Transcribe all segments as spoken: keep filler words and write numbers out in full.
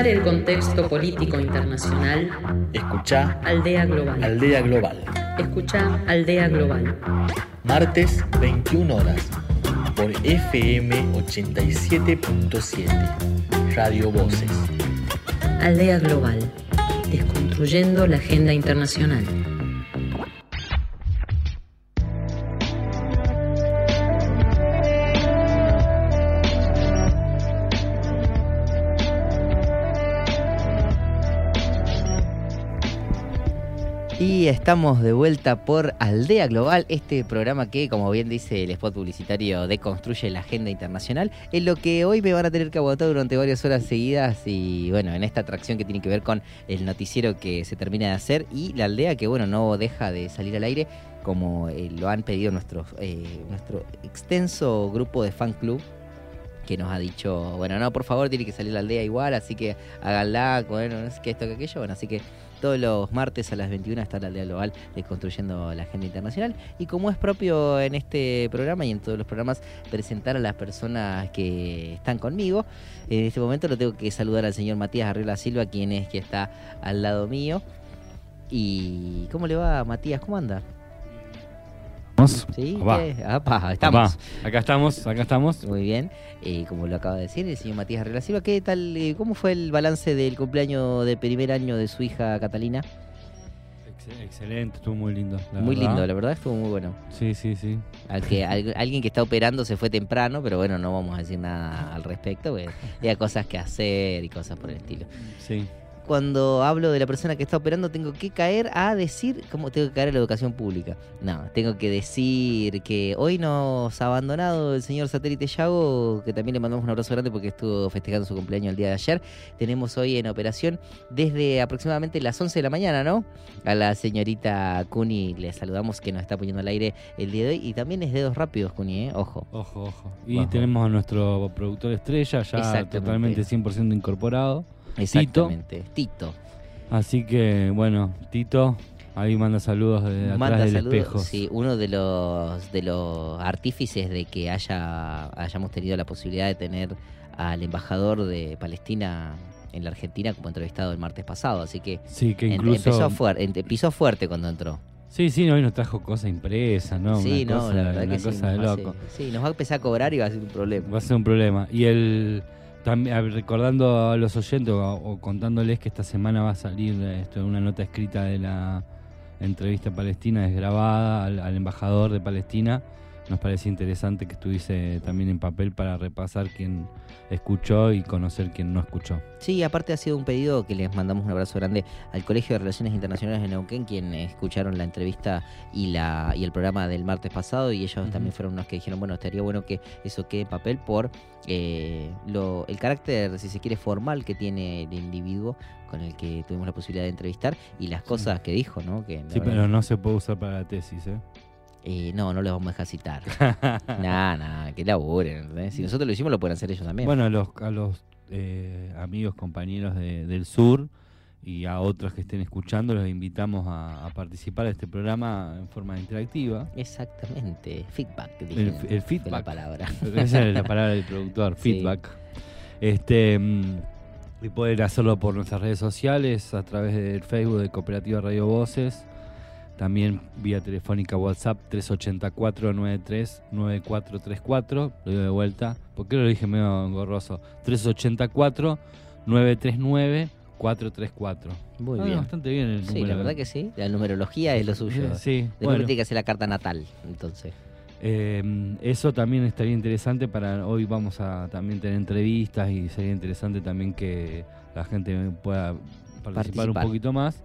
el contexto político internacional. Escuchá Aldea Global. Aldea Global. Escuchá Aldea Global. Martes, veintiuna horas, por F M ochenta y siete punto siete, Radio Voces. Aldea Global, desconstruyendo la agenda internacional. Y estamos de vuelta por Aldea Global, este programa que, como bien dice el spot publicitario, deconstruye la agenda internacional, en lo que hoy me van a tener que aguantar durante varias horas seguidas y bueno, en esta atracción que tiene que ver con el noticiero que se termina de hacer y la aldea que bueno, no deja de salir al aire como eh, lo han pedido nuestros, eh, nuestro extenso grupo de fan club, que nos ha dicho, bueno, no, por favor, tiene que salir la aldea igual, así que háganla, bueno, no sé qué, esto, que aquello, bueno, así que todos los martes a las veintiuna está la Aldea Global desconstruyendo la agenda internacional. Y como es propio en este programa y en todos los programas presentar a las personas que están conmigo, en este momento lo tengo que saludar al señor Matías Arriola Silva, quien es que está al lado mío. ¿Y cómo le va, Matías? ¿Cómo anda? ¿Sí? Apá, estamos. Apá. Acá estamos, acá estamos. Muy bien. Eh, como lo acaba de decir el señor Matías Arriola Silva, ¿qué tal? Eh, ¿Cómo fue el balance del cumpleaños de primer año de su hija Catalina? Excelente, estuvo muy lindo. La muy verdad. lindo, la verdad estuvo muy bueno. Sí, sí, sí. Al que, al, alguien que está operando se fue temprano, pero bueno, no vamos a decir nada al respecto, porque hay cosas que hacer y cosas por el estilo. Sí. Cuando hablo de la persona que está operando, tengo que caer a decir, ¿cómo tengo que caer a la educación pública? No, tengo que decir que hoy nos ha abandonado el señor Satélite Yago, que también le mandamos un abrazo grande porque estuvo festejando su cumpleaños el día de ayer. Tenemos hoy en operación desde aproximadamente las once de la mañana, ¿no? A la señorita Cuni le saludamos, que nos está poniendo al aire el día de hoy. Y también es dedos rápidos, Cuni, ¿eh? Ojo. Ojo, ojo. Y ojo. Tenemos a nuestro productor estrella ya totalmente cien por ciento incorporado. Exactamente, Tito. Tito. Así que, bueno, Tito, ahí manda saludos de atrás manda del saludos, espejo. Sí, uno de los de los artífices de que haya hayamos tenido la posibilidad de tener al embajador de Palestina en la Argentina como entrevistado el martes pasado, así que, sí, que incluso empezó fuerte, pisó fuerte cuando entró. Sí, sí, hoy nos trajo cosas impresas, ¿no? Sí, una no, cosa, la verdad una que cosa sí, de loco. Hace, sí, nos va a empezar a cobrar y va a ser un problema. Va a ser un problema. Y el también recordando a los oyentes o, o contándoles que esta semana va a salir esto, una nota escrita de la entrevista palestina desgrabada al, al embajador de Palestina. Nos parece interesante que estuviese también en papel para repasar quién escuchó y conocer quién no escuchó. Sí, aparte ha sido un pedido que les mandamos un abrazo grande al Colegio de Relaciones Internacionales de Neuquén, quien escucharon la entrevista y la y el programa del martes pasado, y ellos uh-huh. también fueron unos que dijeron, bueno, estaría bueno que eso quede en papel por eh, lo, el carácter, si se quiere, formal que tiene el individuo con el que tuvimos la posibilidad de entrevistar y las cosas sí. que dijo, ¿no? Que, sí, verdad, pero no se puede usar para la tesis, ¿eh? Eh, no, no les vamos a dejar citar. Nada, nada, que laburen. ¿eh? Si nosotros lo hicimos, lo pueden hacer ellos también. Bueno, a los, a los eh, amigos, compañeros de, del sur y a otros que estén escuchando, los invitamos a, a participar de este programa en forma interactiva. Exactamente, feedback. El, el feedback. La palabra. Esa es la palabra del productor, feedback. Sí. Este, y pueden hacerlo por nuestras redes sociales, a través del Facebook de Cooperativa Radio Voces. También vía telefónica WhatsApp tres ocho cuatro, nueve tres, nueve cuatro tres cuatro. Lo digo de vuelta. ¿Por qué lo dije medio engorroso? tres ocho cuatro, nueve tres nueve, cuatro tres cuatro. Muy ah, bien. Bastante bien el sí, número. la verdad que sí. La numerología es lo suyo. Sí. Después bueno. tiene que hacer la carta natal, entonces. Eh, eso también estaría interesante para... Hoy vamos a también tener entrevistas y sería interesante también que la gente pueda participar, participar. un poquito más.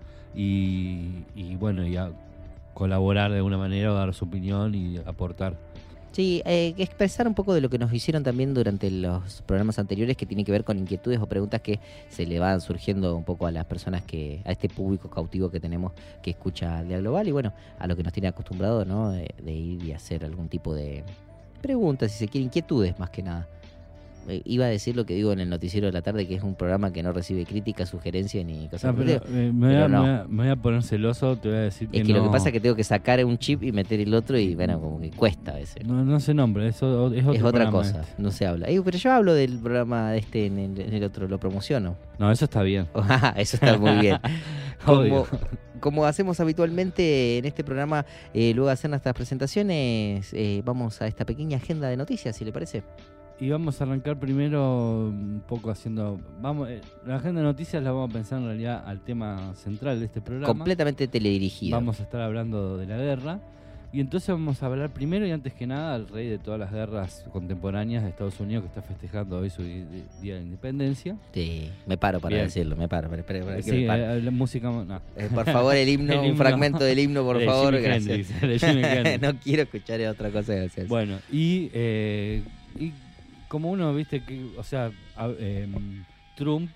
Y, y bueno, ya colaborar de alguna manera o dar su opinión y aportar. Sí, eh, expresar un poco de lo que nos hicieron también durante los programas anteriores, que tiene que ver con inquietudes o preguntas que se le van surgiendo un poco a las personas, que a este público cautivo que tenemos que escucha Aldea Global y bueno, a lo que nos tiene acostumbrado, ¿no? De, de ir y hacer algún tipo de preguntas, si se quiere, inquietudes más que nada. eh, iba a decir lo que digo en el Noticiero de la Tarde, que es un programa que no recibe críticas, sugerencias ni cosas Ah, por pero, el estilo. eh, me, voy a, Pero no. me voy a- me voy a poner celoso, te voy a decir que Es que no, lo que pasa es que tengo que sacar un chip y meter el otro y bueno, como que cuesta a veces. no, no se nombra, eso es, otro es otra programa cosa, este. no se habla. Eh, pero yo hablo del programa de este en el, en el otro, lo promociono. No, eso está bien. Ah, eso está muy bien. Como, Obvio. como hacemos habitualmente en este programa, eh, luego de hacer nuestras presentaciones, eh, vamos a esta pequeña agenda de noticias, si le parece. Y vamos a arrancar primero un poco haciendo... vamos eh, La agenda de noticias la vamos a pensar en realidad al tema central de este programa. Completamente teledirigido. Vamos a estar hablando de la guerra. Y entonces vamos a hablar primero y antes que nada al rey de todas las guerras contemporáneas de Estados Unidos, que está festejando hoy su di- di- Día de la Independencia. Sí, me paro para Bien. decirlo, me paro. Para, para, para, que Sí, me paro. eh, la música... No. Eh, por favor, el himno, El un himno. fragmento del himno, por De favor, Jimi gracias. Hendrix, de Jimi Hendrix. No quiero escuchar otra cosa, gracias. Bueno, y, eh, y como uno, viste, que, o sea, a- em, Trump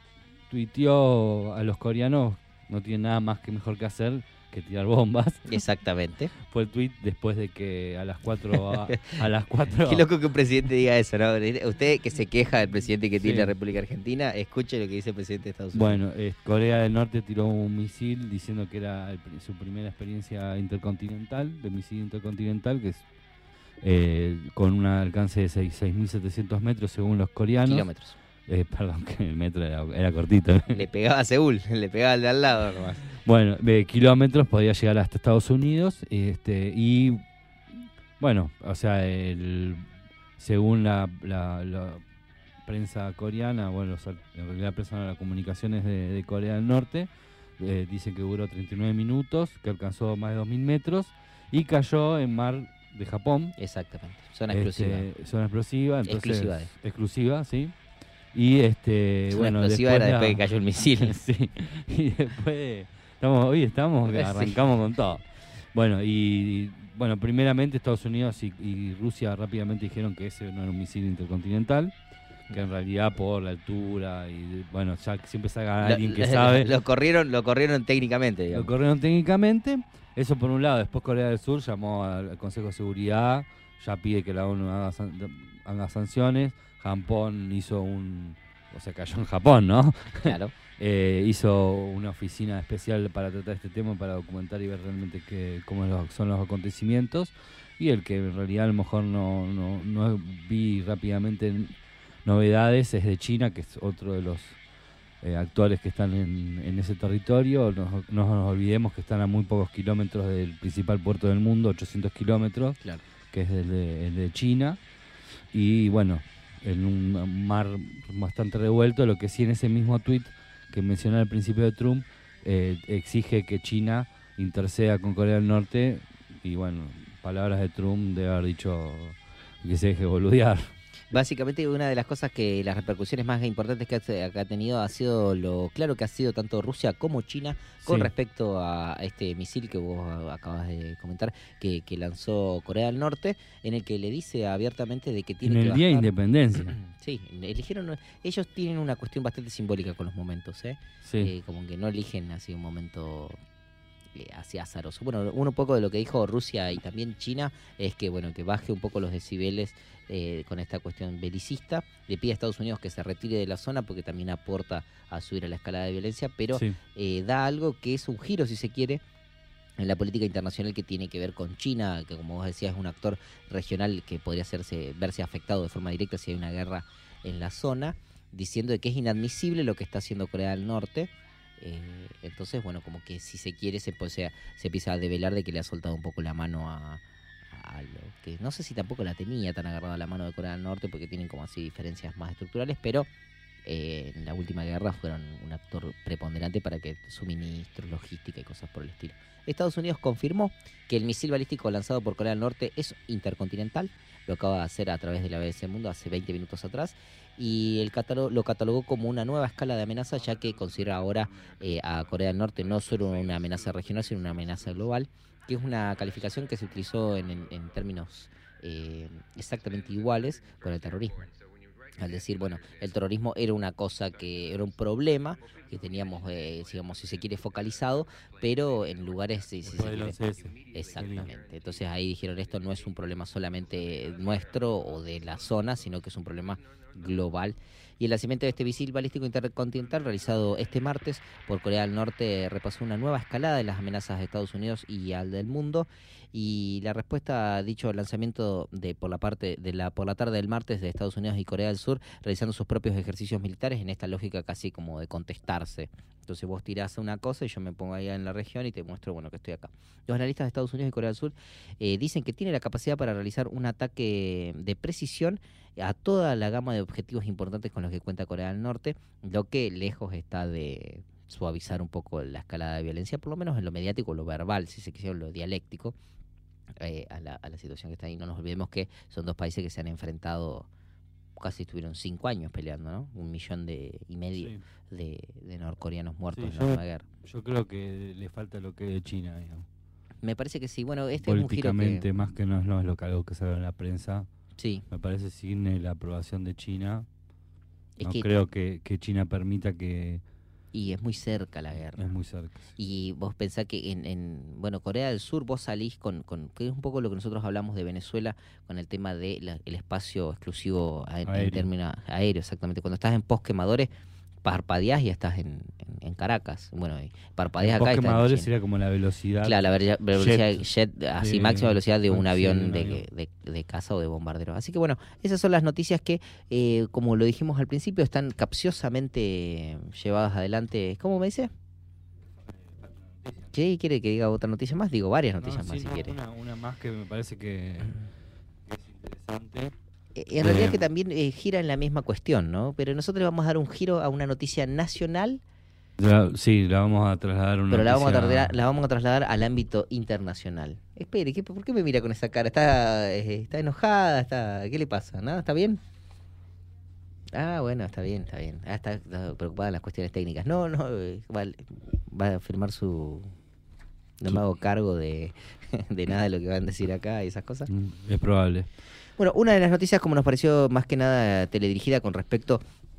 tuiteó a los coreanos, no tiene nada más que mejor que hacer que tirar bombas. Exactamente. Fue el tweet después de que a las cuatro a, a las cuatro Qué loco que un presidente diga eso, ¿no? Usted que se queja del presidente que tiene Sí. la República Argentina, escuche lo que dice el presidente de Estados Unidos. Bueno, eh, Corea del Norte tiró un misil diciendo que era el pri- su primera experiencia intercontinental, de misil intercontinental, que es eh, con un alcance de seis mil setecientos metros según los coreanos. Kilómetros. Eh, perdón, que el metro era, era cortito. Le pegaba a Seúl, le pegaba al de al lado nomás. Bueno, de kilómetros podía llegar hasta Estados Unidos. Este, y bueno, o sea, el, según la, la, la prensa coreana, bueno, los- en realidad prensa de las comunicaciones de, de Corea del Norte, eh, dicen que duró treinta y nueve minutos, que alcanzó más de dos mil metros y cayó en mar de Japón. Exactamente. Zona Este, exclusiva. zona explosiva. Entonces, Exclusiva. Exclusiva, sí. Y este, Zona bueno, explosiva era de- después que cayó el misil. sí. Y después estamos, hoy estamos, que Sí. arrancamos con todo. Bueno, y bueno, primeramente Estados Unidos y, y Rusia rápidamente dijeron que ese no era un misil intercontinental, que en realidad por la altura y bueno, ya que siempre salga Lo- alguien que lo- sabe, Lo corrieron, lo corrieron técnicamente, lo digamos. corrieron técnicamente. Eso por un lado. Después Corea del Sur llamó al Consejo de Seguridad, ya pide que la ONU haga, san- haga sanciones. Japón hizo un... O sea, cayó en Japón, ¿no? Claro. Eh, hizo una oficina especial para tratar este tema, para documentar y ver realmente qué, cómo es lo- son los acontecimientos. Y el que en realidad a lo mejor no, no, no vi rápidamente novedades es de China, que es otro de los eh, actores que están en, en ese territorio. No, no nos olvidemos que están a muy pocos kilómetros del principal puerto del mundo, ochocientos kilómetros, Claro. que es el de, el de China. Y bueno, en un mar bastante revuelto, lo que sí en ese mismo tuit que mencioné al principio de Trump, eh, exige que China interceda con Corea del Norte. Y bueno, palabras de Trump debe haber dicho que se deje boludear. Básicamente una de las cosas que las repercusiones más importantes que ha, que ha tenido ha sido lo claro que ha sido tanto Rusia como China con Sí. respecto a este misil que vos acabas de comentar que, que lanzó Corea del Norte, en el que le dice abiertamente de que tiene En que el Día de bajar- Independencia. Sí, eligieron, ellos tienen una cuestión bastante simbólica con los momentos, ¿eh? Sí. Eh, como que no eligen así un momento eh, así azaroso. Bueno, un poco de lo que dijo Rusia y también China es que bueno que baje un poco los decibeles eh, con esta cuestión belicista. Le pide a Estados Unidos que se retire de la zona porque también aporta a subir a la escalada de violencia, pero Sí. eh, da algo que es un giro, si se quiere, en la política internacional que tiene que ver con China, que como vos decías es un actor regional que podría hacerse, verse afectado de forma directa si hay una guerra en la zona, diciendo de que es inadmisible lo que está haciendo Corea del Norte. Eh, entonces, bueno, como que si se quiere se, pues, se, se empieza a develar de que le ha soltado un poco la mano a, a lo que no sé si tampoco la tenía tan agarrada la mano de Corea del Norte porque tienen como así diferencias más estructurales, pero eh, en la última guerra fueron un actor preponderante para que suministros, logística y cosas por el estilo. Estados Unidos confirmó que el misil balístico lanzado por Corea del Norte es intercontinental, lo acaba de hacer a través de la B B C Mundo hace veinte minutos atrás, y el catálogo, lo catalogó como una nueva escala de amenaza, ya que considera ahora eh, a Corea del Norte no solo una amenaza regional, sino una amenaza global, que es una calificación que se utilizó en, en, en términos eh, exactamente iguales con el terrorismo. Al decir, bueno, el terrorismo era una cosa que era un problema que teníamos, eh, digamos, si se quiere, focalizado, pero en lugares, si, si se Después del quiere, once ese. exactamente. Entonces ahí dijeron, esto no es un problema solamente nuestro o de la zona, sino que es un problema global. Y el lanzamiento de este misil balístico intercontinental realizado este martes por Corea del Norte repasó una nueva escalada de las amenazas de Estados Unidos y al del mundo. Y la respuesta a dicho lanzamiento de por la parte de la por la tarde del martes de Estados Unidos y Corea del Sur realizando sus propios ejercicios militares en esta lógica casi como de contestarse. Entonces vos tirás una cosa y yo me pongo allá en la región y te muestro, bueno, que estoy acá. Los analistas de Estados Unidos y Corea del Sur eh, dicen que tiene la capacidad para realizar un ataque de precisión a toda la gama de objetivos importantes con los que cuenta Corea del Norte, lo que lejos está de suavizar un poco la escalada de violencia, por lo menos en lo mediático, lo verbal, si se quisiera, lo dialéctico, eh, a, la, a la situación que está ahí. No nos olvidemos que son dos países que se han enfrentado, casi estuvieron cinco años peleando, ¿no? Un millón de, y medio Sí. de, de norcoreanos muertos Sí, en yo- la última guerra. Yo creo que le falta lo que es de China, digamos. Me parece que sí. Bueno, este es un giro Políticamente, que... más que no es, no es lo que algo que sale en la prensa. Sí, Me parece sin eh, la aprobación de China. es No que... creo que, que China permita que Y es muy cerca la guerra. es muy cerca. Y vos pensás que en, en bueno, Corea del Sur vos salís con, con, que es un poco lo que nosotros hablamos de Venezuela, con el tema del espacio exclusivo a- en, en Aéreo. términos aéreos, exactamente. Cuando estás en posquemadores, parpadeás y estás en, en, en Caracas. Bueno, y parpadeás Los acá y estás en quemadores China. sería como la velocidad. Claro, la ver- velocidad jet, jet así de- máxima velocidad de un sí, avión de un de, avión. de, de caza o de bombardero. Así que bueno, esas son las noticias que, eh, como lo dijimos al principio, están capciosamente llevadas adelante. ¿Cómo me dice? ¿Sí? ¿Quiere que diga otra noticia más? Digo varias No, noticias sí, más si no, quiere. Una, una más que me parece que, que es interesante. Eh, En realidad Eh, que también eh, gira en la misma cuestión, ¿no? Pero nosotros le vamos a dar un giro a una noticia nacional, La- sí, la vamos a trasladar una pero la vamos, a noticia- trasladar, la vamos a trasladar al ámbito internacional. Espere, ¿qué, ¿por qué me mira con esa cara? ¿Está, eh, está enojada? Está, ¿qué le pasa? ¿Nada? ¿Está bien? Ah, bueno, está bien, está bien. Ah, está, está preocupada en las cuestiones técnicas. No, no, eh, va, va a firmar su... No me hago cargo de, de nada de lo que van a decir acá y esas cosas. Mm, Es probable. Bueno, una de las noticias, como nos pareció más que nada teledirigida con respecto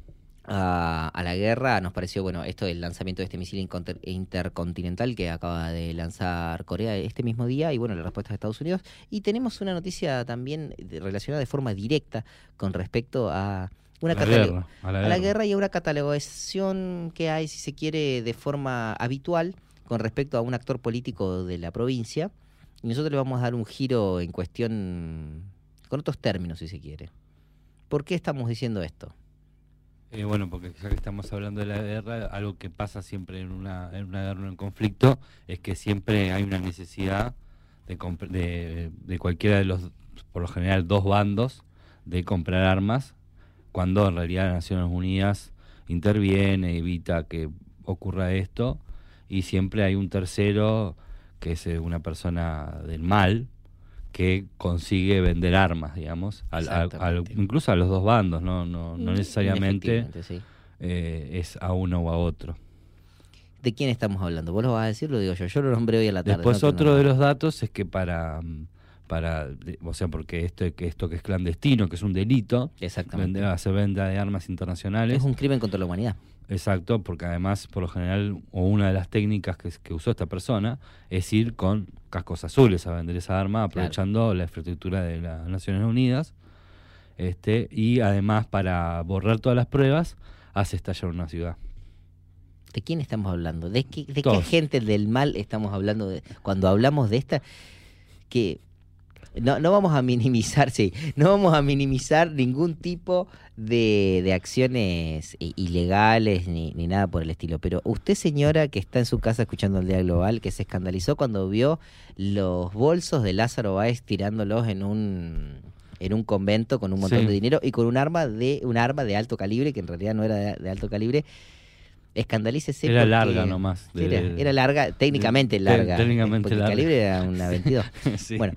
a, a la guerra, nos pareció, bueno, esto del lanzamiento de este misil inconter- intercontinental que acaba de lanzar Corea este mismo día y, bueno, la respuesta de Estados Unidos. Y tenemos una noticia también de- relacionada de forma directa con respecto a una A la catalo- guerra, a la a la guerra. guerra y a una catalogación que hay, si se quiere, de forma habitual con respecto a un actor político de la provincia. Y nosotros le vamos a dar un giro en cuestión, con otros términos, si se quiere. ¿Por qué estamos diciendo esto? Eh, bueno, porque ya que estamos hablando de la guerra, algo que pasa siempre en una, en una guerra, en un conflicto, es que siempre hay una necesidad de, comp- de, de cualquiera de los, por lo general, dos bandos, de comprar armas, cuando en realidad las Naciones Unidas interviene, evita que ocurra esto, y siempre hay un tercero, que es eh, una persona del mal, que consigue vender armas, digamos, al, al- al- Exactamente. incluso a los dos bandos, no, no, no necesariamente Efectivamente, sí. eh, es a uno o a otro. ¿De quién estamos hablando? ¿Vos lo vas a decir? Lo digo yo. Yo lo nombré hoy a la tarde. Después no, otro no, de los datos es que para, mm, para de- o sea, porque esto que esto que es clandestino, que es un delito, Exactamente. vender, hacer venta de armas internacionales, Es un crimen contra la humanidad. exacto, porque además por lo general o una de las técnicas que, que usó esta persona es ir con cascos azules a vender esa arma, aprovechando la infraestructura de las Naciones Unidas, este y además para borrar todas las pruebas hace estallar una ciudad. ¿De quién estamos hablando? ¿De qué, de qué Todos. gente del mal estamos hablando? De, cuando hablamos de esta, que no, no vamos a minimizar, sí, no vamos a minimizar ningún tipo de, de acciones i- ilegales ni, ni nada por el estilo. Pero usted, señora, que está en su casa escuchando el Día Global, que se escandalizó cuando vio los bolsos de Lázaro Báez tirándolos en un en un convento con un montón Sí. de dinero y con un arma de un arma de alto calibre, que en realidad no era de, de alto calibre. Escandalícese Era porque- larga nomás, Sí, de- era, era larga, técnicamente de- larga. técnicamente porque larga. el calibre era una veintidós. Sí. Bueno,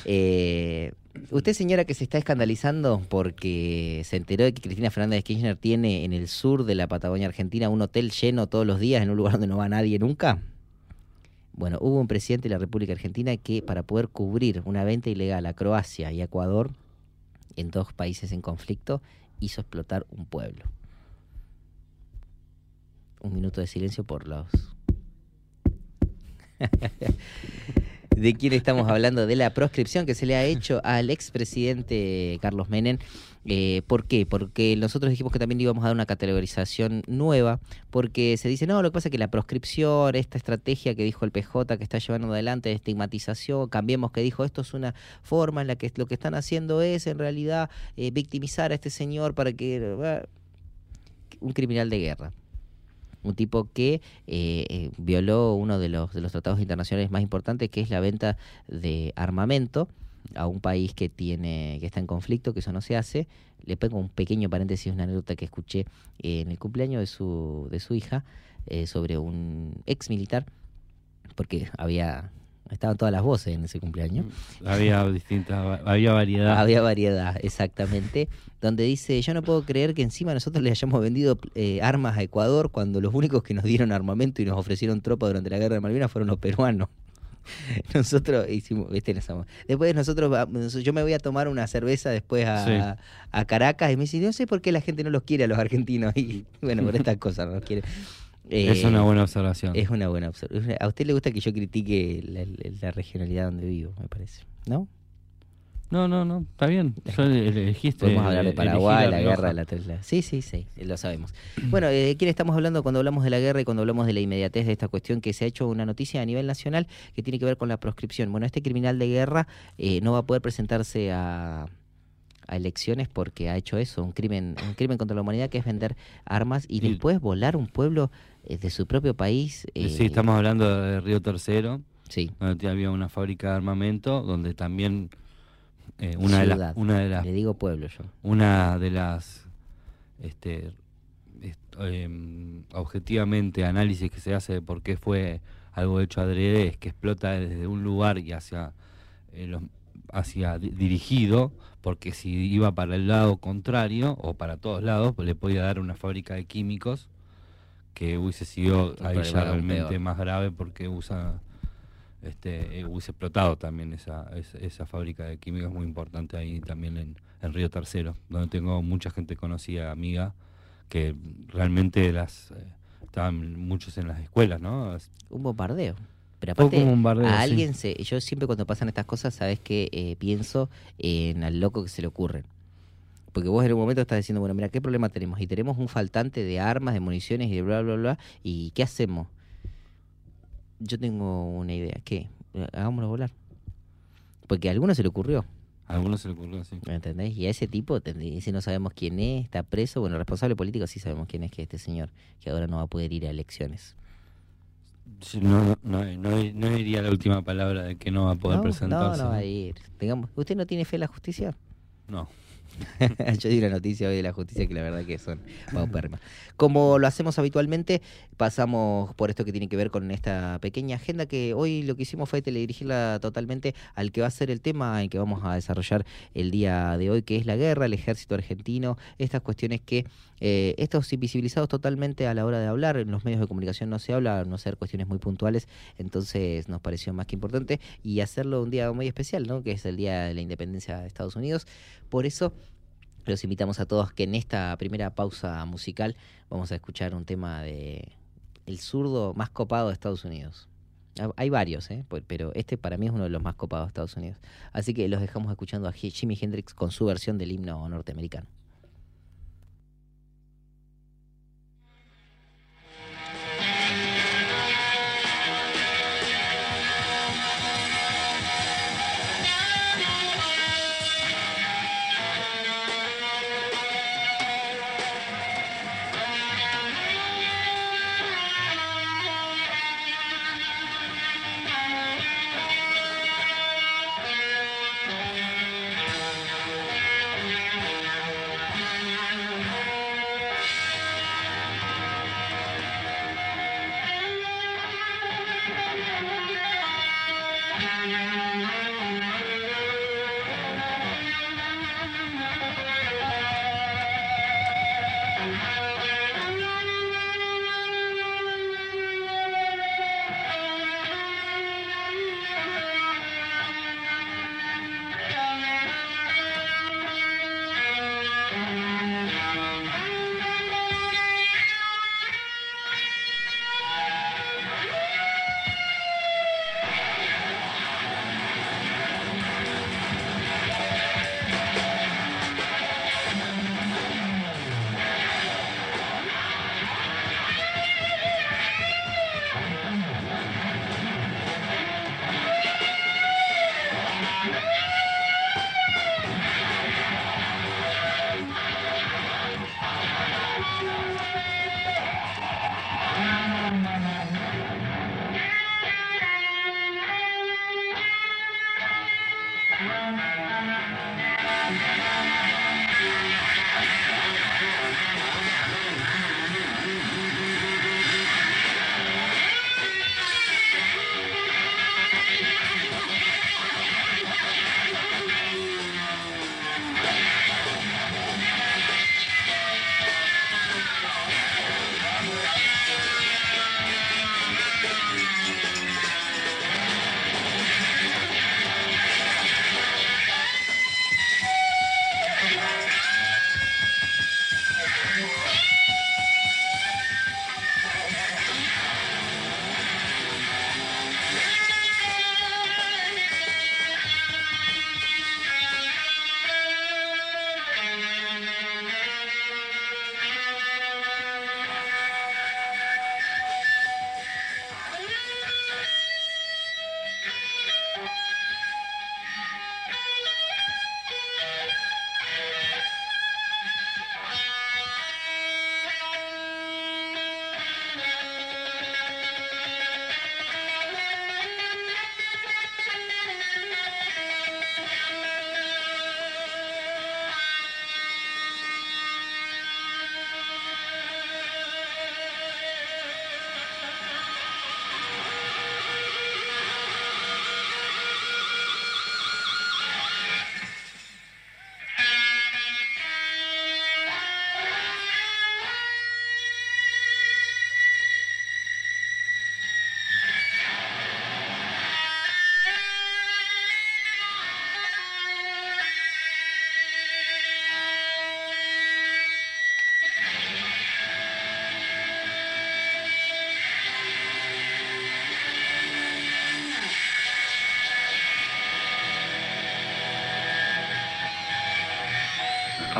eh, usted, señora, que se está escandalizando porque se enteró de que Cristina Fernández de Kirchner tiene en el sur de la Patagonia Argentina un hotel lleno todos los días en un lugar donde no va nadie nunca. Bueno, hubo un presidente de la República Argentina que, para poder cubrir una venta ilegal a Croacia y a Ecuador, en dos países en conflicto, hizo explotar un pueblo. Un minuto de silencio por los... ¿De quién estamos hablando? De la proscripción que se le ha hecho al expresidente Carlos Menem. Eh, ¿Por qué? Porque nosotros dijimos que también le íbamos a dar una categorización nueva, porque se dice, no, lo que pasa es que la proscripción, esta estrategia que dijo el P J que está llevando adelante de estigmatización, cambiemos que dijo, esto es una forma en la que lo que están haciendo es en realidad eh, victimizar a este señor para que... Eh, un criminal de guerra. Un tipo que eh, eh, violó uno de los, de los tratados internacionales más importantes, que es la venta de armamento a un país que tiene que está en conflicto, que eso no se hace. Le pongo un pequeño paréntesis, una anécdota que escuché eh, en el cumpleaños de su, de su hija eh, sobre un ex militar, porque había... estaban todas las voces en ese cumpleaños. Había distintas, había variedad. Había variedad, exactamente. Donde dice, yo no puedo creer que encima nosotros le hayamos vendido eh, armas a Ecuador cuando los únicos que nos dieron armamento y nos ofrecieron tropa durante la guerra de Malvinas fueron los peruanos. Nosotros hicimos, ¿viste? Después nosotros, yo me voy a tomar una cerveza después a, sí. a Caracas y me dice, no sé por qué la gente no los quiere a los argentinos. Y bueno, por estas cosas no los quiere. Eh, es una buena observación. Es una buena observación. A usted le gusta que yo critique la, la, la regionalidad donde vivo, me parece, ¿no? No, no, no, está bien. Yo elegiste. Podemos hablar de Paraguay, la, la guerra de la Tesla. Sí, sí, sí, lo sabemos. Bueno, ¿de quién estamos hablando cuando hablamos de la guerra y cuando hablamos de la inmediatez de esta cuestión que se ha hecho una noticia a nivel nacional que tiene que ver con la proscripción? Bueno, este criminal de guerra eh, no va a poder presentarse a... a elecciones porque ha hecho eso, un crimen un crimen contra la humanidad, que es vender armas y, y después volar un pueblo eh, de su propio país. Eh, sí, estamos hablando de Río Tercero, sí. donde había una fábrica de armamento, donde también eh, una, de la, una de las... Le digo pueblo yo. Una de las... este est, eh, objetivamente análisis que se hace de por qué fue algo hecho adrede es que explota desde un lugar y hacia eh, los hacia dirigido, porque si iba para el lado contrario o para todos lados, pues le podía dar una fábrica de químicos que hubiese sido ahí ya realmente peor. Más grave, porque usa este hubiese explotado también esa, esa esa fábrica de químicos muy importante ahí también en, en Río Tercero, donde tengo mucha gente conocida, amiga, que realmente las eh, estaban muchos en las escuelas, ¿no? Un bombardeo. Pero aparte, como un bardeo, a alguien sí. se... Yo siempre cuando pasan estas cosas, sabes que eh, pienso en al loco que se le ocurre. Porque vos en un momento estás diciendo, bueno, mira, ¿qué problema tenemos? Y tenemos un faltante de armas, de municiones y de bla, bla, bla. ¿Y qué hacemos? Yo tengo una idea. ¿Qué? Hagámoslo volar. Porque a alguno se le ocurrió. A alguno se le ocurrió, sí. ¿Entendés? Y a ese tipo, si no sabemos quién es, está preso. Bueno, el responsable político sí sabemos quién es, que es este señor, que ahora no va a poder ir a elecciones. No, no, no, no diría la última palabra de que no va a poder no, presentarse. No, no va a ir. Digamos, ¿usted no tiene fe en la justicia? No. Yo di una noticia hoy de la justicia que la verdad que son paupérrimas. Como lo hacemos habitualmente, pasamos por esto que tiene que ver con esta pequeña agenda, que hoy lo que hicimos fue teledirigirla totalmente al que va a ser el tema en que vamos a desarrollar el día de hoy, que es la guerra, el ejército argentino, estas cuestiones que eh, estos invisibilizados totalmente a la hora de hablar, en los medios de comunicación no se habla, a no ser cuestiones muy puntuales, entonces nos pareció más que importante y hacerlo un día muy especial, ¿no? Que es el Día de la Independencia de Estados Unidos. Por eso los invitamos a todos que en esta primera pausa musical vamos a escuchar un tema de el zurdo más copado de Estados Unidos. Hay varios, ¿eh? Pero este para mí es uno de los más copados de Estados Unidos. Así que los dejamos escuchando a Jimi Hendrix con su versión del himno norteamericano.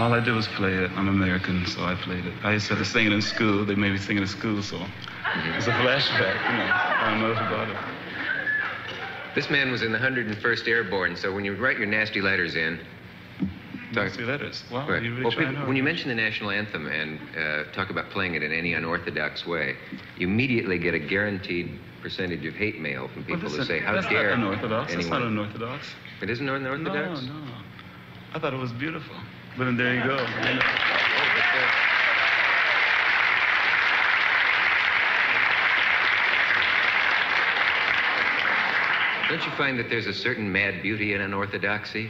All I did was play it. I'm American, so I played it. I used to sing it in school. They made me sing it in school, so it's a flashback, you know. I don't know about it. This man was in the one hundred first Airborne, so when you write your nasty letters in... Nasty letters? Wow, right. you really well, trying people, hard. when you mention the national anthem and uh, talk about playing it in any unorthodox way, you immediately get a guaranteed percentage of hate mail from people well, who listen, say, how that's dare not unorthodox. anyone... That's not unorthodox. It isn't unorthodox? No, no. I thought it was beautiful. But then there you go. You know. Don't you find that there's a certain mad beauty in unorthodoxy?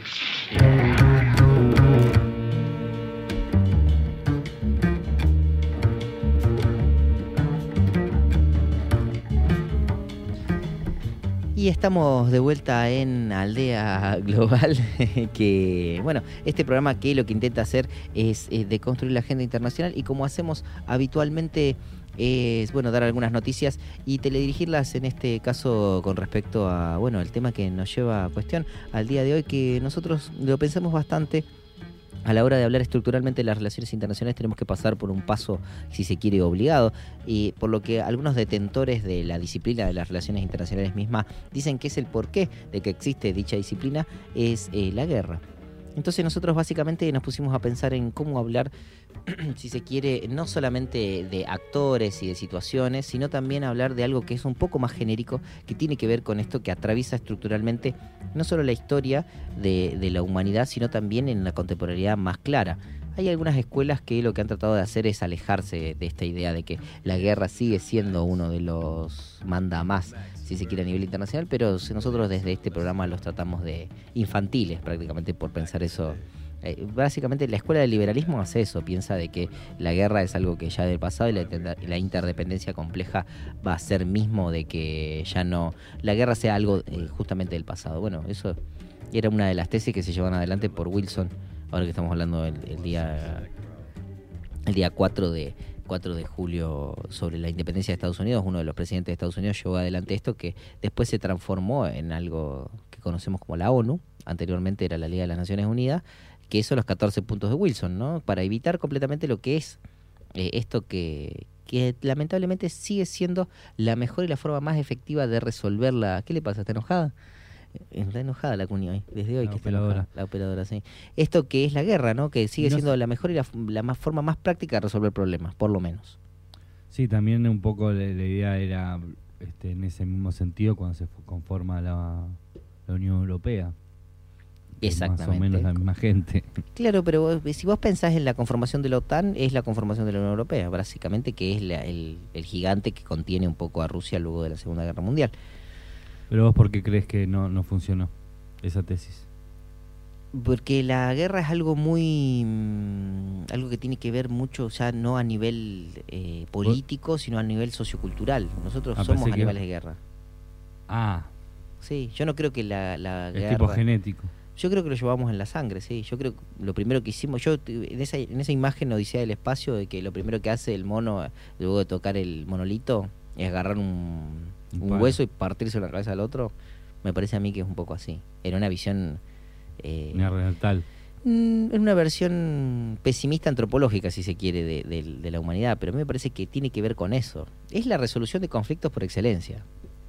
Y estamos de vuelta en Aldea Global, que, bueno, este programa que lo que intenta hacer es, es deconstruir la agenda internacional y como hacemos habitualmente es, bueno, dar algunas noticias y teledirigirlas en este caso con respecto a, bueno, el tema que nos lleva a cuestión al día de hoy, que nosotros lo pensamos bastante. A la hora de hablar estructuralmente de las relaciones internacionales tenemos que pasar por un paso, si se quiere, obligado, y por lo que algunos detentores de la disciplina de las relaciones internacionales misma dicen que es el porqué de que existe dicha disciplina, es eh, la guerra. Entonces nosotros básicamente nos pusimos a pensar en cómo hablar, si se quiere, no solamente de actores y de situaciones, sino también hablar de algo que es un poco más genérico, que tiene que ver con esto que atraviesa estructuralmente no solo la historia de, de la humanidad, sino también en la contemporaneidad más clara. Hay algunas escuelas que lo que han tratado de hacer es alejarse de esta idea de que la guerra sigue siendo uno de los manda más, si se quiere, a nivel internacional, pero nosotros desde este programa los tratamos de infantiles prácticamente por pensar eso. Eh, básicamente la escuela del liberalismo hace eso, piensa de que la guerra es algo que ya del pasado y la, la interdependencia compleja va a ser mismo de que ya no, la guerra sea algo eh, justamente del pasado. Bueno, eso era una de las tesis que se llevan adelante por Wilson, ahora que estamos hablando el, el día el día cuatro de julio sobre la independencia de Estados Unidos. Uno de los presidentes de Estados Unidos llevó adelante esto que después se transformó en algo que conocemos como la ONU, anteriormente era la Liga de las Naciones Unidas, que son los catorce puntos de Wilson, ¿no? Para evitar completamente lo que es eh, esto que, que lamentablemente sigue siendo la mejor y la forma más efectiva de resolverla. ¿Qué le pasa? ¿Está enojada? Está enojada la Cuni hoy, desde hoy la que está operadora. enojada, la operadora, sí. Esto que es la guerra, ¿no? Que sigue No siendo sé. la mejor y la, la más forma más práctica de resolver problemas, por lo menos. Sí, también un poco la, la idea era este, en ese mismo sentido cuando se conforma la, la Unión Europea. Exactamente. Más o menos la misma gente. Claro, pero vos, si vos pensás en la conformación de la OTAN, es la conformación de la Unión Europea, básicamente, que es la, el, el gigante que contiene un poco a Rusia luego de la Segunda Guerra Mundial. Pero vos, ¿por qué crees que no, no funcionó esa tesis? Porque la guerra es algo muy... mmm, algo que tiene que ver mucho, ya no a nivel eh, político, sino a nivel sociocultural. Nosotros Ah, somos pensé que- animales de guerra. Ah, Sí, yo no creo que la, la es guerra... tipo genético. Yo creo que lo llevamos en la sangre, sí. Yo creo que lo primero que hicimos, yo en esa, en esa imagen Odisea del Espacio, de que lo primero que hace el mono, luego de tocar el monolito, es agarrar un, Un un palo. hueso y partirse la cabeza al otro, me parece a mí que es un poco así. Era una visión... Eh, Neandertal. mm, en una versión pesimista antropológica, si se quiere, de, de, de la humanidad, pero a mí me parece que tiene que ver con eso. Es la resolución de conflictos por excelencia.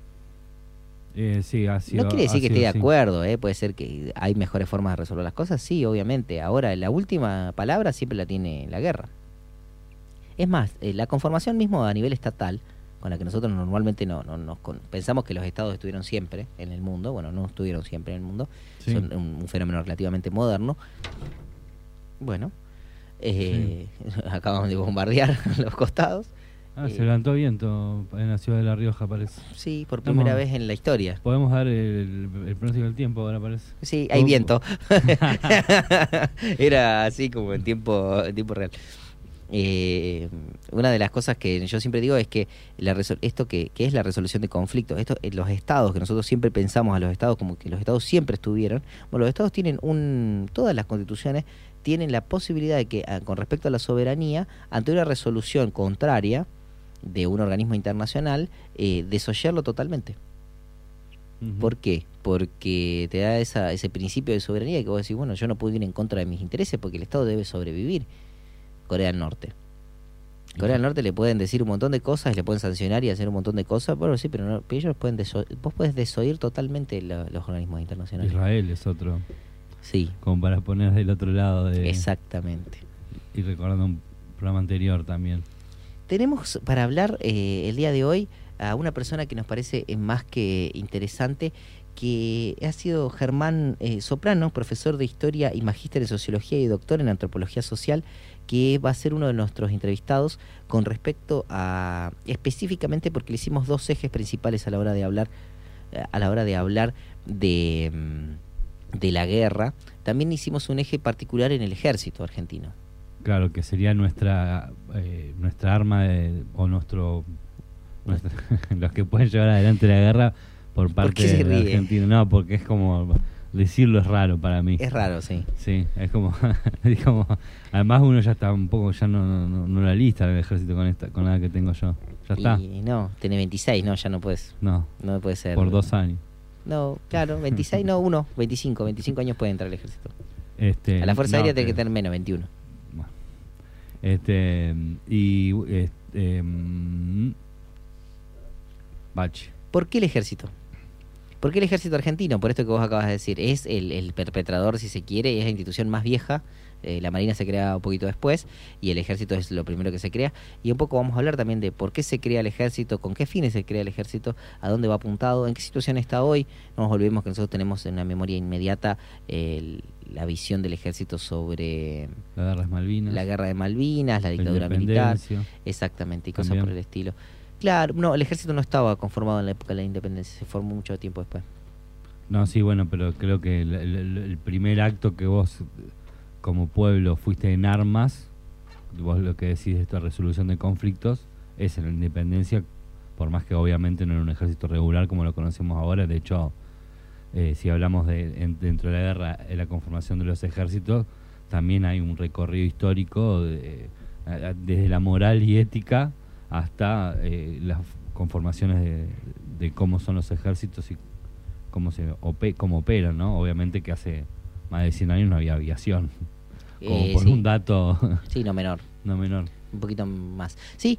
Eh, sí, ha sido, No quiere decir ha que sido esté de así. acuerdo, ¿eh? Puede ser que hay mejores formas de resolver las cosas, sí, obviamente. Ahora, la última palabra siempre la tiene la guerra. Es más, eh, la conformación mismo a nivel estatal, con la que nosotros normalmente no, no nos con- pensamos que los estados estuvieron siempre en el mundo, bueno, no estuvieron siempre en el mundo, Sí. son un, un fenómeno relativamente moderno. Bueno, eh, acabamos de bombardear los costados. Ah, Eh, se levantó viento en la ciudad de La Rioja, parece. Sí, por primera Estamos- vez en la historia. Podemos dar el, el pronóstico del tiempo ahora, parece. Sí, hay Oh. viento. Era así como en tiempo, en tiempo real. Eh, una de las cosas que yo siempre digo es que la resol- esto que, que es la resolución de conflictos, esto, eh, los estados, que nosotros siempre pensamos a los estados como que los estados siempre estuvieron, bueno, los estados tienen un, todas las constituciones tienen la posibilidad de que, ah, con respecto a la soberanía, ante una resolución contraria de un organismo internacional, eh, desoyerlo totalmente. Uh-huh. ¿Por qué? Porque te da esa, ese principio de soberanía que vos decís, bueno, yo no puedo ir en contra de mis intereses porque el Estado debe sobrevivir. Corea del Norte. Corea del Norte le pueden decir un montón de cosas, le pueden sancionar y hacer un montón de cosas, bueno, sí, pero no, ellos pueden deso- vos podés desoír totalmente lo, los organismos internacionales. Israel es otro. Sí. Como para poner del otro lado de... Exactamente. Y recordando un programa anterior también. Tenemos para hablar eh, el día de hoy a una persona que nos parece más que interesante, que ha sido Germán eh, Soprano, profesor de Historia y magíster en Sociología y doctor en Antropología Social, que va a ser uno de nuestros entrevistados con respecto a, específicamente porque le hicimos dos ejes principales a la hora de hablar, a la hora de hablar de, de la guerra. También hicimos un eje particular en el ejército argentino. Claro, que sería nuestra eh, nuestra arma de, o nuestro, nuestra, los que pueden llevar adelante la guerra por parte ¿Por qué se de ríe? Argentina. No, porque es como decirlo es raro para mí. Es raro, sí. Sí, es como, es como además uno ya está un poco, ya no, no, no, no la lista del ejército con esta, con la que tengo yo. Ya está. Y no, tenés veintiséis, no, ya no puedes. No. No puede ser. Por dos años. No, claro, veintiséis, no, uno, veinticinco, veinticinco años puede entrar al ejército. Este, A la Fuerza no, Aérea tiene que- que tener menos, veintiuno. Bueno. Este, y este, mm, Bache. ¿Por qué el ejército? ¿Por qué el ejército argentino? Por esto que vos acabas de decir. Es el, el perpetrador, si se quiere, es la institución más vieja. Eh, la Marina se crea un poquito después y el ejército es lo primero que se crea. Y un poco vamos a hablar también de por qué se crea el ejército, con qué fines se crea el ejército, a dónde va apuntado, en qué situación está hoy. No nos olvidemos que nosotros tenemos en una memoria inmediata eh, la visión del ejército sobre La guerra de Malvinas. la guerra de Malvinas, la la dictadura militar. independencia. Exactamente, y cosas También. por el estilo. Claro, no, el ejército no estaba conformado en la época de la independencia, se formó mucho tiempo después. No, sí, bueno, pero creo que el, el- el primer acto que vos como pueblo fuiste en armas, vos lo que decís de esta resolución de conflictos, es en la independencia, por más que obviamente no era un ejército regular como lo conocemos ahora. De hecho, eh, si hablamos de en- dentro de la guerra, en la conformación de los ejércitos, también hay un recorrido histórico de- a- a- desde la moral y ética hasta eh, las conformaciones de, de cómo son los ejércitos y cómo se ope- cómo operan, ¿no? Obviamente que hace más de cien años no había aviación, como Eh, por sí. un dato Sí, no menor, no menor. un poquito más. Sí,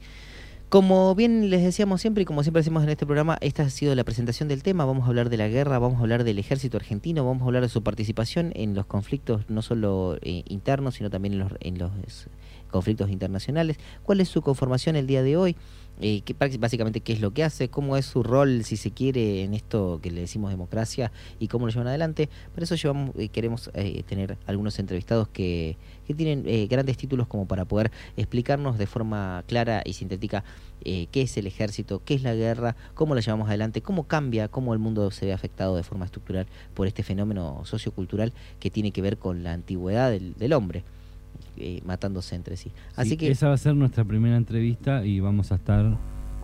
como bien les decíamos siempre y como siempre decimos en este programa, esta ha sido la presentación del tema. Vamos a hablar de la guerra, vamos a hablar del ejército argentino, vamos a hablar de su participación en los conflictos no solo eh, internos, sino también en los, en los eh, conflictos internacionales. ¿Cuál es su conformación el día de hoy? Eh, qué, prac- básicamente qué es lo que hace, cómo es su rol, si se quiere, en esto que le decimos democracia y cómo lo llevan adelante. Por eso llevamos, eh, queremos eh, tener algunos entrevistados que, que tienen eh, grandes títulos como para poder explicarnos de forma clara y sintética eh, qué es el ejército, qué es la guerra, cómo la llevamos adelante, cómo cambia, cómo el mundo se ve afectado de forma estructural por este fenómeno sociocultural que tiene que ver con la antigüedad del, del hombre. Eh, matándose entre sí. Así Sí, que esa va a ser nuestra primera entrevista y vamos a estar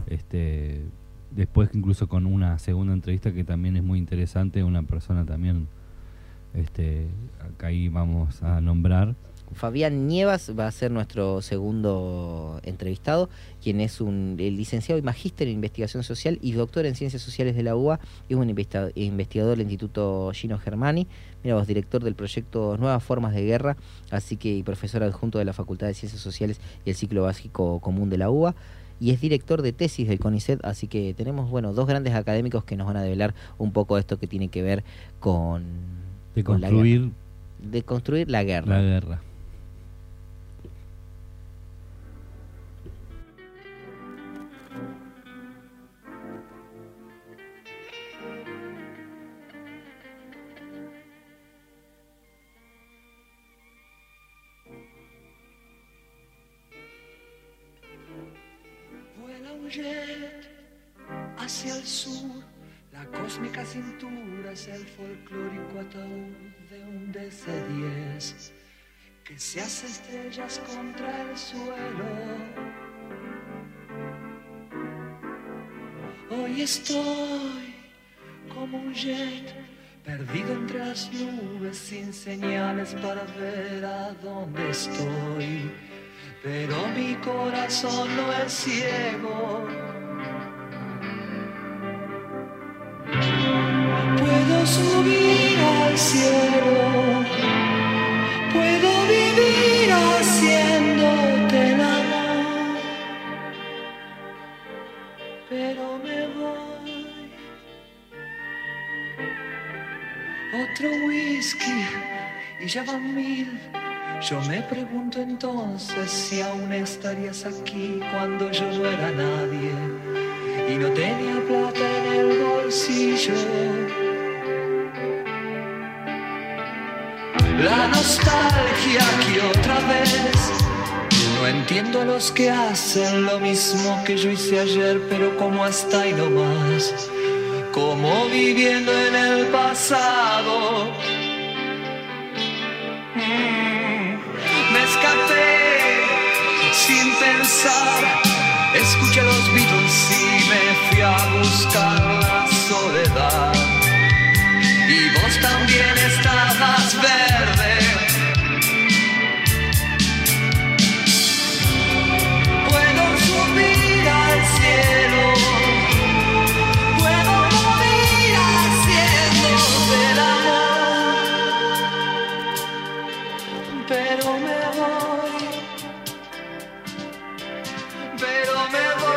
este después incluso con una segunda entrevista que también es muy interesante, una persona también este acá ahí vamos a nombrar. Fabián Nievas va a ser nuestro segundo entrevistado, quien es un el licenciado y magíster en investigación social y doctor en ciencias sociales de la U B A, y es un investa- investigador del Instituto Gino Germani, mira vos, director del proyecto Nuevas Formas de Guerra, así que y profesor adjunto de la Facultad de Ciencias Sociales y el Ciclo Básico Común de la U B A, y es director de tesis del CONICET, así que tenemos bueno dos grandes académicos que nos van a develar un poco esto que tiene que ver con, De con la construir guerra. De construir la guerra. la guerra. Vuela un jet hacia el sur, la cósmica cintura es el folclórico ataúd de un D C diez que se hace estrellas contra el suelo. Hoy estoy como un jet perdido entre las nubes sin señales para ver a dónde estoy. Pero mi corazón no es ciego. subir al cielo, puedo vivir haciéndote el amor, pero me voy. Otro whisky y ya van mil. Yo me pregunto entonces si aún estarías aquí cuando yo no era nadie y no tenía plata en el bolsillo. La nostalgia que otra vez. No entiendo a los que hacen lo mismo que yo hice ayer, pero como hasta ahí nomás, como viviendo en el pasado. Mm, me escapé sin pensar, escuché los Beatles y me fui a buscar la soledad. Y vos también estabas verde. Puedo subir al cielo, puedo morir haciéndote el amor, pero me voy, pero me voy.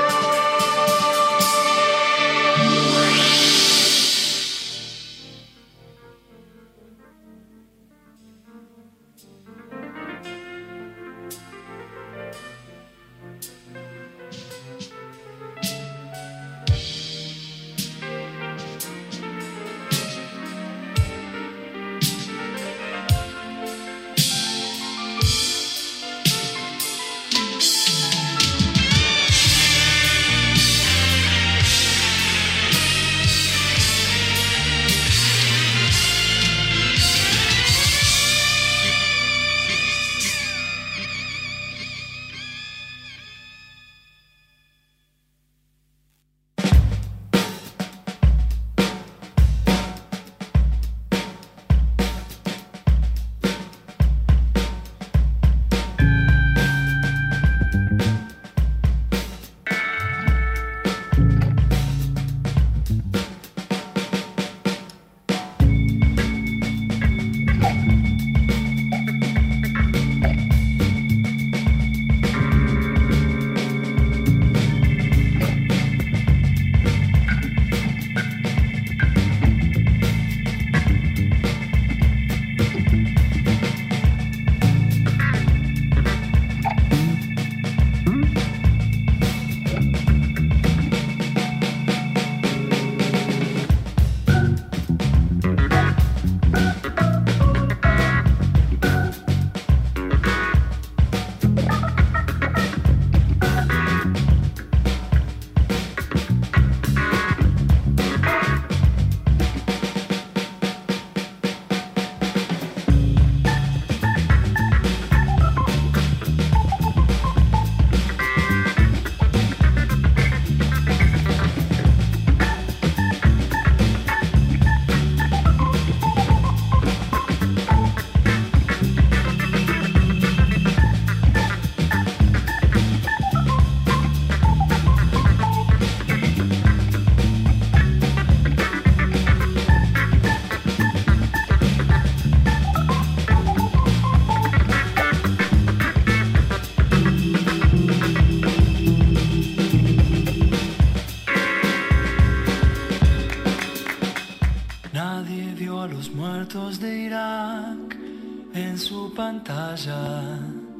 Pantalla,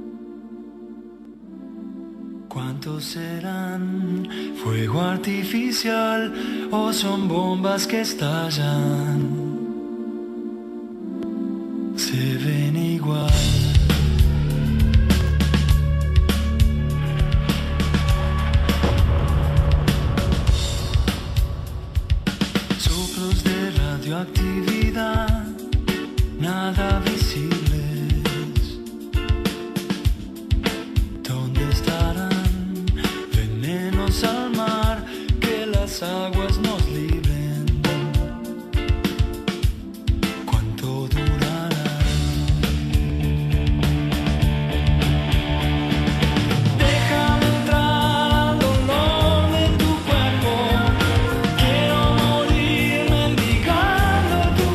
¿cuántos serán? ¿Fuego artificial o son bombas que estallan? Se ven igual. Soplos de radioactividad, nada visible. Aguas nos libren. ¿Cuánto durará? Déjame entrar al dolor de tu cuerpo. Quiero morir mendigando tu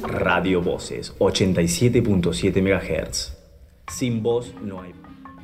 Radio Voces, ochenta y siete punto siete megahertz. Sin voz no hay...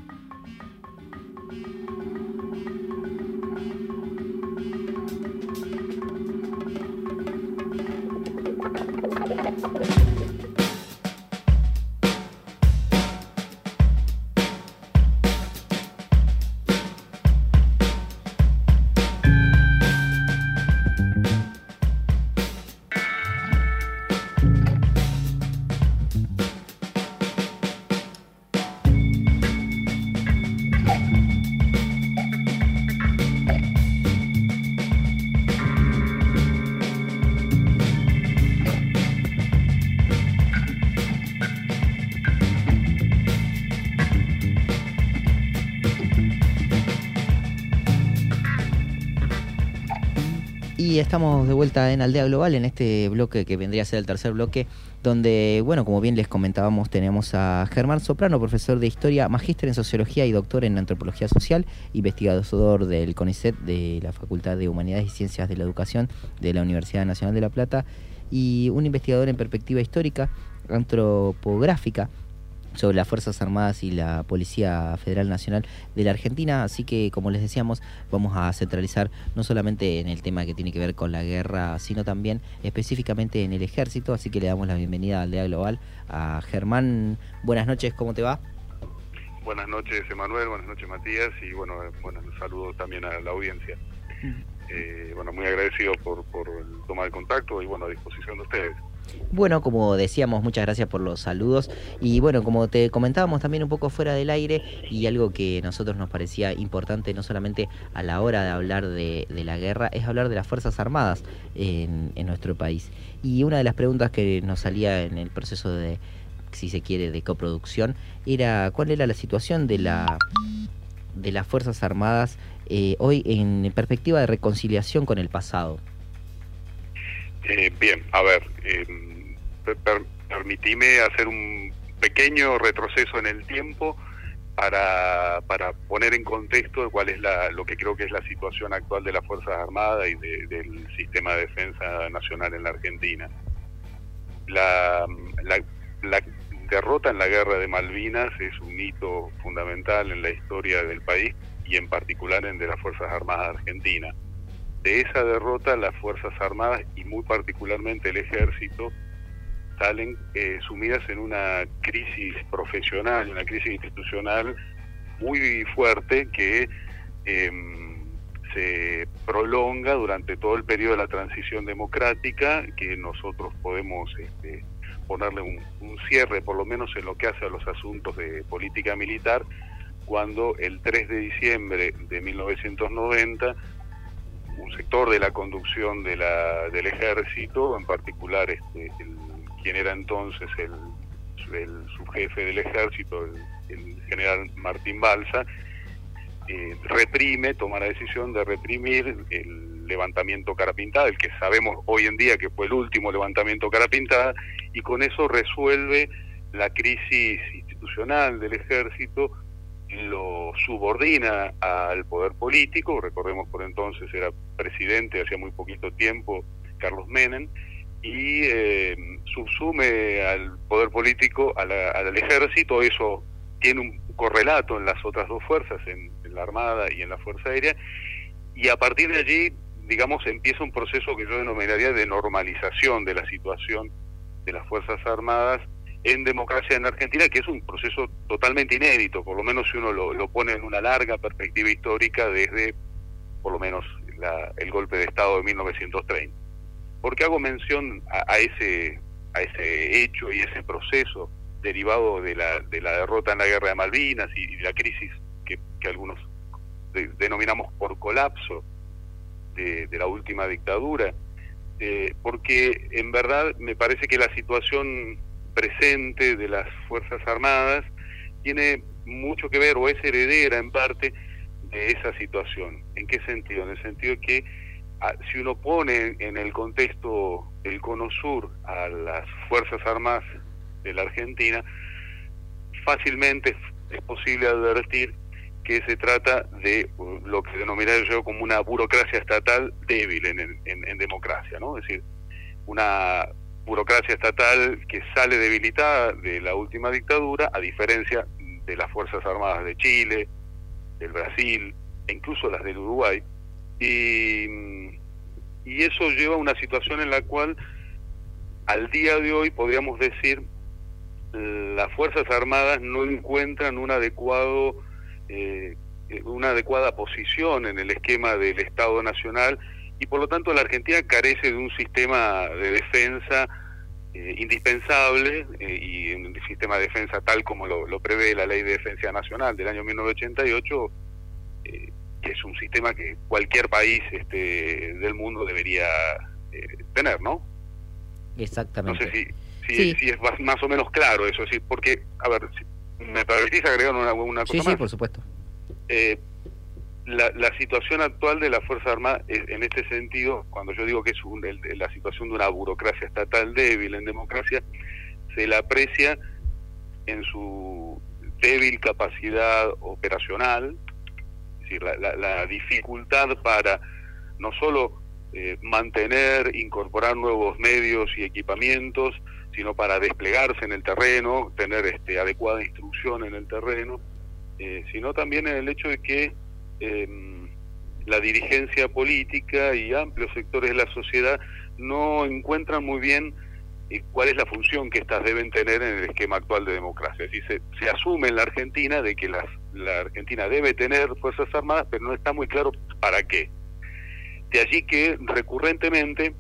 Y estamos de vuelta en Aldea Global, en este bloque que vendría a ser el tercer bloque, donde, bueno, como bien les comentábamos, tenemos a Germán Soprano, profesor de Historia, magíster en Sociología y doctor en Antropología Social, investigador del CONICET de la Facultad de Humanidades y Ciencias de la Educación de la Universidad Nacional de La Plata, y un investigador en perspectiva histórica, antropográfica, sobre las Fuerzas Armadas y la Policía Federal Nacional de la Argentina. Así que, como les decíamos, vamos a centralizar no solamente en el tema que tiene que ver con la guerra, sino también específicamente en el ejército. Así que le damos la bienvenida a Aldea Global a Germán. Buenas noches, ¿cómo te va? Buenas noches, Emanuel, buenas noches, Matías, y bueno, bueno, saludo también a la audiencia. Eh, bueno, muy agradecido por, por tomar el contacto y bueno, a disposición de ustedes. Bueno, como decíamos, muchas gracias por los saludos. Y bueno, como te comentábamos también un poco fuera del aire, y algo que a nosotros nos parecía importante, no solamente a la hora de hablar de, de la guerra, es hablar de las Fuerzas Armadas en, en nuestro país. Y una de las preguntas que nos salía en el proceso de, si se quiere, de coproducción, era cuál era la situación de la de las Fuerzas Armadas eh, hoy en perspectiva de reconciliación con el pasado. Eh, bien, a ver, eh, per, permitime hacer un pequeño retroceso en el tiempo para, para poner en contexto cuál es la, lo que creo que es la situación actual de las Fuerzas Armadas y de, del sistema de defensa nacional en la Argentina. La, la, la derrota en la Guerra de Malvinas es un hito fundamental en la historia del país y en particular en de las Fuerzas Armadas argentinas. De esa derrota, las Fuerzas Armadas y muy particularmente el Ejército salen eh, sumidas en una crisis profesional, una crisis institucional muy fuerte que eh, se prolonga durante todo el periodo de la transición democrática, que nosotros podemos este, ponerle un, un cierre, por lo menos en lo que hace a los asuntos de política militar, cuando el tres de diciembre de mil novecientos noventa un sector de la conducción de la, del ejército, en particular este, el, quien era entonces el, el subjefe del ejército, el, el general Martín Balsa, eh, reprime, toma la decisión de reprimir el levantamiento Cara Pintada, el que sabemos hoy en día que fue el último levantamiento Cara Pintada, y con eso resuelve la crisis institucional del ejército, lo subordina al poder político. Recordemos, por entonces era presidente hacía muy poquito tiempo Carlos Menem, y eh, subsume al poder político a la, al ejército. Eso tiene un correlato en las otras dos fuerzas, en, en la Armada y en la Fuerza Aérea, y a partir de allí, digamos, empieza un proceso que yo denominaría de normalización de la situación de las Fuerzas Armadas en democracia en Argentina, que es un proceso totalmente inédito, por lo menos si uno lo, lo pone en una larga perspectiva histórica desde, por lo menos, la, el golpe de Estado de mil novecientos treinta. ¿Por qué hago mención a, a ese a ese hecho y ese proceso derivado de la de la derrota en la Guerra de Malvinas y, y la crisis que, que algunos de, denominamos por colapso de, de la última dictadura? Eh, porque en verdad me parece que la situación presente de las Fuerzas Armadas tiene mucho que ver, o es heredera en parte de esa situación. ¿En qué sentido? En el sentido de que a, si uno pone en el contexto del Cono Sur a las Fuerzas Armadas de la Argentina, fácilmente es, es posible advertir que se trata de lo que denominaría yo como una burocracia estatal débil en, en, en democracia, ¿no? Es decir, una burocracia estatal que sale debilitada de la última dictadura, a diferencia de las Fuerzas Armadas de Chile, del Brasil e incluso las del Uruguay, y, y eso lleva a una situación en la cual al día de hoy podríamos decir las Fuerzas Armadas no encuentran un adecuado eh, una adecuada posición en el esquema del Estado Nacional, y por lo tanto la Argentina carece de un sistema de defensa eh, indispensable eh, y un sistema de defensa tal como lo, lo prevé la Ley de Defensa Nacional del año mil novecientos ochenta y ocho, eh, que es un sistema que cualquier país este, del mundo debería eh, tener, ¿no? Exactamente. No sé si, si, sí. si es más o menos claro eso, sí, porque, a ver, si ¿me permitís agregar una, una cosa sí, más? Sí, por supuesto. Eh, La, la situación actual de la Fuerza Armada, en este sentido, cuando yo digo que es un, el, la situación de una burocracia estatal débil en democracia, se la aprecia en su débil capacidad operacional, es decir, la, la, la dificultad para no solo eh, mantener, incorporar nuevos medios y equipamientos, sino para desplegarse en el terreno, tener este, adecuada instrucción en el terreno, eh, sino también en el hecho de que Eh, la dirigencia política y amplios sectores de la sociedad no encuentran muy bien eh, cuál es la función que éstas deben tener en el esquema actual de democracia. Es decir, se, se asume en la Argentina de que la, la Argentina debe tener Fuerzas Armadas, pero no está muy claro para qué. De allí que recurrentemente,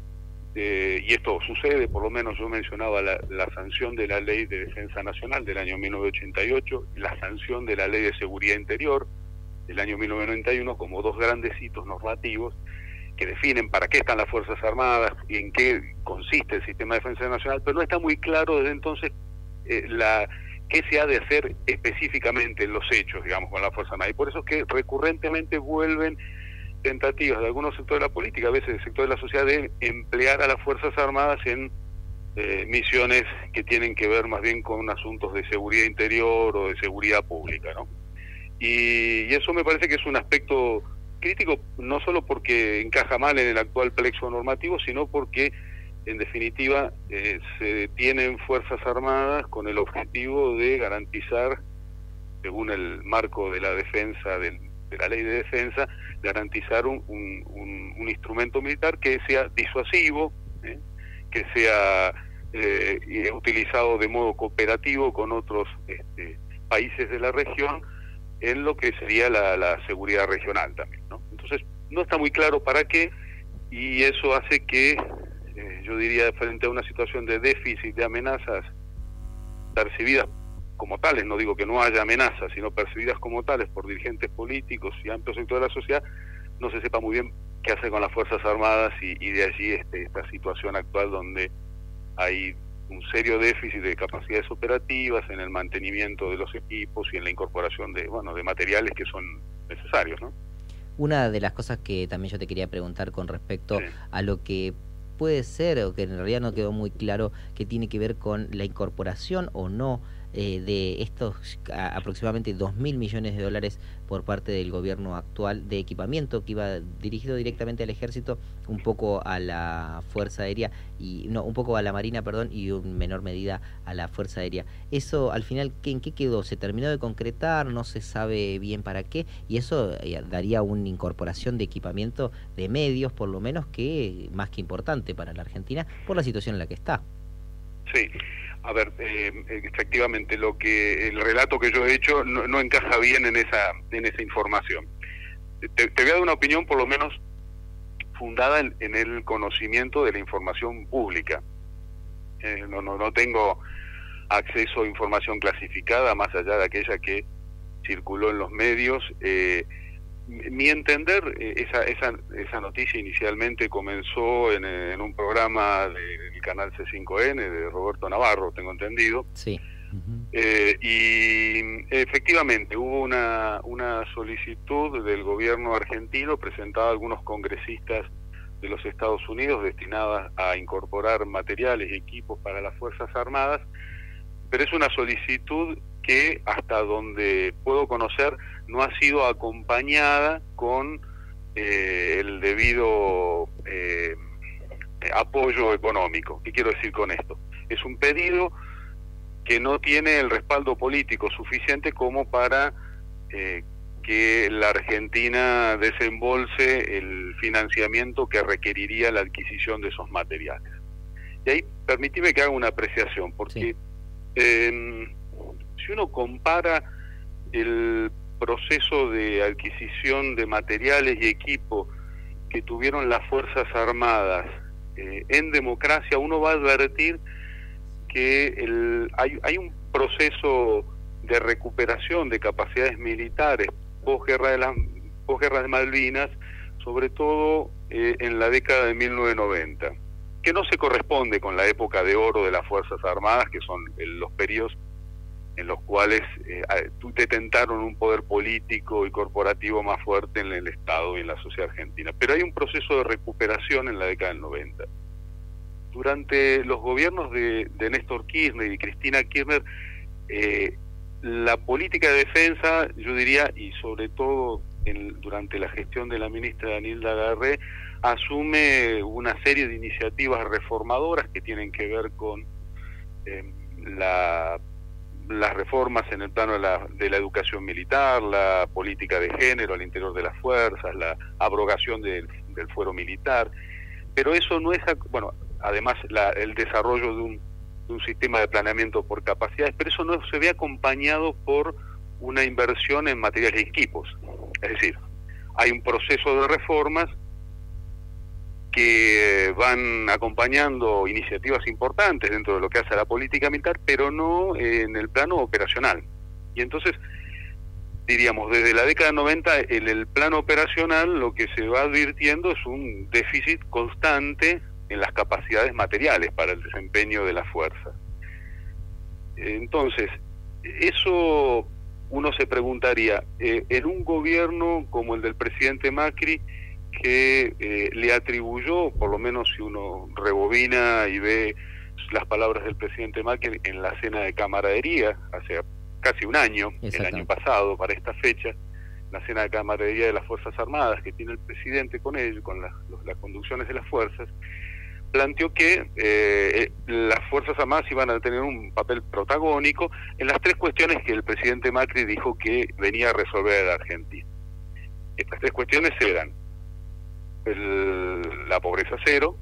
eh, y esto sucede, por lo menos yo mencionaba la, la sanción de la Ley de Defensa Nacional del año mil novecientos ochenta y ocho, la sanción de la Ley de Seguridad Interior del año mil novecientos noventa y uno, como dos grandes hitos normativos que definen para qué están las Fuerzas Armadas y en qué consiste el sistema de defensa nacional, pero no está muy claro desde entonces eh, la qué se ha de hacer específicamente en los hechos, digamos, con la Fuerza Armada. Y por eso es que recurrentemente vuelven tentativas de algunos sectores de la política, a veces del sector de la sociedad, de emplear a las Fuerzas Armadas en eh, misiones que tienen que ver más bien con asuntos de seguridad interior o de seguridad pública, ¿no? Y, y eso me parece que es un aspecto crítico, no solo porque encaja mal en el actual plexo normativo, sino porque, en definitiva, eh, se tienen Fuerzas Armadas con el objetivo de garantizar, según el marco de la defensa, del, de la ley de defensa, garantizar un, un, un, un instrumento militar que sea disuasivo, ¿eh? que sea eh, utilizado de modo cooperativo con otros este, países de la región, en lo que sería la, la seguridad regional también, ¿no? Entonces, no está muy claro para qué, y eso hace que, eh, yo diría, frente a una situación de déficit de amenazas percibidas como tales, no digo que no haya amenazas, sino percibidas como tales por dirigentes políticos y amplios sectores de la sociedad, no se sepa muy bien qué hacer con las Fuerzas Armadas, y, y de allí este, esta situación actual donde hay un serio déficit de capacidades operativas en el mantenimiento de los equipos y en la incorporación de bueno de materiales que son necesarios, ¿no? Una de las cosas que también yo te quería preguntar con respecto sí. a lo que puede ser, o que en realidad no quedó muy claro, que tiene que ver con la incorporación o no eh, de estos a, aproximadamente dos mil millones de dólares por parte del gobierno actual de equipamiento que iba dirigido directamente al ejército, un poco a la Fuerza Aérea y no, un poco a la Marina, perdón, y en menor medida a la Fuerza Aérea. Eso al final, ¿en qué quedó? ¿Se terminó de concretar? No se sabe bien para qué, y eso eh, daría una incorporación de equipamiento de medios, por lo menos, que más que importante para la Argentina por la situación en la que está. Sí. A ver, eh, efectivamente, lo que el relato que yo he hecho no, no encaja bien en esa en esa información. Te, te voy a dar una opinión, por lo menos fundada en, en el conocimiento de la información pública. Eh, no, no, no tengo acceso a información clasificada más allá de aquella que circuló en los medios. Eh, mi entender, esa, esa, esa noticia inicialmente comenzó en, en un programa del canal C cinco N de Roberto Navarro, tengo entendido. Sí. Uh-huh. Eh, y efectivamente hubo una, una solicitud del gobierno argentino presentada a algunos congresistas de los Estados Unidos destinadas a incorporar materiales y equipos para las Fuerzas Armadas, pero es una solicitud que, hasta donde puedo conocer, no ha sido acompañada con eh, el debido eh, apoyo económico. ¿Qué quiero decir con esto? Es un pedido que no tiene el respaldo político suficiente como para eh, que la Argentina desembolse el financiamiento que requeriría la adquisición de esos materiales. Y ahí permíteme que haga una apreciación, porque sí. eh, si uno compara el proceso de adquisición de materiales y equipo que tuvieron las Fuerzas Armadas eh, en democracia, uno va a advertir que el, hay, hay un proceso de recuperación de capacidades militares posguerra de las posguerra de Malvinas, sobre todo eh, en la década de mil novecientos noventa, que no se corresponde con la época de oro de las Fuerzas Armadas, que son eh, los periodos en los cuales eh, detentaron un poder político y corporativo más fuerte en el Estado y en la sociedad argentina. Pero hay un proceso de recuperación en la década del noventa. Durante los gobiernos de, de Néstor Kirchner y Cristina Kirchner, eh, la política de defensa, yo diría, y sobre todo en, durante la gestión de la ministra Danilda Garré, asume una serie de iniciativas reformadoras que tienen que ver con eh, la, las reformas en el plano de la, de la educación militar, la política de género al interior de las fuerzas, la abrogación del, del fuero militar, pero eso no es, bueno, además la, el desarrollo de un, de un sistema de planeamiento por capacidades, pero eso no se ve acompañado por una inversión en materiales y equipos. Es decir, hay un proceso de reformas que van acompañando iniciativas importantes dentro de lo que hace a la política militar, pero no en el plano operacional. Y entonces, diríamos, desde la década noventa, en el plano operacional lo que se va advirtiendo es un déficit constante en las capacidades materiales para el desempeño de la fuerza. Entonces, eso uno se preguntaría, eh, en un gobierno como el del presidente Macri, que eh, le atribuyó, por lo menos si uno rebobina y ve las palabras del presidente Macri en la cena de camaradería, hace casi un año, el año pasado, para esta fecha, la cena de camaradería de las Fuerzas Armadas que tiene el presidente con ellos, con la, los, las conducciones de las fuerzas, planteó que eh, las Fuerzas Armadas iban a tener un papel protagónico en las tres cuestiones que el presidente Macri dijo que venía a resolver a la Argentina. Estas tres cuestiones eran el, la pobreza cero,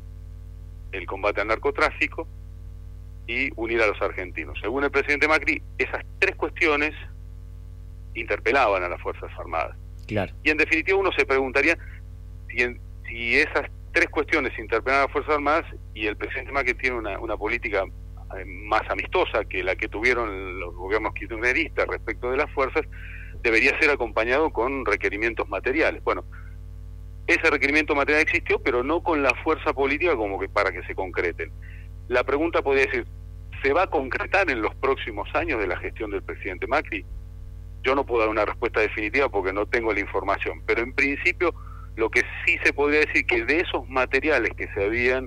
el combate al narcotráfico y unir a los argentinos. Según el presidente Macri, esas tres cuestiones interpelaban a las Fuerzas Armadas. Claro. Y en definitiva uno se preguntaría si, en, si esas tres cuestiones interpelan a las Fuerzas Armadas y el presidente Macri tiene una, una política más amistosa que la que tuvieron los gobiernos kirchneristas respecto de las fuerzas, debería ser acompañado con requerimientos materiales. Bueno, ese requerimiento material existió, pero no con la fuerza política como que para que se concreten. La pregunta podría decir, ¿se va a concretar en los próximos años de la gestión del presidente Macri? Yo no puedo dar una respuesta definitiva porque no tengo la información, pero en principio lo que sí se podría decir que de esos materiales que se habían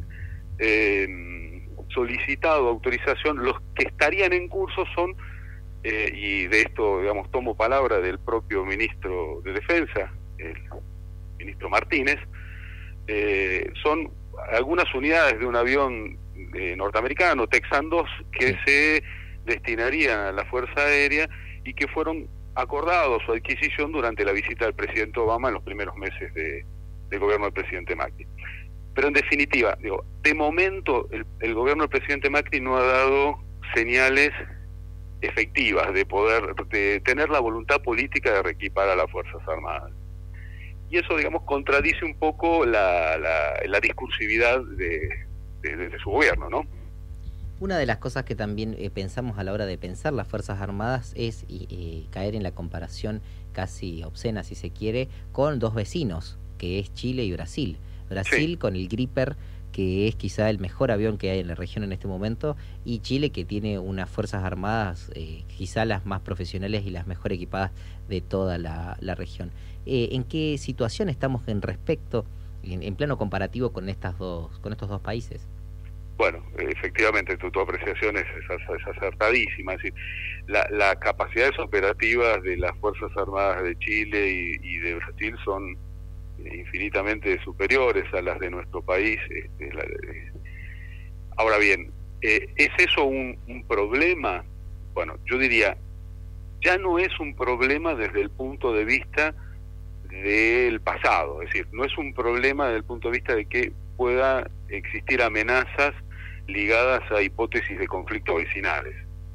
eh, solicitado autorización, los que estarían en curso son, eh, y de esto, digamos, tomo palabra del propio ministro de Defensa, el ministro Martínez, eh, son algunas unidades de un avión eh, norteamericano, Texan dos, que se destinarían a la Fuerza Aérea y que fueron acordado su adquisición durante la visita del presidente Obama en los primeros meses de, del gobierno del presidente Macri. Pero en definitiva, digo, de momento el, el gobierno del presidente Macri no ha dado señales efectivas de poder, de tener la voluntad política de reequipar a las Fuerzas Armadas. Y eso, digamos, contradice un poco la, la, la discursividad de, de, de su gobierno, ¿no? Una de las cosas que también eh, pensamos a la hora de pensar las Fuerzas Armadas es eh, caer en la comparación casi obscena, si se quiere, con dos vecinos, que es Chile y Brasil. Brasil sí, con el Griper, que es quizá el mejor avión que hay en la región en este momento, y Chile, que tiene unas Fuerzas Armadas eh, quizá las más profesionales y las mejor equipadas de toda la, la región. Eh, ¿En qué situación estamos en respecto, en, en plano comparativo con, estas dos, con estos dos países? Bueno, efectivamente tu, tu apreciación es, es, es acertadísima. Es decir, la, las capacidades operativas de las Fuerzas Armadas de Chile y, y de Brasil son infinitamente superiores a las de nuestro país. Este, la, eh, ahora bien, eh, ¿es eso un, un problema? Bueno, yo diría, ya no es un problema desde el punto de vista del pasado, es decir, no es un problema desde el punto de vista de que pueda existir amenazas ligadas a hipótesis de conflictos vecinales.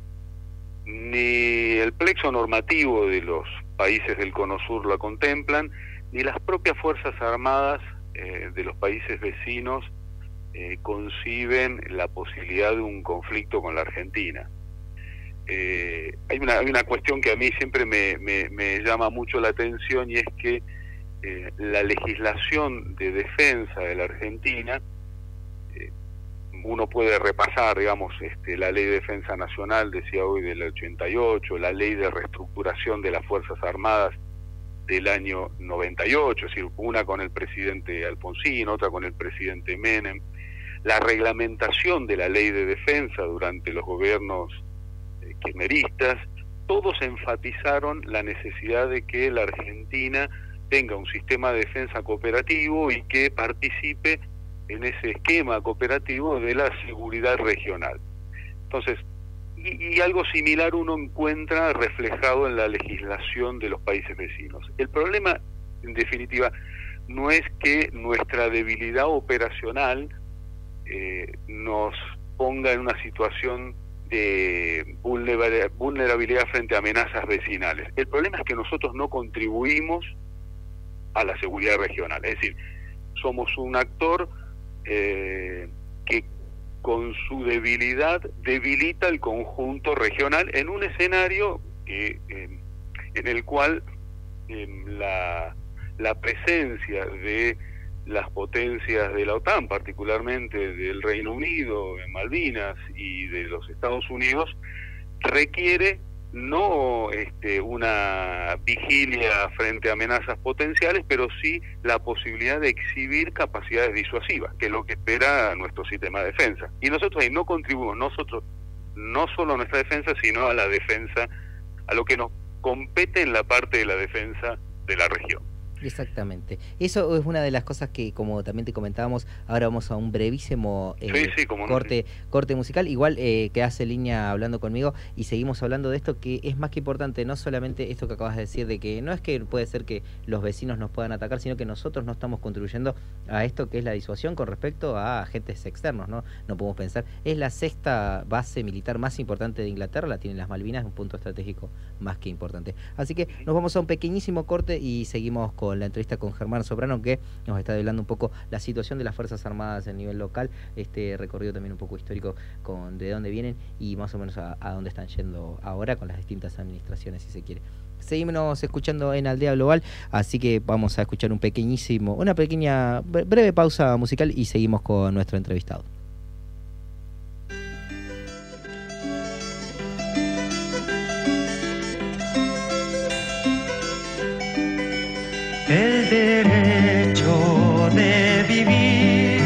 Ni el plexo normativo de los países del Cono Sur lo contemplan, ni las propias Fuerzas Armadas eh, de los países vecinos eh, conciben la posibilidad de un conflicto con la Argentina. Eh, hay, una, hay una cuestión que a mí siempre me, me, me llama mucho la atención, y es que eh, la legislación de defensa de la Argentina, eh, uno puede repasar, digamos, este, la Ley de Defensa Nacional, decía hoy, del ochenta y ocho, la Ley de Reestructuración de las Fuerzas Armadas del año noventa y ocho, es decir, una con el presidente Alfonsín, otra con el presidente Menem, la reglamentación de la Ley de Defensa durante los gobiernos eh, kirchneristas. Todos enfatizaron la necesidad de que la Argentina tenga un sistema de defensa cooperativo y que participe en ese esquema cooperativo de la seguridad regional. Entonces, y, y algo similar uno encuentra reflejado en la legislación de los países vecinos. El problema, en definitiva, no es que nuestra debilidad operacional eh, nos ponga en una situación de vulnerabilidad frente a amenazas vecinales. El problema es que nosotros no contribuimos a la seguridad regional, es decir, somos un actor eh, que con su debilidad debilita el conjunto regional en un escenario que, eh, en el cual eh, la, la presencia de las potencias de la OTAN, particularmente del Reino Unido en Malvinas y de los Estados Unidos, requiere no este, una vigilia frente a amenazas potenciales, pero sí la posibilidad de exhibir capacidades disuasivas, que es lo que espera nuestro sistema de defensa. Y nosotros ahí no contribuimos, nosotros, no solo a nuestra defensa, sino a la defensa, a lo que nos compete en la parte de la defensa de la región. Exactamente. Eso es una de las cosas que, como también te comentábamos, ahora vamos a un brevísimo eh, sí, sí, como corte, no, sí. corte musical. Igual eh, quedás en línea hablando conmigo y seguimos hablando de esto, que es más que importante, no solamente esto que acabas de decir, de que no es que puede ser que los vecinos nos puedan atacar, sino que nosotros no estamos contribuyendo a esto que es la disuasión con respecto a agentes externos, ¿no? No podemos pensar. Es la sexta base militar más importante de Inglaterra, la tienen las Malvinas, un punto estratégico más que importante. Así que nos vamos a un pequeñísimo corte y seguimos con la entrevista con Germán Soprano, que nos está hablando un poco la situación de las Fuerzas Armadas a nivel local, este recorrido también un poco histórico con de dónde vienen y más o menos a, a dónde están yendo ahora con las distintas administraciones, si se quiere. Seguimos escuchando en Aldea Global, así que vamos a escuchar un pequeñísimo, una pequeña, breve pausa musical y seguimos con nuestro entrevistado. El derecho de vivir,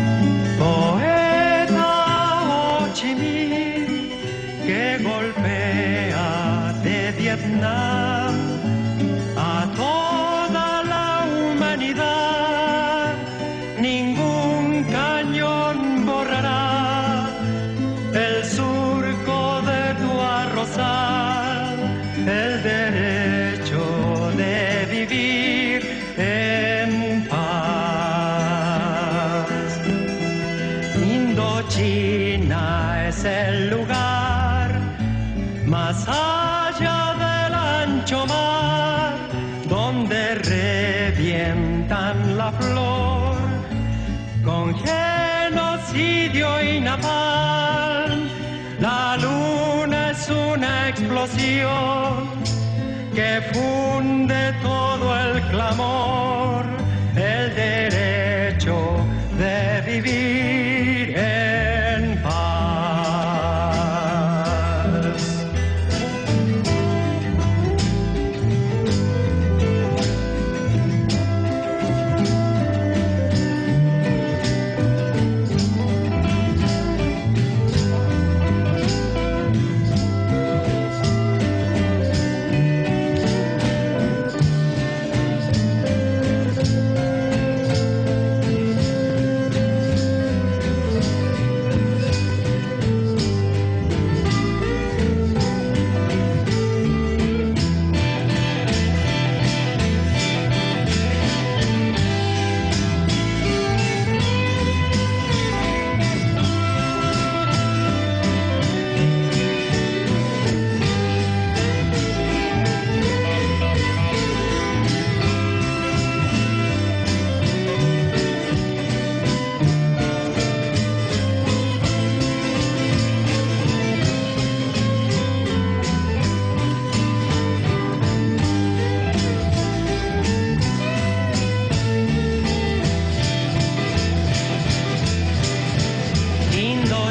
poeta Ho Chi Minh, que golpea de Vietnam a toda la humanidad. Ningún cañón borrará el surco de tu arrozal. El derecho de vivir en paz. Indochina es el lugar más allá del ancho mar, donde revientan la flor con genocidio y napalm. La luna es una explosión que funde todo el clamor, el derecho de vivir en paz.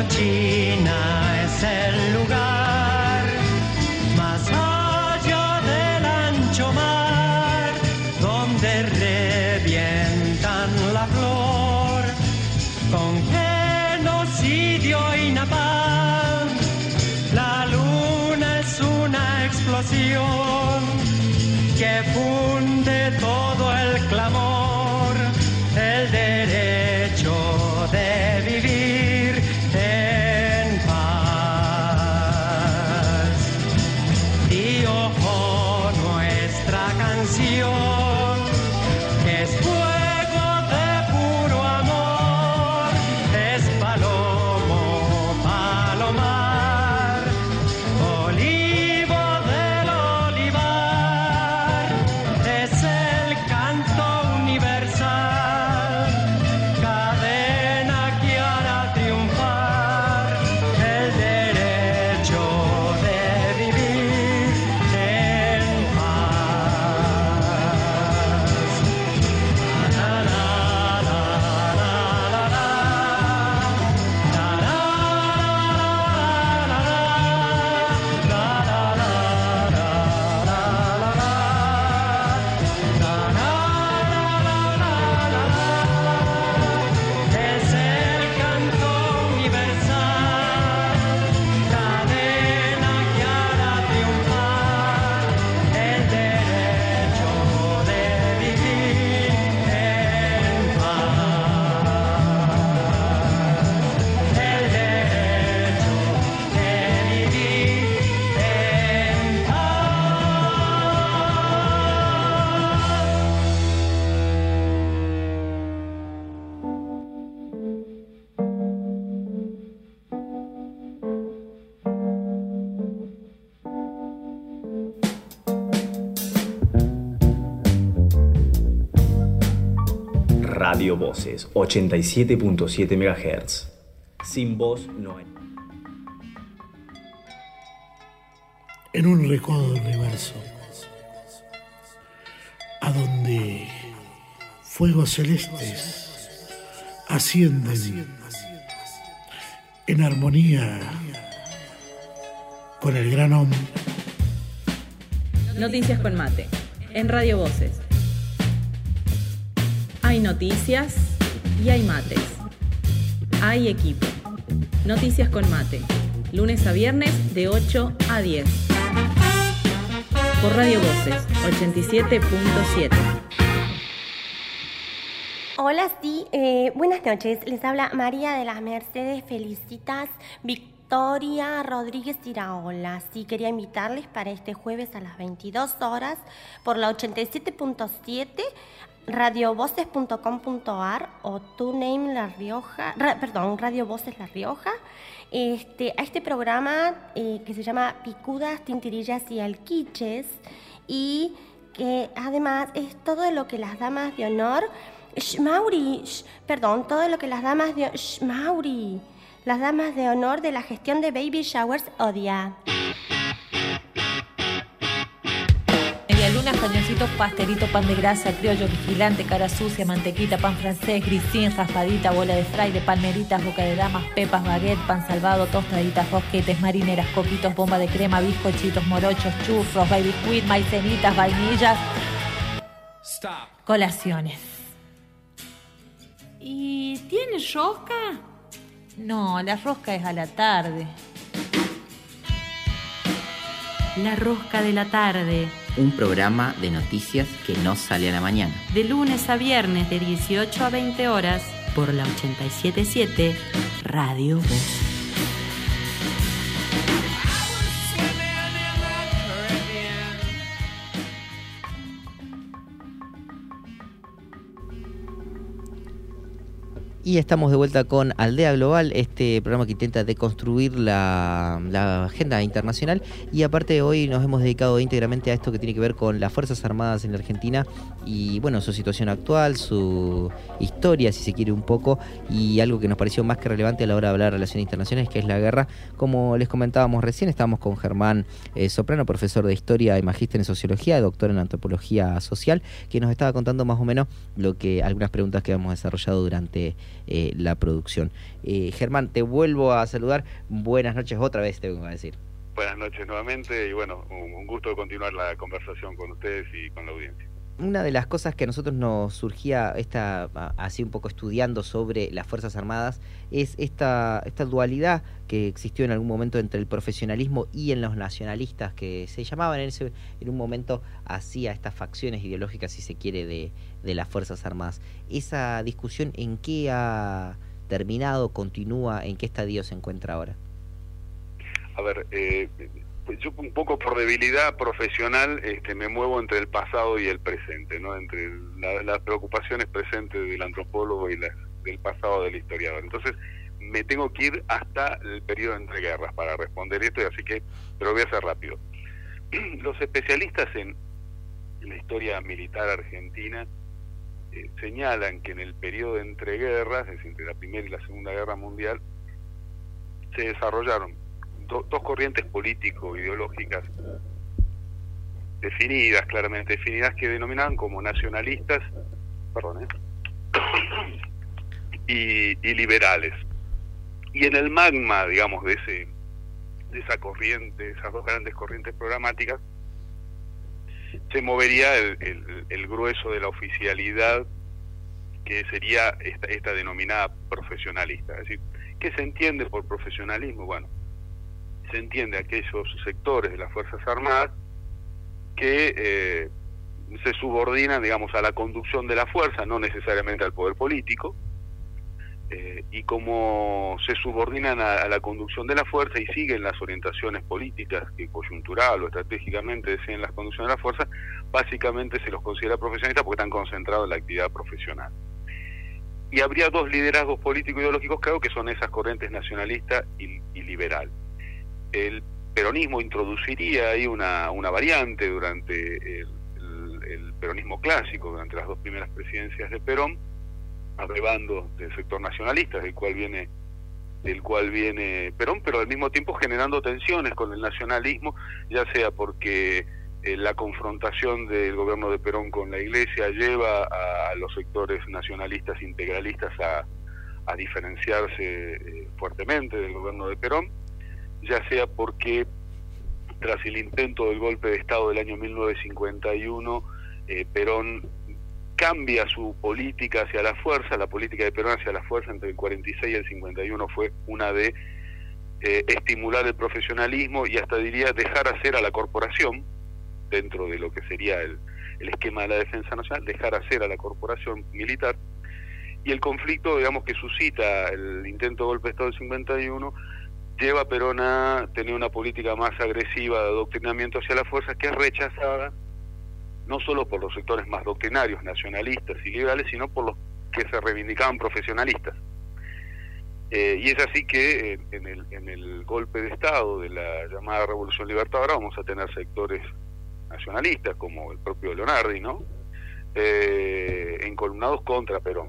China es el lugar más allá del ancho mar, donde revientan la flor con genocidio y napalm. La luna es una explosión que funde todo el clamor, el derecho de vivir en paz. Y ojo, nuestra canción es fuego de puro amor, es palomo, palomar, olivo del olivar, es el canto universal, cadena que hará triunfar el derecho de vivir en paz. La, la, la, la, la, la, la, la, es el canto universal, cadena que hará triunfar el derecho de vivir en paz. El derecho de vivir en Radio Voces, ochenta y siete punto siete megahertz. Sin voz no hay. En un recodo del universo, a donde fuegos celestes ascienden en armonía con el gran hombre. Noticias con mate, en Radio Voces. Hay noticias y hay mates. Hay equipo. Noticias con mate, lunes a viernes de ocho a diez. Por Radio Voces, ochenta y siete punto siete. Hola, sí, eh, buenas noches. Les habla María de las Mercedes Felicitas Victoria Rodríguez Iraola. Sí, quería invitarles para este jueves a las veintidós horas por la ochenta y siete punto siete, radiovoces punto com punto ar o TuneIn La Rioja, ra, perdón, Radio Voces La Rioja, este, a este programa eh, que se llama Picudas, Tintirillas y Alquiches, y que además es todo lo que las damas de honor, sh, Mauri, sh, perdón, todo lo que las damas de sh, Mauri, las damas de honor de la gestión de baby showers odia. Medialunas, cañoncitos, pastelito, pan de grasa, criollo, vigilante, cara sucia, mantequita, pan francés, grisín, raspadita, bola de fraile, palmeritas, boca de damas, pepas, baguette, pan salvado, tostaditas, rosquetes, marineras, coquitos, bomba de crema, bizcochitos, morochos, churros, baby squid, maicenitas, vainillas. Stop. Colaciones. ¿Y tiene rosca? No, la rosca es a la tarde. La rosca de la tarde. Un programa de noticias que no sale a la mañana. De lunes a viernes de dieciocho a veinte horas por la ochenta y siete punto siete Radio Voz. Y estamos de vuelta con Aldea Global, este programa que intenta deconstruir la, la agenda internacional, y aparte hoy nos hemos dedicado íntegramente a esto que tiene que ver con las Fuerzas Armadas en la Argentina y bueno, su situación actual, su historia, si se quiere un poco, y algo que nos pareció más que relevante a la hora de hablar de relaciones internacionales, que es la guerra. Como les comentábamos recién, estábamos con Germán eh, Soprano, profesor de Historia y magíster en Sociología, doctor en Antropología Social, que nos estaba contando más o menos lo que algunas preguntas que hemos desarrollado durante eh, la producción. Eh, Germán, te vuelvo a saludar. Buenas noches otra vez, te vengo a decir. Buenas noches nuevamente y bueno, un, un gusto continuar la conversación con ustedes y con la audiencia. Una de las cosas que a nosotros nos surgía esta, así un poco estudiando sobre las Fuerzas Armadas es esta, esta dualidad que existió en algún momento entre el profesionalismo y en los nacionalistas, que se llamaban en, ese, en un momento así a estas facciones ideológicas, si se quiere, de, de las Fuerzas Armadas. ¿Esa discusión en qué ha terminado, continúa, en qué estadio se encuentra ahora? A ver, eh, yo un poco por debilidad profesional este, me muevo entre el pasado y el presente, ¿no? Entre la, las preocupaciones presentes del antropólogo y las del pasado del historiador. Entonces me tengo que ir hasta el periodo entre guerras para responder esto, y así que pero voy a hacer rápido. Los especialistas en la historia militar argentina eh, señalan que en el periodo entre guerras, es decir, entre la Primera y la Segunda Guerra Mundial, se desarrollaron dos corrientes político-ideológicas definidas, claramente definidas, que denominaban como nacionalistas, perdón, ¿eh? y, y liberales. Y en el magma, digamos, de ese de esa corriente, esas dos grandes corrientes programáticas, se movería el, el, el grueso de la oficialidad, que sería esta, esta denominada profesionalista. Es decir, ¿qué se entiende por profesionalismo? Bueno, se entiende aquellos sectores de las Fuerzas Armadas que eh, se subordinan, digamos, a la conducción de la fuerza, no necesariamente al poder político, eh, y como se subordinan a, a la conducción de la fuerza y siguen las orientaciones políticas que coyuntural o estratégicamente deciden las conducciones de la fuerza, básicamente se los considera profesionalistas porque están concentrados en la actividad profesional. Y habría dos liderazgos político-ideológicos, claro, que son esas corrientes nacionalista y, y liberal. El peronismo introduciría ahí una, una variante durante el, el, el peronismo clásico, durante las dos primeras presidencias de Perón, abrevando del sector nacionalista, del cual viene del cual viene Perón, pero al mismo tiempo generando tensiones con el nacionalismo, ya sea porque eh, la confrontación del gobierno de Perón con la Iglesia lleva a, a los sectores nacionalistas integralistas a, a diferenciarse eh, fuertemente del gobierno de Perón, ya sea porque tras el intento del golpe de Estado del año mil novecientos cincuenta y uno, eh, Perón cambia su política hacia la fuerza. La política de Perón hacia la fuerza entre el cuarenta y seis y el cincuenta y uno fue una de eh, estimular el profesionalismo y hasta diría dejar hacer a la corporación, dentro de lo que sería el, el esquema de la defensa nacional, dejar hacer a la corporación militar. Y el conflicto, digamos, que suscita el intento de golpe de Estado del cincuenta y uno lleva a Perón a tener una política más agresiva de adoctrinamiento hacia la fuerza, que es rechazada no solo por los sectores más doctrinarios, nacionalistas y liberales, sino por los que se reivindicaban profesionalistas. Eh, y es así que eh, en, el, en el golpe de Estado de la llamada Revolución Libertadora vamos a tener sectores nacionalistas, como el propio Leonardi, ¿no? Eh, encolumnados contra Perón.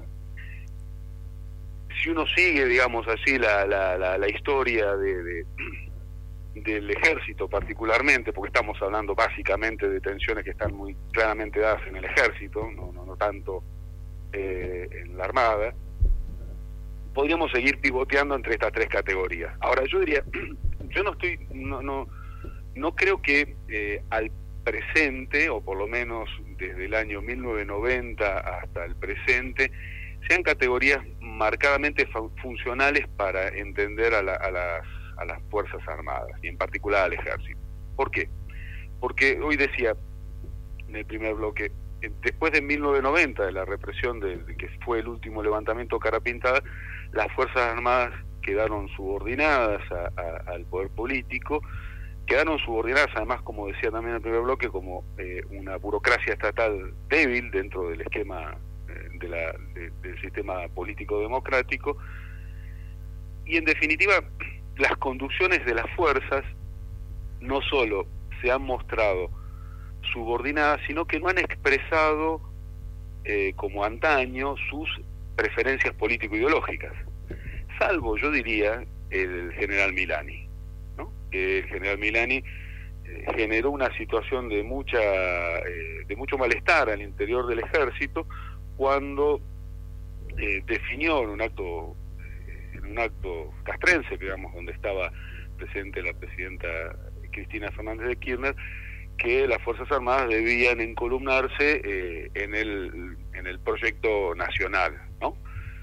Si uno sigue, digamos así, la, la, la, la historia de, de, del ejército particularmente, porque estamos hablando básicamente de tensiones que están muy claramente dadas en el ejército, no, no, no tanto eh, en la Armada, podríamos seguir pivoteando entre estas tres categorías. Ahora, yo diría, yo no estoy, no, no, no creo que eh, al presente, o por lo menos desde el año mil novecientos noventa hasta el presente, sean categorías marcadamente funcionales para entender a, la, a, las, a las Fuerzas Armadas, y en particular al Ejército. ¿Por qué? Porque hoy decía, en el primer bloque, después de mil novecientos noventa, de la represión de, de que fue el último levantamiento cara pintada, las Fuerzas Armadas quedaron subordinadas a, a, al poder político, quedaron subordinadas además, como decía también en el primer bloque, como eh, una burocracia estatal débil dentro del esquema De la, de, del sistema político democrático, y en definitiva las conducciones de las fuerzas no solo se han mostrado subordinadas, sino que no han expresado eh, como antaño sus preferencias político-ideológicas, salvo, yo diría, el general Milani, ¿no? Que el general Milani eh, generó una situación de mucha eh, de mucho malestar al interior del ejército, cuando eh, definió en un acto en un acto castrense, digamos, donde estaba presente la presidenta Cristina Fernández de Kirchner, que las Fuerzas Armadas debían encolumnarse eh, en el en el proyecto nacional, ¿no?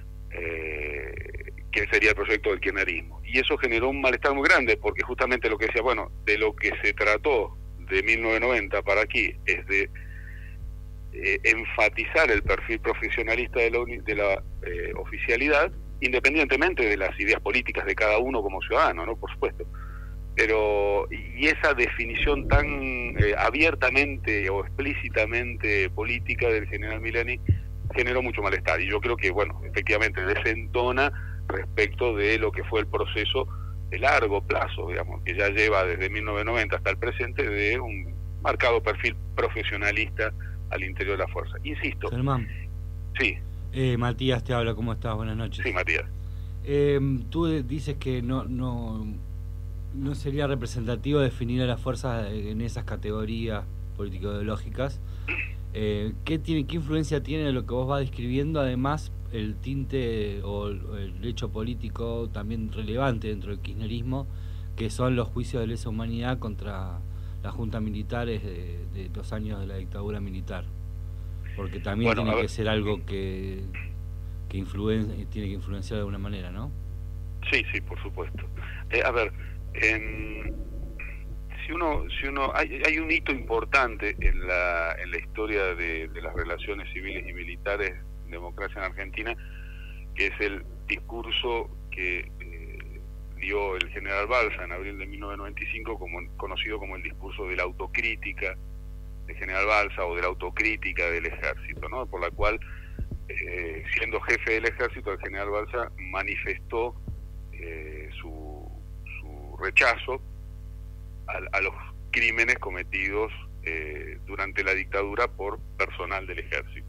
Eh, que sería el proyecto del kirchnerismo. Y eso generó un malestar muy grande, porque justamente lo que decía, bueno, de lo que se trató de mil novecientos noventa para aquí es de eh, enfatizar el perfil profesionalista de la, de la eh, oficialidad, independientemente de las ideas políticas de cada uno como ciudadano, ¿no? Por supuesto. Pero, y esa definición tan eh, abiertamente o explícitamente política del general Milani generó mucho malestar. Y yo creo que, bueno, efectivamente desentona respecto de lo que fue el proceso de largo plazo, digamos, que ya lleva desde mil novecientos noventa hasta el presente, de un marcado perfil profesionalista al interior de la fuerza. Insisto. Germán. Sí. Eh, Matías te habla, ¿cómo estás? Buenas noches. Sí, Matías. Eh, tú dices que no, no, no sería representativo definir a las fuerzas en esas categorías político-ideológicas. Eh, ¿qué, tiene, ¿Qué influencia tiene lo que vos vas describiendo? Además, el tinte o el, el hecho político también relevante dentro del kirchnerismo, que son los juicios de lesa humanidad contra las juntas militares de, de los años de la dictadura militar. Porque también bueno, tiene ver, que ser algo que, que influen, tiene que influenciar de alguna manera, ¿no? Sí, sí, por supuesto. Eh, a ver, en... Si uno, si uno hay, hay un hito importante en la en la historia de, de las relaciones civiles y militares en democracia en Argentina, que es el discurso que eh, dio el general Balsa en abril de mil novecientos noventa y cinco, como conocido como el discurso de la autocrítica del general Balsa o de la autocrítica del ejército, ¿no? Por la cual, eh, siendo jefe del ejército, el general Balsa manifestó eh, su, su rechazo A, a los crímenes cometidos eh, durante la dictadura por personal del ejército.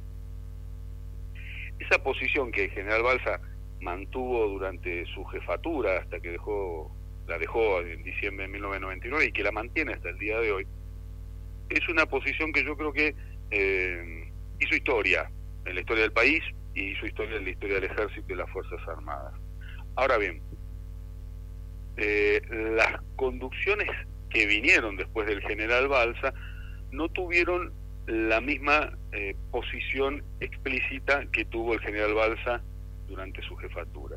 Esa posición que el general Balsa mantuvo durante su jefatura hasta que dejó la dejó en diciembre de mil novecientos noventa y nueve y que la mantiene hasta el día de hoy, es una posición que yo creo que eh, hizo historia en la historia del país y hizo historia en la historia del ejército y de las Fuerzas Armadas. Ahora bien, eh, las conducciones que vinieron después del general Balsa no tuvieron la misma eh, posición explícita que tuvo el general Balsa durante su jefatura.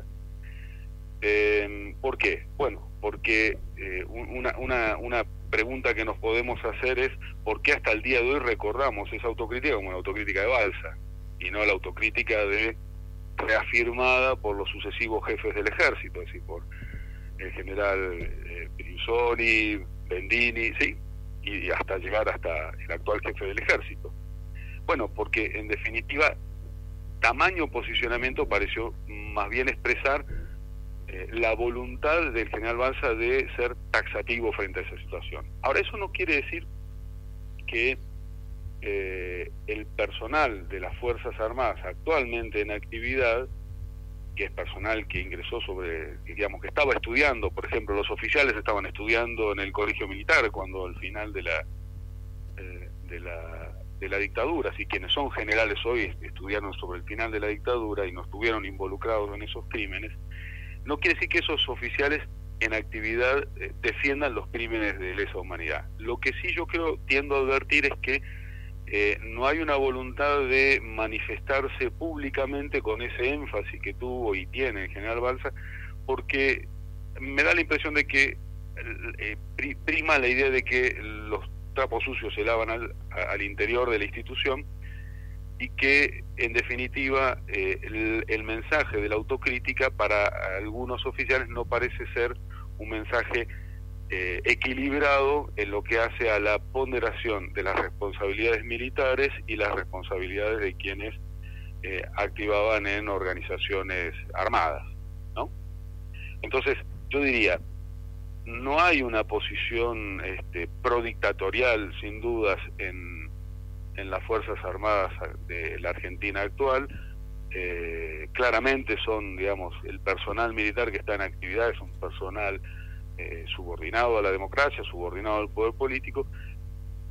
Eh, ¿Por qué? Bueno, porque eh, una, una, una pregunta que nos podemos hacer es ¿por qué hasta el día de hoy recordamos esa autocrítica como la autocrítica de Balsa y no la autocrítica de reafirmada por los sucesivos jefes del ejército, es decir, por el general eh, Briusoni, Bendini, sí, y hasta llegar hasta el actual jefe del ejército? Bueno, porque en definitiva tamaño posicionamiento pareció más bien expresar eh, la voluntad del general Balsa de ser taxativo frente a esa situación. Ahora, eso no quiere decir que eh, el personal de las Fuerzas Armadas actualmente en actividad, que es personal que ingresó sobre, digamos, que estaba estudiando, por ejemplo, los oficiales estaban estudiando en el colegio militar cuando al final de la eh, de la de la dictadura, así quienes son generales hoy estudiaron sobre el final de la dictadura y no estuvieron involucrados en esos crímenes, no quiere decir que esos oficiales en actividad eh, defiendan los crímenes de lesa humanidad. Lo que sí yo creo, tiendo a advertir, es que Eh, no hay una voluntad de manifestarse públicamente con ese énfasis que tuvo y tiene el general Balsa, porque me da la impresión de que eh, prima la idea de que los trapos sucios se lavan al, al interior de la institución y que en definitiva eh, el, el mensaje de la autocrítica para algunos oficiales no parece ser un mensaje Eh, equilibrado en lo que hace a la ponderación de las responsabilidades militares y las responsabilidades de quienes eh, activaban en organizaciones armadas, ¿no? Entonces, yo diría, no hay una posición este, prodictatorial, sin dudas, en, en las Fuerzas Armadas de la Argentina actual. Eh, claramente son, digamos, el personal militar que está en actividad es un personal Eh, subordinado a la democracia, subordinado al poder político,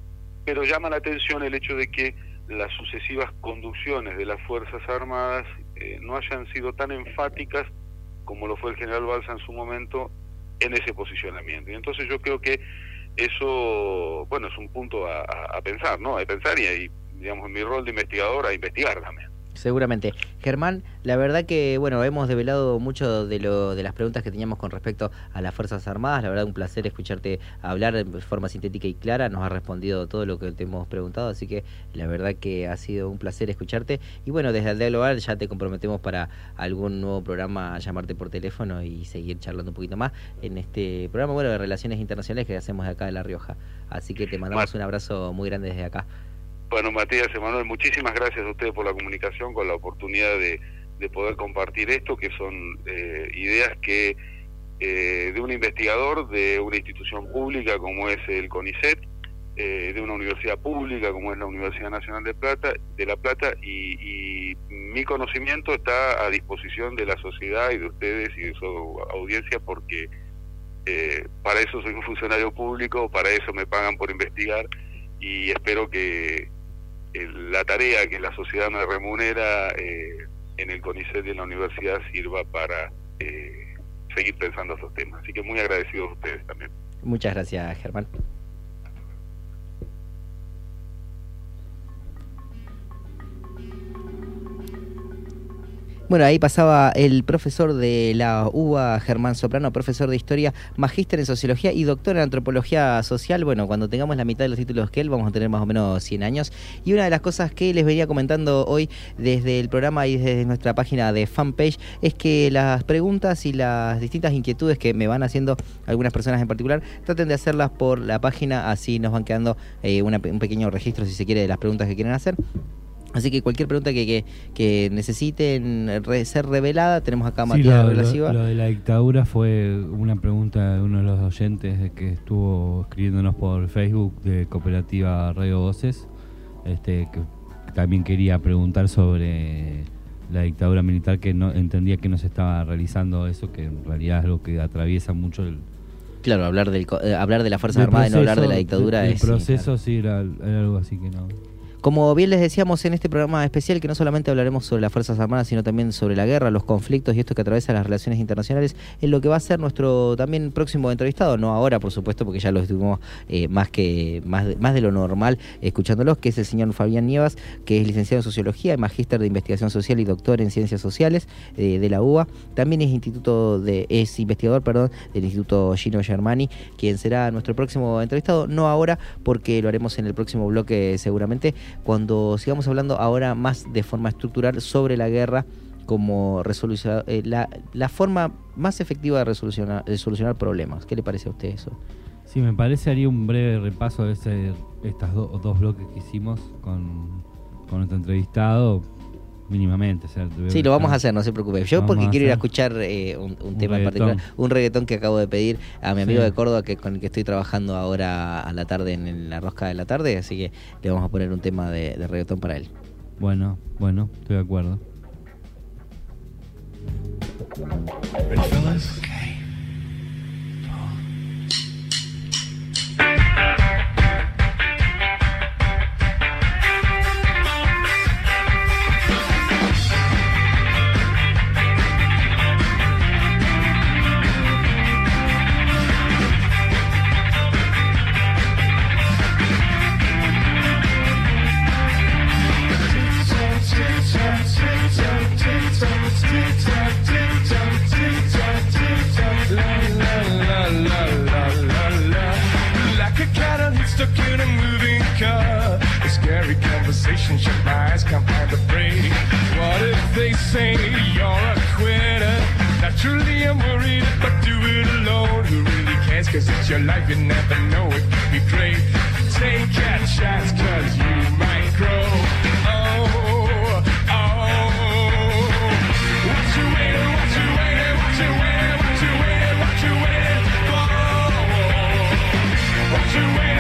pero llama la atención el hecho de que las sucesivas conducciones de las Fuerzas Armadas eh, no hayan sido tan enfáticas como lo fue el general Balsa en su momento en ese posicionamiento. Y entonces yo creo que eso, bueno, es un punto a, a, a pensar, ¿no? A pensar y, y, digamos, en mi rol de investigador, a investigar también. Seguramente. Germán, la verdad que, bueno, hemos develado mucho de lo de las preguntas que teníamos con respecto a las Fuerzas Armadas. La verdad, un placer escucharte hablar de forma sintética y clara. Nos has respondido todo lo que te hemos preguntado, así que la verdad que ha sido un placer escucharte. Y bueno, desde Aldea Global ya te comprometemos para algún nuevo programa, a llamarte por teléfono y seguir charlando un poquito más en este programa, bueno, de Relaciones Internacionales que hacemos de acá de La Rioja. Así que te mandamos un abrazo muy grande desde acá. Bueno, Matías, Emanuel, muchísimas gracias a ustedes por la comunicación, con la oportunidad de, de poder compartir esto, que son eh, ideas que eh, de un investigador de una institución pública como es el CONICET, eh, de una universidad pública como es la Universidad Nacional de Plata, de La Plata, y, y mi conocimiento está a disposición de la sociedad y de ustedes y de su audiencia, porque eh, para eso soy un funcionario público, para eso me pagan por investigar, y espero que la tarea que la sociedad me remunera eh, en el CONICET y en la universidad sirva para eh, seguir pensando estos temas. Así que muy agradecidos a ustedes también. Muchas gracias, Germán. Bueno, ahí pasaba el profesor de la U B A, Germán Soprano, profesor de Historia, magíster en Sociología y doctor en Antropología Social. Bueno, cuando tengamos la mitad de los títulos que él, vamos a tener más o menos cien años. Y una de las cosas que les venía comentando hoy desde el programa y desde nuestra página de fanpage es que las preguntas y las distintas inquietudes que me van haciendo algunas personas en particular, traten de hacerlas por la página, así nos van quedando eh, una, un pequeño registro, si se quiere, de las preguntas que quieren hacer. Así que cualquier pregunta que, que, que necesiten re, ser revelada, tenemos acá a sí, Matías lo, Relasiva. Lo, lo de la dictadura fue una pregunta de uno de los oyentes que estuvo escribiéndonos por Facebook de Cooperativa Radio Voces, este, que también quería preguntar sobre la dictadura militar, que no entendía que no se estaba realizando eso, que en realidad es algo que atraviesa mucho el... Claro, hablar, del, eh, hablar de las Fuerzas Armadas y no hablar de la dictadura de, es... El proceso sí, claro. sí era, era algo así que no... Como bien les decíamos en este programa especial, que no solamente hablaremos sobre las Fuerzas Armadas, sino también sobre la guerra, los conflictos y esto que atraviesa las relaciones internacionales, es lo que va a ser nuestro también próximo entrevistado, no ahora por supuesto, porque ya lo estuvimos eh, más que más de, más de lo normal escuchándolos, que es el señor Fabián Nievas, que es licenciado en Sociología, magíster de Investigación Social y doctor en Ciencias Sociales eh, de la U B A. También es instituto de es investigador, perdón, del Instituto Gino Germani, quien será nuestro próximo entrevistado, no ahora, porque lo haremos en el próximo bloque seguramente, cuando sigamos hablando ahora más de forma estructural sobre la guerra como resolución, eh, la, la forma más efectiva de, resolucionar, de solucionar problemas. ¿Qué le parece a usted eso? Sí, me parece, haría un breve repaso de ese, estas do, dos bloques que hicimos con, con nuestro entrevistado, mínimamente. O sea, sí, lo vamos a hacer, no se preocupe. Yo porque quiero ir a escuchar eh, un, un, un tema reggaetón. en particular, un reggaetón que acabo de pedir a mi amigo sí. de Córdoba, que con el que estoy trabajando ahora a la tarde en, en la rosca de la tarde, así que le vamos a poner un tema de, de reggaetón para él. Bueno, bueno, estoy de acuerdo. Stuck in a moving car, a scary conversation, shut my eyes, can't find a break. What if they say you're a quitter? Naturally I'm worried if I do it alone. Who really cares, cause it's your life, you never know, it could be great. Take a chance, cause you might grow. Oh, oh. What you waiting, what you waiting, what you waiting, what you waiting, what you waiting for? What you waiting?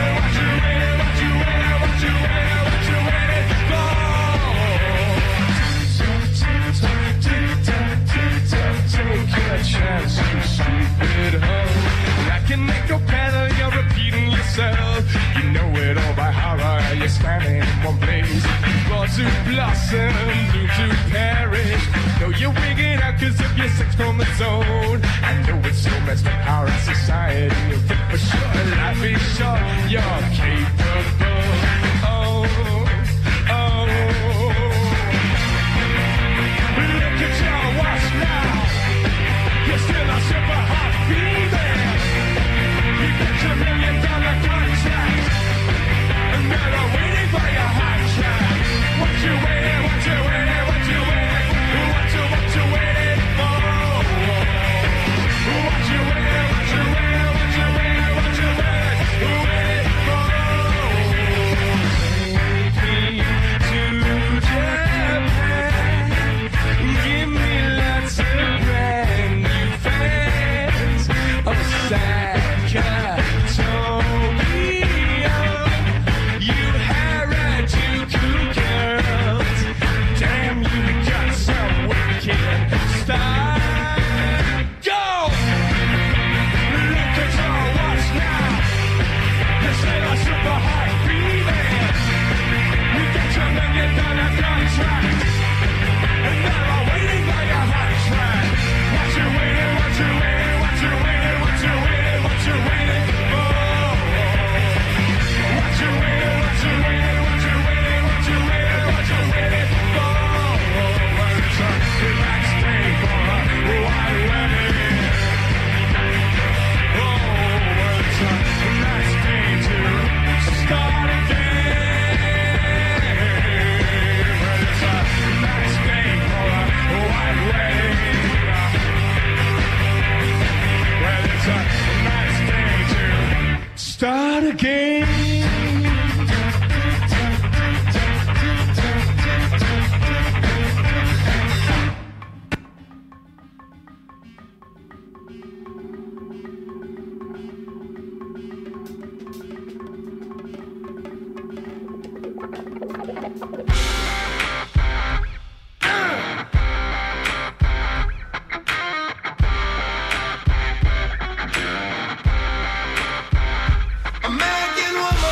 Chance, you stupid hoe. Like an echo pattern, you're repeating yourself. You know it all by heart, you're standing in one place. Born to blossom, doomed to perish. you're wigging out because of your sex chromosome. I know it's so messed up how our society will think for sure. Life is short, you're capable. Oh, oh. Look at your watch now. You're still a super hot female. You got your million dollar contract, and now they're waiting for your hot track. What you waiting, what you waiting, what you waiting, what you, what you waiting for? What you waiting, what you waiting, what you waiting, what you waiting, waiting for? Take me to Japan, give me lots of brand new fans of Sakatopia. You had two cool girls. Damn, you got some wicked style. Go! Look at your watch now. You're still a super hot female. You got your million dollar contract, and now I'm waiting for your hot track. What you waiting, what you waiting, what you waiting, what you waiting, what you waiting for? What you waiting, what you waiting, what you waiting, what you waiting, what you waiting for? Well, it's a relax day for a white wedding. Oh, well, it's a relax day to start again. Well, it's a relax day for a white wedding. Well, it's a nice day to start again. A man can walk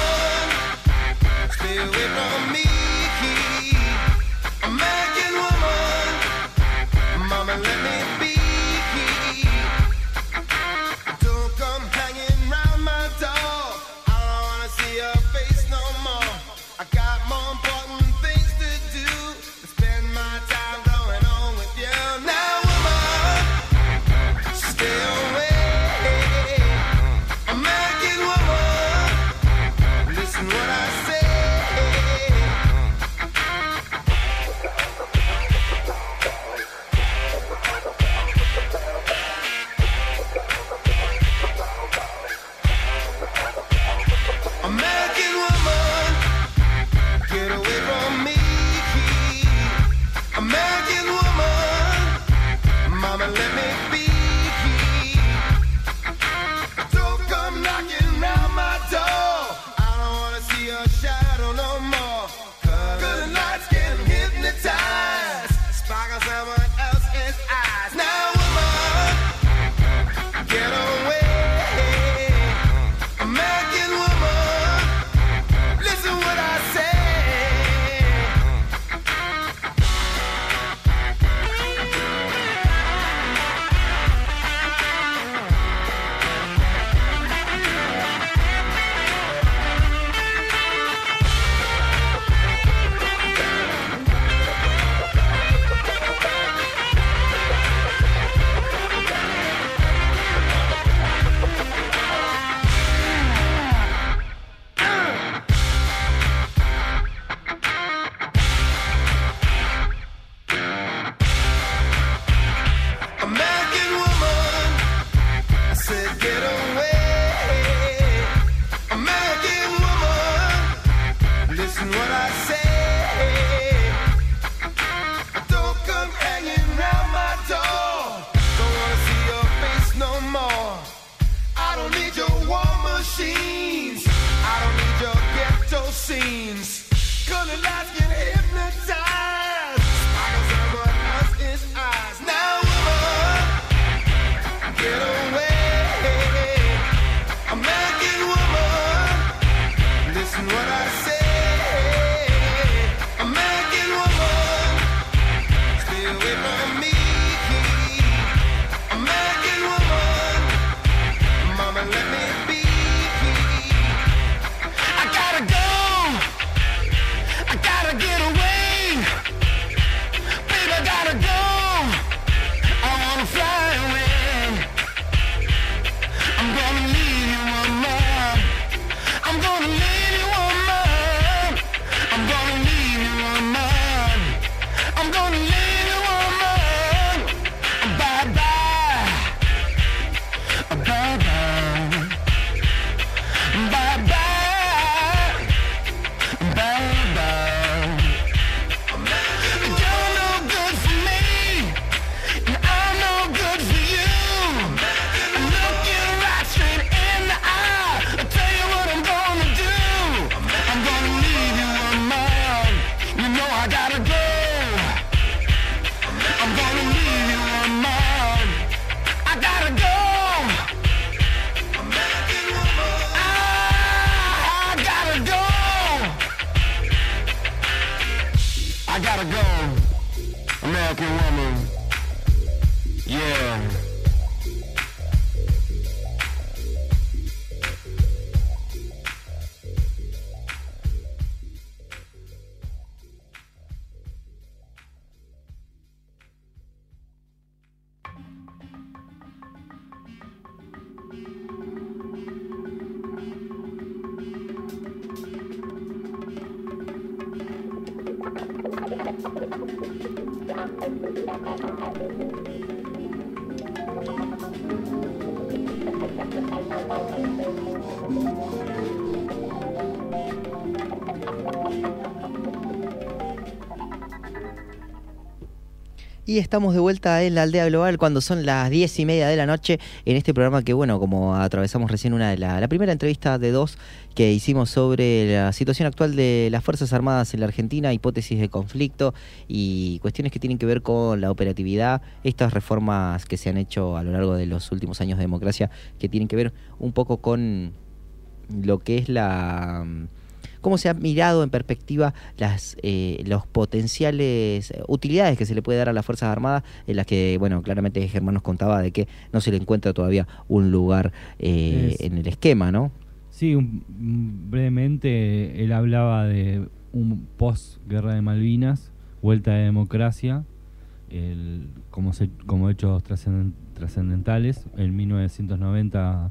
Y estamos de vuelta en la Aldea Global cuando son las diez y media de la noche en este programa que, bueno, como atravesamos recién una de la, la primera entrevista de dos que hicimos sobre la situación actual de las Fuerzas Armadas en la Argentina, hipótesis de conflicto y cuestiones que tienen que ver con la operatividad, estas reformas que se han hecho a lo largo de los últimos años de democracia que tienen que ver un poco con lo que es la... cómo se ha mirado en perspectiva las eh, los potenciales utilidades que se le puede dar a las Fuerzas Armadas, en las que, bueno, claramente Germán nos contaba de que no se le encuentra todavía un lugar eh, es, en el esquema, ¿no? Sí, un, brevemente él hablaba de un post-guerra de Malvinas, vuelta de democracia, el, como, se, como hechos trascendentales. En mil novecientos noventa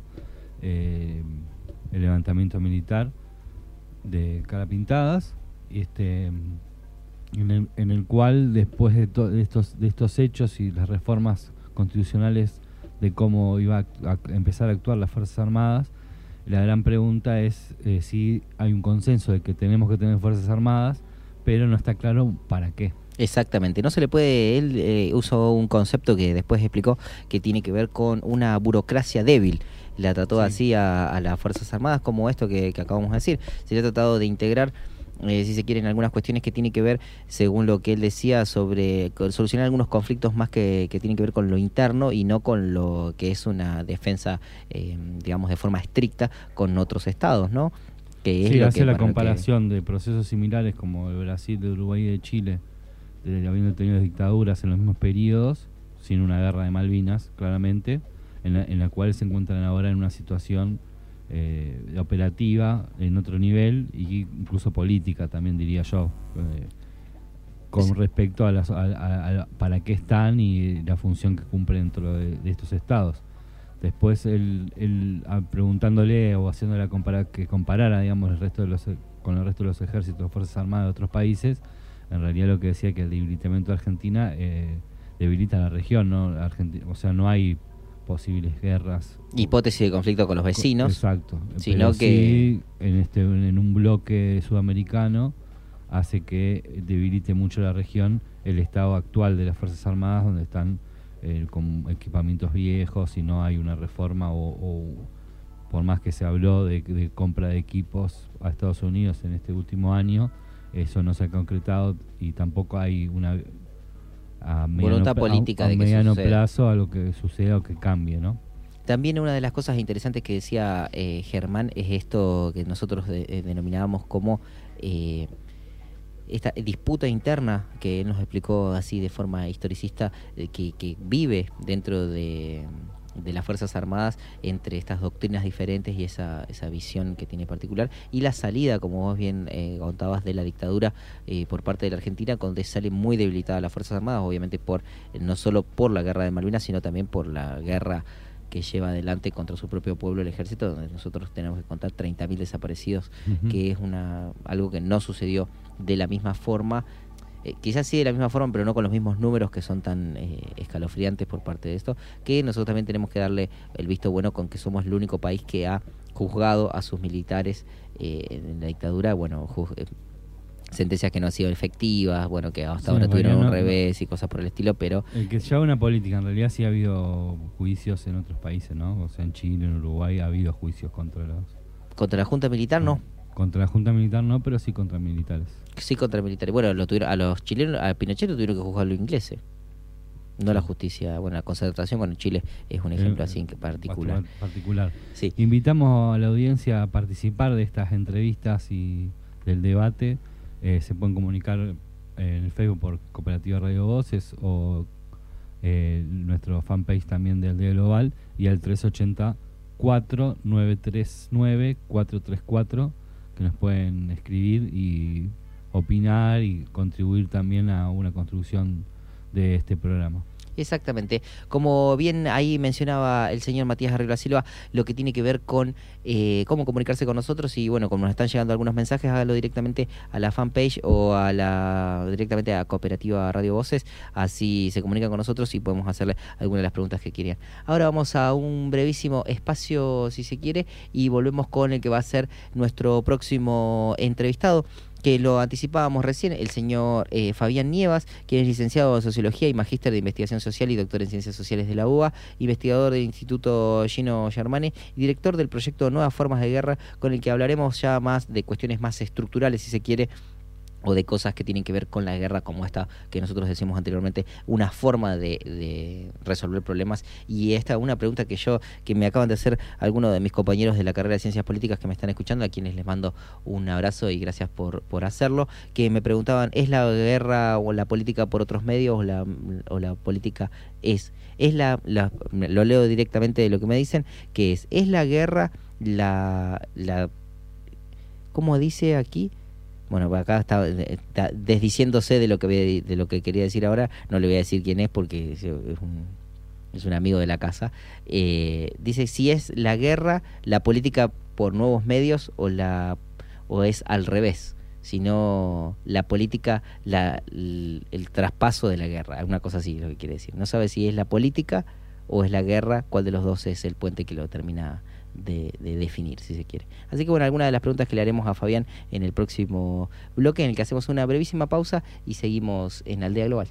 eh, el levantamiento militar de Cara Pintadas, este, en, el, en el cual después de, to, de, estos, de estos hechos y las reformas constitucionales de cómo iba a, a empezar a actuar las Fuerzas Armadas, la gran pregunta es eh, si hay un consenso de que tenemos que tener Fuerzas Armadas, pero no está claro para qué. Exactamente, no se le puede, él eh, usó un concepto que después explicó que tiene que ver con una burocracia débil. La trató sí. así a, a las Fuerzas Armadas, como esto que, que acabamos de decir. Se le ha tratado de integrar, eh, si se quieren, algunas cuestiones que tienen que ver, según lo que él decía, sobre solucionar algunos conflictos más que, que tienen que ver con lo interno y no con lo que es una defensa, eh, digamos, de forma estricta con otros estados, ¿no? Que es sí, lo hace que, la bueno, comparación que... de procesos similares como el Brasil, de Uruguay y de Chile, de, habiendo tenido dictaduras en los mismos periodos, sin una guerra de Malvinas, claramente, en la, en la cual se encuentran ahora en una situación eh, operativa en otro nivel e incluso política también, diría yo, eh, con sí. respecto a, las, a, a, a para qué están y la función que cumplen dentro de, de estos estados. Después él, él preguntándole o haciéndole compara, que comparara, digamos, el resto de los, con el resto de los ejércitos, las Fuerzas Armadas de otros países, en realidad lo que decía que el debilitamiento de Argentina eh, debilita a la región, ¿no? Argentina, o sea, no hay posibles guerras. Hipótesis de conflicto con los vecinos. Exacto. Sino Pero que sí, en este en un bloque sudamericano hace que debilite mucho la región el estado actual de las Fuerzas Armadas, donde están eh, con equipamientos viejos y no hay una reforma o, o por más que se habló de, de compra de equipos a Estados Unidos en este último año, eso no se ha concretado y tampoco hay una a voluntad política a, a de que mediano suceda. plazo a lo que suceda o que cambie, ¿no? También una de las cosas interesantes que decía eh, Germán es esto que nosotros de, eh, denominábamos como eh, esta disputa interna que él nos explicó así de forma historicista, eh, que, que vive dentro de, de las Fuerzas Armadas entre estas doctrinas diferentes y esa, esa visión que tiene particular, y la salida, como vos bien eh, contabas, de la dictadura eh, por parte de la Argentina, donde sale muy debilitada las Fuerzas Armadas, obviamente por eh, no solo por la guerra de Malvinas, sino también por la guerra que lleva adelante contra su propio pueblo, el ejército, donde nosotros tenemos que contar treinta mil desaparecidos, uh-huh. que es una algo que no sucedió de la misma forma, eh, quizás sí de la misma forma, pero no con los mismos números que son tan eh, escalofriantes por parte de esto, que nosotros también tenemos que darle el visto bueno con que somos el único país que ha juzgado a sus militares eh, en la dictadura, bueno, juz- eh, sentencias que no han sido efectivas, bueno, que hasta sí, ahora tuvieron un no, revés y cosas por el estilo, pero... El que lleva una política, en realidad sí ha habido juicios en otros países, ¿no? O sea, en Chile, en Uruguay ha habido juicios contra los... ¿Contra la Junta Militar no? Contra la Junta Militar no, pero sí contra militares. Sí, contra militares. Bueno, lo tuvieron, a los chilenos, a Pinochet lo tuvieron que juzgar los ingleses. No sí. La justicia, bueno, la concentración, bueno, Chile es un ejemplo eh, así particular. Particular. Sí. Invitamos a la audiencia a participar de estas entrevistas y del debate. Eh, se pueden comunicar en el Facebook por Cooperativa Radio Voces o eh, nuestro fanpage también de Aldea Global y al tres ochenta, cuatro nueve tres nueve, cuatro tres cuatro que nos pueden escribir y opinar y contribuir también a una construcción de este programa. Exactamente. Como bien ahí mencionaba el señor Matías Arriola Silva, lo que tiene que ver con eh, cómo comunicarse con nosotros, y bueno, como nos están llegando algunos mensajes, hágalo directamente a la fanpage o a la directamente a Cooperativa Radio Voces, así se comunican con nosotros y podemos hacerle algunas de las preguntas que querían. Ahora vamos a un brevísimo espacio, si se quiere, y volvemos con el que va a ser nuestro próximo entrevistado, que lo anticipábamos recién, el señor eh, Fabián Nievas, quien es licenciado en Sociología y Magíster de Investigación Social y doctor en Ciencias Sociales de la U B A, investigador del Instituto Gino Germani y director del proyecto Nuevas Formas de Guerra, con el que hablaremos ya más de cuestiones más estructurales, si se quiere, o de cosas que tienen que ver con la guerra, como esta que nosotros decimos anteriormente, una forma de, de resolver problemas. Y esta una pregunta que yo, que me acaban de hacer algunos de mis compañeros de la carrera de Ciencias Políticas que me están escuchando, a quienes les mando un abrazo y gracias por, por hacerlo, que me preguntaban, ¿es la guerra o la política por otros medios o la, o la política es? Es la, la, lo leo directamente de lo que me dicen, que es, ¿es la guerra la, la ¿cómo dice aquí? Bueno, acá está, está desdiciéndose de lo que de lo que quería decir ahora. No le voy a decir quién es porque es un, es un amigo de la casa. Eh, dice si es la guerra, la política por nuevos medios o la o es al revés, sino la política, la, el, el traspaso de la guerra. Alguna cosa así es lo que quiere decir. No sabe si es la política o es la guerra, cuál de los dos es el puente que lo termina De, de definir, si se quiere. Así que bueno, algunas de las preguntas que le haremos a Fabián en el próximo bloque, en el que hacemos una brevísima pausa y seguimos en Aldea Global.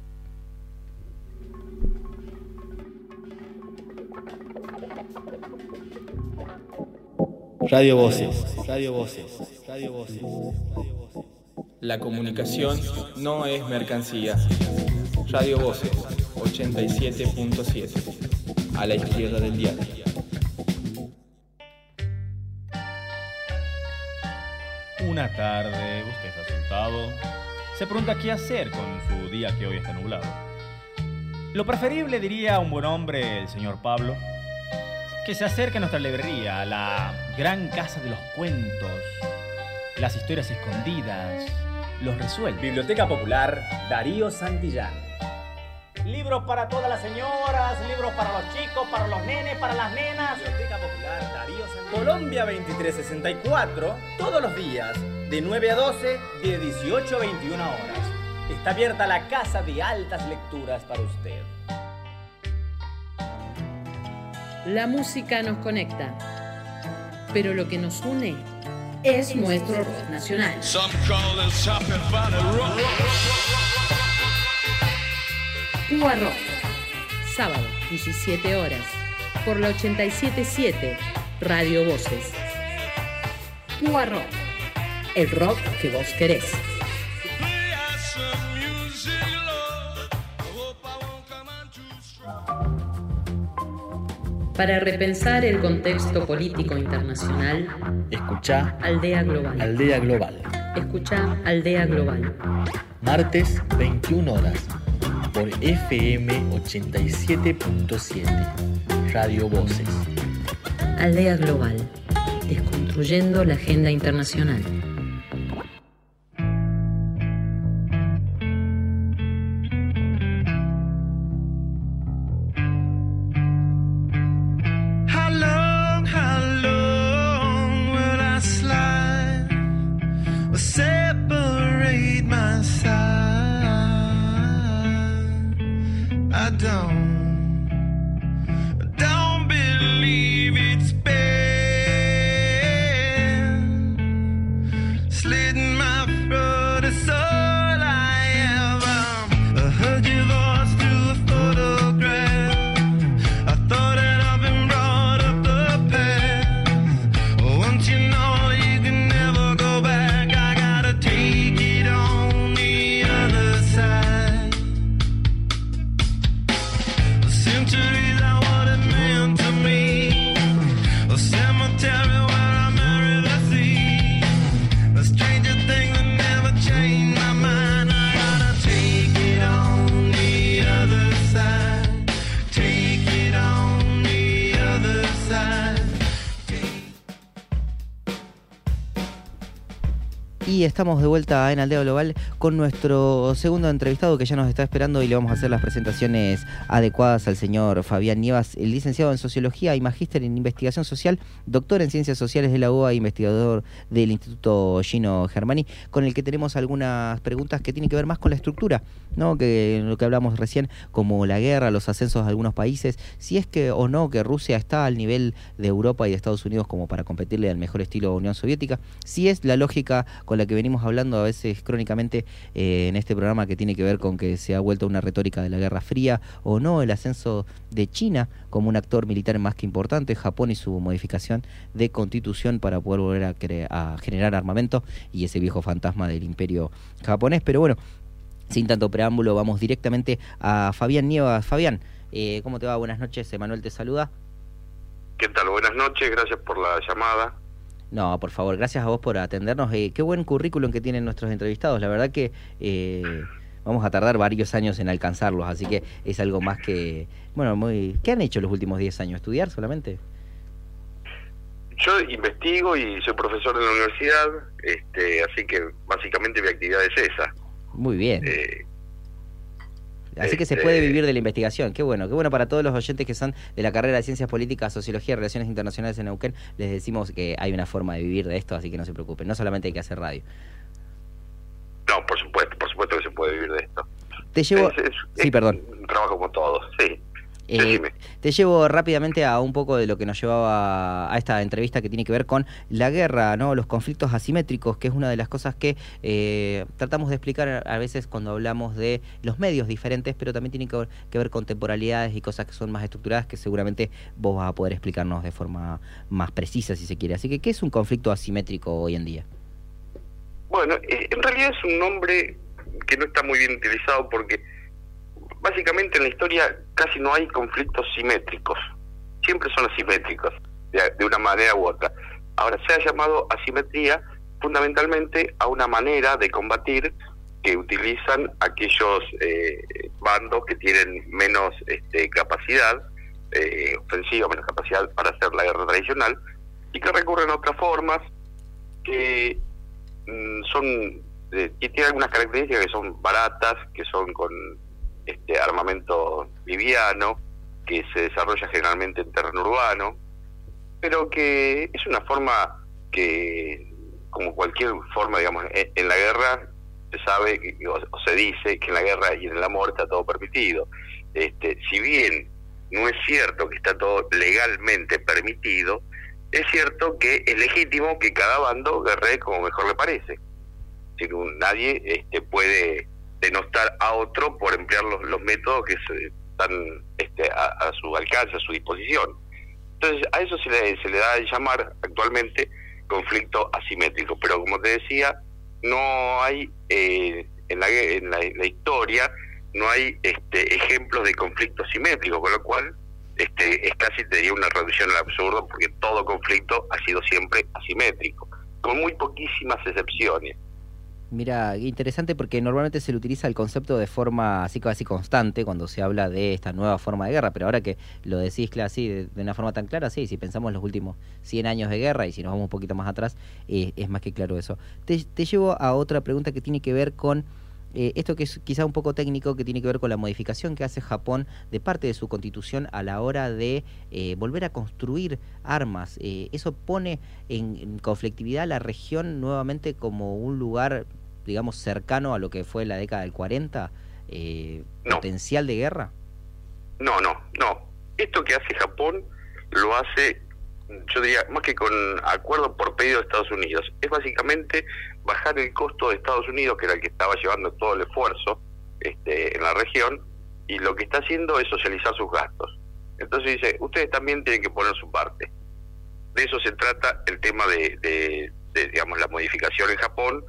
Radio Voces, Radio Voces, Radio Voces. La comunicación no es mercancía. Radio Voces, ochenta y siete punto siete, a la izquierda del diario. Una tarde, usted está sentado, se pregunta qué hacer con su día que hoy está nublado. Lo preferible, diría un buen hombre, el señor Pablo, que se acerque a nuestra librería, a la gran casa de los cuentos, las historias escondidas, los resueltos. Biblioteca Popular Darío Santillán. Libros para todas las señoras, libros para los chicos, para los nenes, para las nenas. Biblioteca Popular Darío Santillán. Colombia veintitrés sesenta y cuatro, todos los días, de nueve a doce, de dieciocho a veintiuna horas. Está abierta la casa de altas lecturas para usted. La música nos conecta, pero lo que nos une es nuestro rock nacional. Cuba Rock, sábado, diecisiete horas, por la ochenta y siete punto siete, Radio Voces. Cuba Rock, el rock que vos querés. Para repensar el contexto político internacional, escuchá Aldea Global. Aldea Global. Escuchá Aldea Global. Martes, veintiuna horas, por F M ochenta y siete punto siete, Radio Voces. Aldea Global, desconstruyendo la agenda internacional. Y estamos de vuelta en Aldea Global con nuestro segundo entrevistado que ya nos está esperando y le vamos a hacer las presentaciones adecuadas al señor Fabián Nievas, el licenciado en Sociología y magíster en Investigación Social, doctor en Ciencias Sociales de la U B A e investigador del Instituto Gino Germani, con el que tenemos algunas preguntas que tienen que ver más con la estructura, ¿no? Que lo que hablamos recién, como la guerra, los ascensos de algunos países, si es que o no que Rusia está al nivel de Europa y de Estados Unidos como para competirle al mejor estilo Unión Soviética, si es la lógica con la que venimos hablando a veces crónicamente eh, en este programa, que tiene que ver con que se ha vuelto una retórica de la Guerra Fría, o no el ascenso de China como un actor militar más que importante, Japón y su modificación de constitución para poder volver a, cre- a generar armamento y ese viejo fantasma del imperio japonés. Pero bueno, sin tanto preámbulo, vamos directamente a Fabián Nievas. Fabián, eh, ¿cómo te va? Buenas noches, Emanuel te saluda. ¿Qué tal? Buenas noches, gracias por la llamada. No, por favor, gracias a vos por atendernos. Eh, qué buen currículum que tienen nuestros entrevistados. La verdad que eh, vamos a tardar varios años en alcanzarlos, así que es algo más que... Bueno, muy... ¿Qué han hecho los últimos diez años? ¿Estudiar solamente? Yo investigo y soy profesor en la universidad, este, así que básicamente mi actividad es esa. Muy bien. Eh, Así que se puede vivir de la investigación. Qué bueno, qué bueno para todos los oyentes que son de la carrera de Ciencias Políticas, Sociología y Relaciones Internacionales en Neuquén. Les decimos que hay una forma de vivir de esto, así que no se preocupen. No solamente hay que hacer radio. No, por supuesto, por supuesto que se puede vivir de esto. Te llevo... Es, es, sí, es perdón. Un trabajo como todos, sí. Eh, te llevo rápidamente a un poco de lo que nos llevaba a esta entrevista, que tiene que ver con la guerra, ¿no? Los conflictos asimétricos, que es una de las cosas que eh, tratamos de explicar a veces cuando hablamos de los medios diferentes, pero también tiene que ver, que ver con temporalidades y cosas que son más estructuradas, que seguramente vos vas a poder explicarnos de forma más precisa, si se quiere. Así que, ¿qué es un conflicto asimétrico hoy en día? Bueno, en realidad es un nombre que no está muy bien utilizado porque básicamente en la historia casi no hay conflictos simétricos, siempre son asimétricos, de, de una manera u otra. Ahora, se ha llamado asimetría fundamentalmente a una manera de combatir que utilizan aquellos eh, bandos que tienen menos este, capacidad eh, ofensiva, menos capacidad para hacer la guerra tradicional, y que recurren a otras formas que mm, son eh, que tienen algunas características que son baratas, que son con este armamento liviano, que se desarrolla generalmente en terreno urbano, pero que es una forma que, como cualquier forma, digamos, en, en la guerra se sabe que, o, o se dice que en la guerra y en el amor está todo permitido. Este, si bien no es cierto que está todo legalmente permitido, es cierto que es legítimo que cada bando guerree como mejor le parece. Si no, nadie este, puede denostar a otro por emplear los, los métodos que están este, a, a su alcance, a su disposición. Entonces, a eso se le, se le da a llamar actualmente conflicto asimétrico. Pero como te decía, no hay, eh, en, la, en, la, en la historia, no hay este, ejemplos de conflicto simétrico, con lo cual este, es casi, te diría, una reducción al absurdo, porque todo conflicto ha sido siempre asimétrico, con muy poquísimas excepciones. Mira, interesante porque normalmente se le utiliza el concepto de forma así casi constante cuando se habla de esta nueva forma de guerra, pero ahora que lo decís claro, así de, de una forma tan clara, sí, si pensamos en los últimos cien años de guerra y si nos vamos un poquito más atrás, eh, es más que claro eso. Te, te llevo a otra pregunta que tiene que ver con eh, esto que es quizá un poco técnico, que tiene que ver con la modificación que hace Japón de parte de su constitución a la hora de eh, volver a construir armas. Eh, eso pone en, en conflictividad a la región nuevamente como un lugar, digamos, cercano a lo que fue la década del cuarenta, eh, no. potencial de guerra. No, no, no. Esto que hace Japón lo hace, yo diría, más que con acuerdo por pedido de Estados Unidos. Es básicamente bajar el costo de Estados Unidos, que era el que estaba llevando todo el esfuerzo este, en la región, y lo que está haciendo es socializar sus gastos. Entonces dice, ustedes también tienen que poner su parte. De eso se trata el tema de, de, de digamos, la modificación en Japón,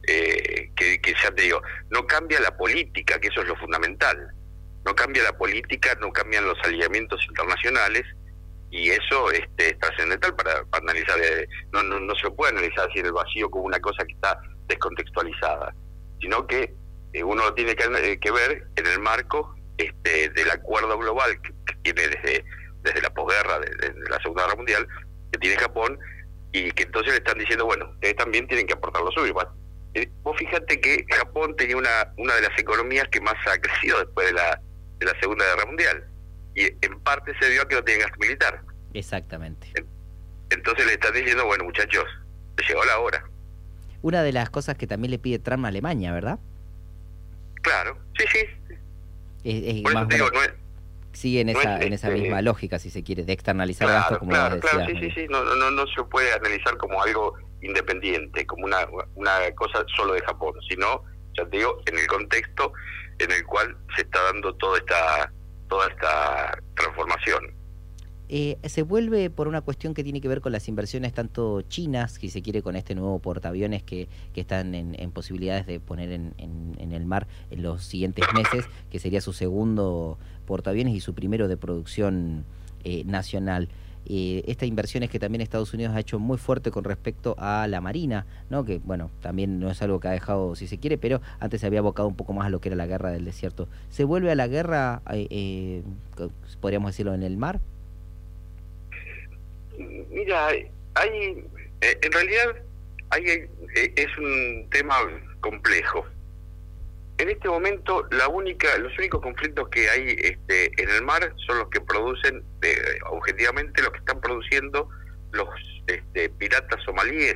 eh, que, que ya te digo, no cambia la política, que eso es lo fundamental. No cambia la política, no cambian los alineamientos internacionales, y eso este, es trascendental para, para analizar. Eh, no, no, no se puede analizar así en el vacío como una cosa que está descontextualizada, sino que eh, uno lo tiene que, eh, que ver en el marco este, del acuerdo global que, que tiene desde, desde la posguerra, desde de la Segunda Guerra Mundial, que tiene Japón, y que entonces le están diciendo, bueno, ustedes también tienen que aportar lo suyo. Eh, vos fíjate que Japón tenía una una de las economías que más ha crecido después de la de la Segunda Guerra Mundial, y en parte se debió a que no tenían gasto militar. Exactamente. Entonces le están diciendo, bueno, muchachos, llegó la hora. Una de las cosas que también le pide Trump a Alemania, ¿verdad? Claro, sí, sí. Es, es Por eso más te digo, bueno, no es, sigue en no esa es, en esa este, misma lógica, si se quiere, de externalizar claro, gastos, como claro, vos decías. claro, sí, sí, sí, no, no, no se puede analizar como algo independiente, como una una cosa solo de Japón, sino, ya te digo, en el contexto en el cual se está dando toda esta toda esta transformación. Eh, se vuelve por una cuestión que tiene que ver con las inversiones tanto chinas, si se quiere, con este nuevo portaaviones que, que están en, en posibilidades de poner en, en, en el mar en los siguientes meses, que sería su segundo portaaviones y su primero de producción eh, nacional. Eh, esta inversión es que también Estados Unidos ha hecho muy fuerte con respecto a la Marina, ¿no? Que bueno, también no es algo que ha dejado, si se quiere, pero antes se había abocado un poco más a lo que era la guerra del desierto. ¿Se vuelve a la guerra, eh, eh, podríamos decirlo, en el mar? Mira, hay, eh, en realidad hay, eh, es un tema complejo. En este momento, la única, los únicos conflictos que hay este, en el mar son los que producen, eh, objetivamente, los que están produciendo los este, piratas somalíes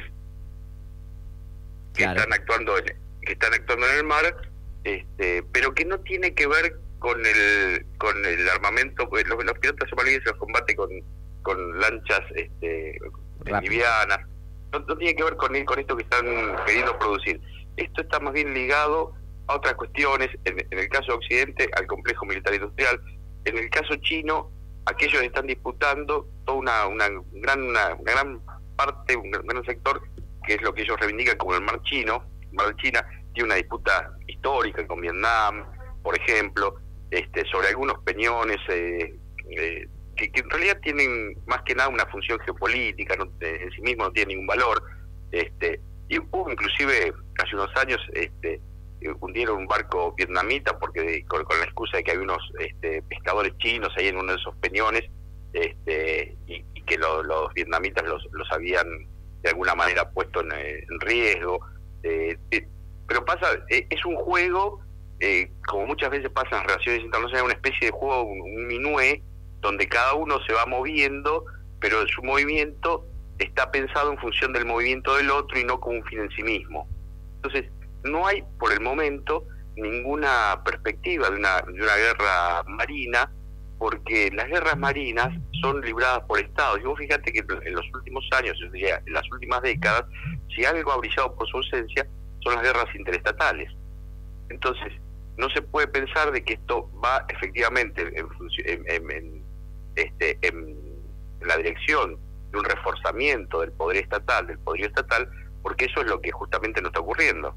que claro. están actuando, en, que están actuando en el mar, este, pero que no tiene que ver con el, con el armamento. Los, los piratas somalíes los combate con con lanchas este, livianas, no, no tiene que ver con, con esto que están queriendo producir. Esto está más bien ligado a otras cuestiones, en, en el caso de Occidente, al complejo militar industrial, en el caso chino, aquellos están disputando toda una, una, gran, una, una gran parte, un gran sector, que es lo que ellos reivindican como el mar chino. El mar de China tiene una disputa histórica con Vietnam, por ejemplo, este, sobre algunos peñones, eh, eh, Que, que en realidad tienen más que nada una función geopolítica, no, en sí mismo no tienen ningún valor. Este, y hubo inclusive hace unos años este, hundieron un barco vietnamita porque con, con la excusa de que había unos este, pescadores chinos ahí en uno de esos peñones, este, y, y que lo, los vietnamitas los, los habían de alguna manera puesto en, en riesgo. Eh, eh, pero pasa, eh, es un juego, eh, como muchas veces pasa en las relaciones internacionales, una especie de juego, un, un minué, donde cada uno se va moviendo, pero su movimiento está pensado en función del movimiento del otro y no como un fin en sí mismo. Entonces, no hay por el momento ninguna perspectiva de una, de una guerra marina, porque las guerras marinas son libradas por estados. Y vos fíjate que en los últimos años, o sea, en las últimas décadas, si algo ha brillado por su ausencia, son las guerras interestatales. Entonces, no se puede pensar de que esto va efectivamente en, en, en, en Este, en la dirección de un reforzamiento del poder estatal, del poderío estatal, porque eso es lo que justamente no está ocurriendo.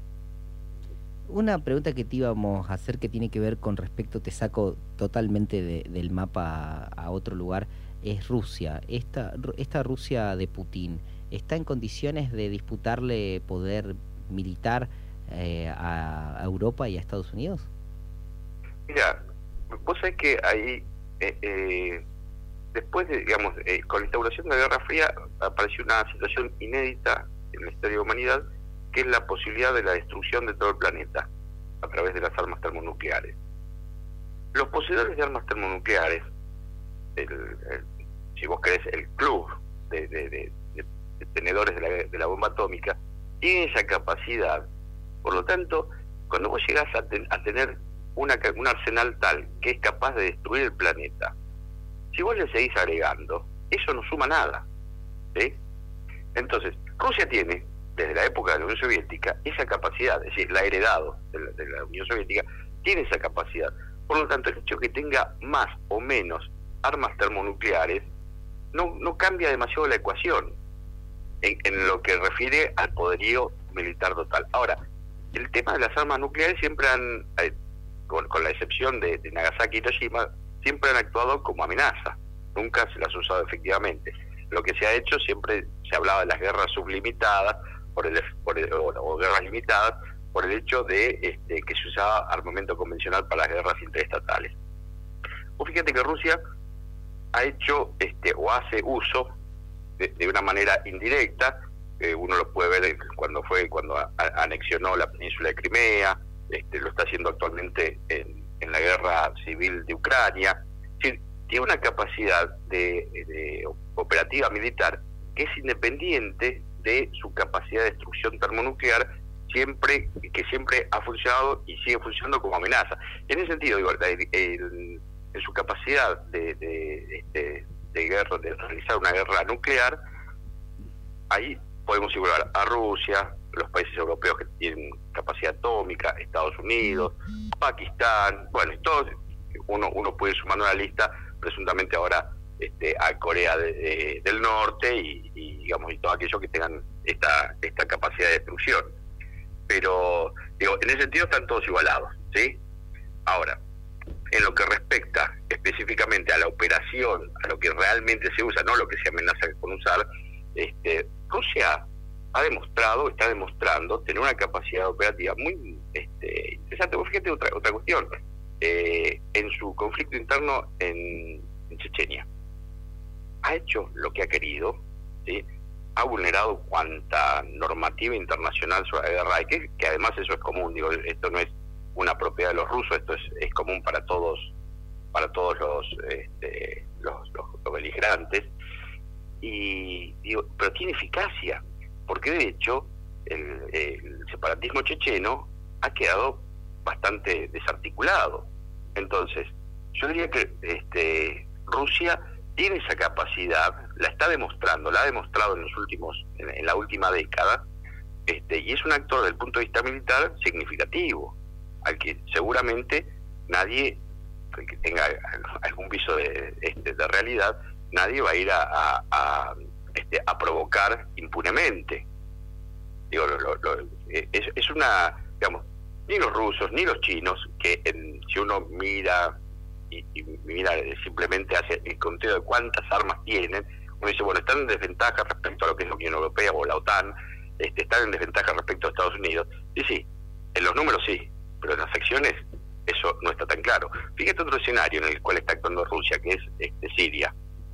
Una pregunta que te íbamos a hacer que tiene que ver con respecto, te saco totalmente de, del mapa a, a otro lugar, es Rusia. Esta, esta Rusia de Putin, ¿está en condiciones de disputarle poder militar eh, a, a Europa y a Estados Unidos? Mira, vos sabés que ahí Eh, eh, después de, digamos, eh, con la instauración de la Guerra Fría apareció una situación inédita en la historia de la humanidad, que es la posibilidad de la destrucción de todo el planeta a través de las armas termonucleares. Los poseedores de armas termonucleares, el, el, si vos querés, el club de, de, de, de, de tenedores de la, de la bomba atómica, tienen esa capacidad. Por lo tanto, cuando vos llegás a, ten, a tener Una, un arsenal tal que es capaz de destruir el planeta, si vos le seguís agregando, eso no suma nada, ¿sí? Entonces, Rusia tiene, desde la época de la Unión Soviética, esa capacidad, es decir, la ha heredado de la, de la Unión Soviética, tiene esa capacidad. Por lo tanto, el hecho de que tenga más o menos armas termonucleares no, no cambia demasiado la ecuación en, en lo que refiere al poderío militar total. Ahora, el tema de las armas nucleares siempre han... Eh, Con, con la excepción de, de Nagasaki y Hiroshima, siempre han actuado como amenaza, nunca se las ha usado efectivamente. Lo que se ha hecho, siempre se hablaba de las guerras sublimitadas por el, por el, o, o guerras limitadas por el hecho de este, que se usaba armamento convencional para las guerras interestatales. Vos fíjate que Rusia ha hecho este o hace uso de, de una manera indirecta eh, uno lo puede ver cuando fue cuando a, a, anexionó la península de Crimea, este, lo está haciendo actualmente en, en la guerra civil de Ucrania. Es decir, tiene una capacidad de, de operativa militar que es independiente de su capacidad de destrucción termonuclear, siempre que siempre ha funcionado y sigue funcionando como amenaza. En ese sentido, digo, el, el, en su capacidad de, de, de, de guerra, de realizar una guerra nuclear, ahí podemos igualar a Rusia, los países europeos que tienen capacidad atómica, Estados Unidos, Pakistán, bueno, todos, uno, uno puede ir sumando una lista, presuntamente ahora este, a Corea de, de, del Norte y, y digamos y todos aquellos que tengan esta esta capacidad de destrucción. Pero digo, en ese sentido están todos igualados, ¿sí? Ahora, en lo que respecta específicamente a la operación, a lo que realmente se usa, no lo que se amenaza con usar, este, Rusia ha demostrado, está demostrando tener una capacidad operativa muy este, interesante. Pues fíjate otra otra cuestión, eh, en su conflicto interno en, en Chechenia, ha hecho lo que ha querido, ¿sí? Ha vulnerado cuanta normativa internacional sobre la guerra, y que, que además eso es común, digo, esto no es una propiedad de los rusos, esto es, es común para todos, para todos los, este, los, los, los beligerantes, y digo, pero tiene eficacia, porque de hecho el, el separatismo checheno ha quedado bastante desarticulado. Entonces, yo diría que este, Rusia tiene esa capacidad, la está demostrando, la ha demostrado en los últimos, en, en la última década, este, y es un actor desde el punto de vista militar significativo, al que seguramente nadie que tenga algún viso de, este, de realidad, nadie va a ir a, a, a, este, a provocar impunemente. Digo, lo, lo, lo, es, es una, digamos, ni los rusos ni los chinos, que en, si uno mira y, y mira simplemente hacia el conteo de cuántas armas tienen, uno dice, bueno, están en desventaja respecto a lo que es la Unión Europea o la OTAN, este, están en desventaja respecto a Estados Unidos. Y sí, en los números sí, pero en las acciones eso no está tan claro. Fíjate otro escenario en el cual está actuando Rusia, que es este, Siria.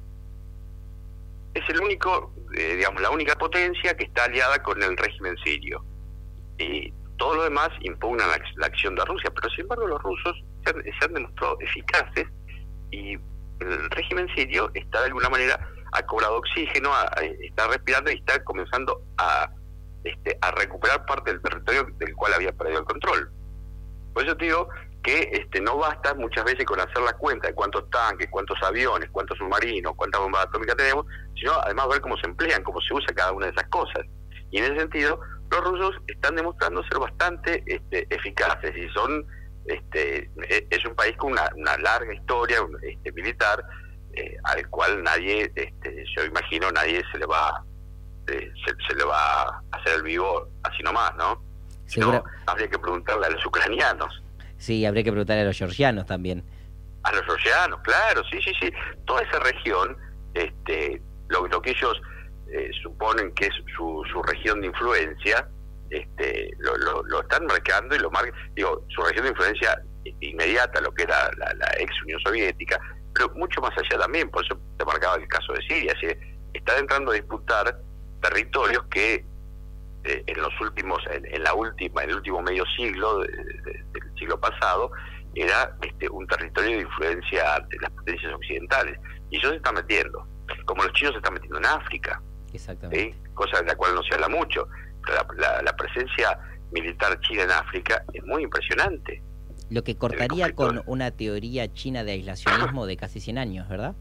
Es el único, eh, digamos, la única potencia que está aliada con el régimen sirio. Y todo lo demás impugna la, la acción de Rusia, pero sin embargo los rusos se han, se han demostrado eficaces y el régimen sirio está de alguna manera, ha cobrado oxígeno, a, a, está respirando y está comenzando a, este, a recuperar parte del territorio del cual había perdido el control. Por eso te digo que este, no basta muchas veces con hacer la cuenta de cuántos tanques, cuántos aviones, cuántos submarinos, cuántas bombas atómicas tenemos, sino además ver cómo se emplean, cómo se usa cada una de esas cosas. Y en ese sentido, los rusos están demostrando ser bastante este, eficaces y son este es un país con una, una larga historia este, militar eh, al cual nadie, este, yo imagino, nadie se le va eh, se, se le va a hacer el vivo así nomás, ¿no? Seguro. No, habría que preguntarle a los ucranianos. Sí, habría que preguntarle a los georgianos también. A los georgianos, claro, sí, sí, sí. Toda esa región, este, lo, lo que ellos eh, suponen que es su, su región de influencia, este, lo, lo, lo están marcando y lo marcan, digo, su región de influencia inmediata, lo que era la, la ex Unión Soviética, pero mucho más allá también, por eso te marcaba el caso de Siria, ¿sí? Está entrando a disputar territorios que eh, en los últimos, en, en la última, en el último medio siglo de, de, del siglo pasado, era este, un territorio de influencia de las potencias occidentales, y eso se está metiendo, como los chinos se están metiendo en África. Exactamente. ¿Sí? Cosa de la cual no se habla mucho. La, la, la presencia militar china en África es muy impresionante. Lo que cortaría con una teoría china de aislacionismo de casi cien años, ¿verdad?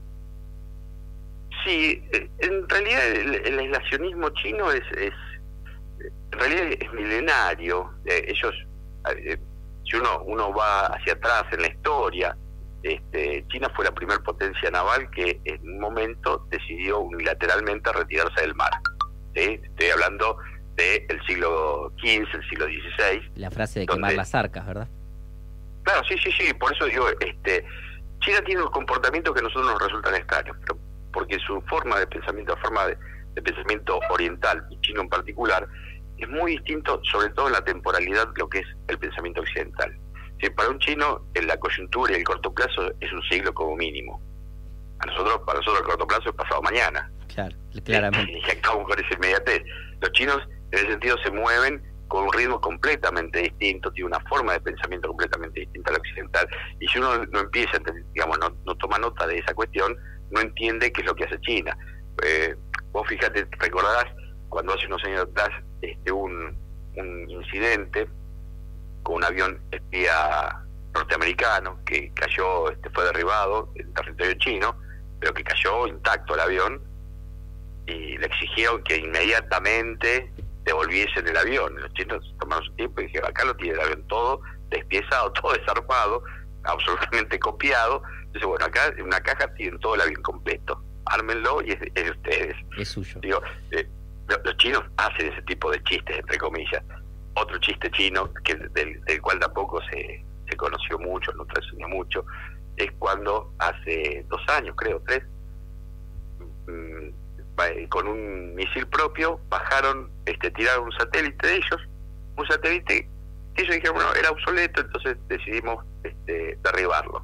Sí, en realidad el, el aislacionismo chino es, es en realidad es milenario. Eh, ellos, eh, si uno uno va hacia atrás en la historia, este, China fue la primera potencia naval que en un momento decidió unilateralmente retirarse del mar. ¿Sí? Estoy hablando del siglo quince, el siglo dieciséis. La frase de donde, quemar las arcas, ¿verdad? Claro, sí, sí, sí, por eso digo, este, China tiene unos comportamientos que a nosotros nos resultan extraños, pero porque su forma de pensamiento, la forma de, de pensamiento oriental, y chino en particular, es muy distinto, sobre todo en la temporalidad, de lo que es el pensamiento occidental. Si para un chino, en la coyuntura y el corto plazo es un siglo como mínimo. A nosotros, para nosotros el corto plazo es pasado mañana. Claro, claramente. Y actuamos con esa inmediatez. Los chinos, en ese sentido, se mueven con un ritmo completamente distinto, tiene una forma de pensamiento completamente distinta a la occidental. Y si uno no empieza, digamos, no, no toma nota de esa cuestión, no entiende qué es lo que hace China. Eh, vos fíjate, recordarás cuando hace unos años atrás este, un, un incidente con un avión espía norteamericano que cayó, este, fue derribado en territorio chino, pero que cayó intacto el avión, y le exigieron que inmediatamente devolviesen el avión. Los chinos tomaron su tiempo y dijeron, acá lo tiene el avión todo despiezado, todo desarmado, absolutamente copiado. Entonces, bueno, acá en una caja tienen todo el avión completo, ármenlo y es, es de ustedes. Es suyo. Digo, eh, los chinos hacen ese tipo de chistes, entre comillas. Otro chiste chino, que del, del cual tampoco se, se conoció mucho, no trascendió mucho, es cuando hace dos años, creo, tres, mmm, con un misil propio bajaron, este, tiraron un satélite de ellos, un satélite que ellos dijeron, bueno, era obsoleto, entonces decidimos este, derribarlo.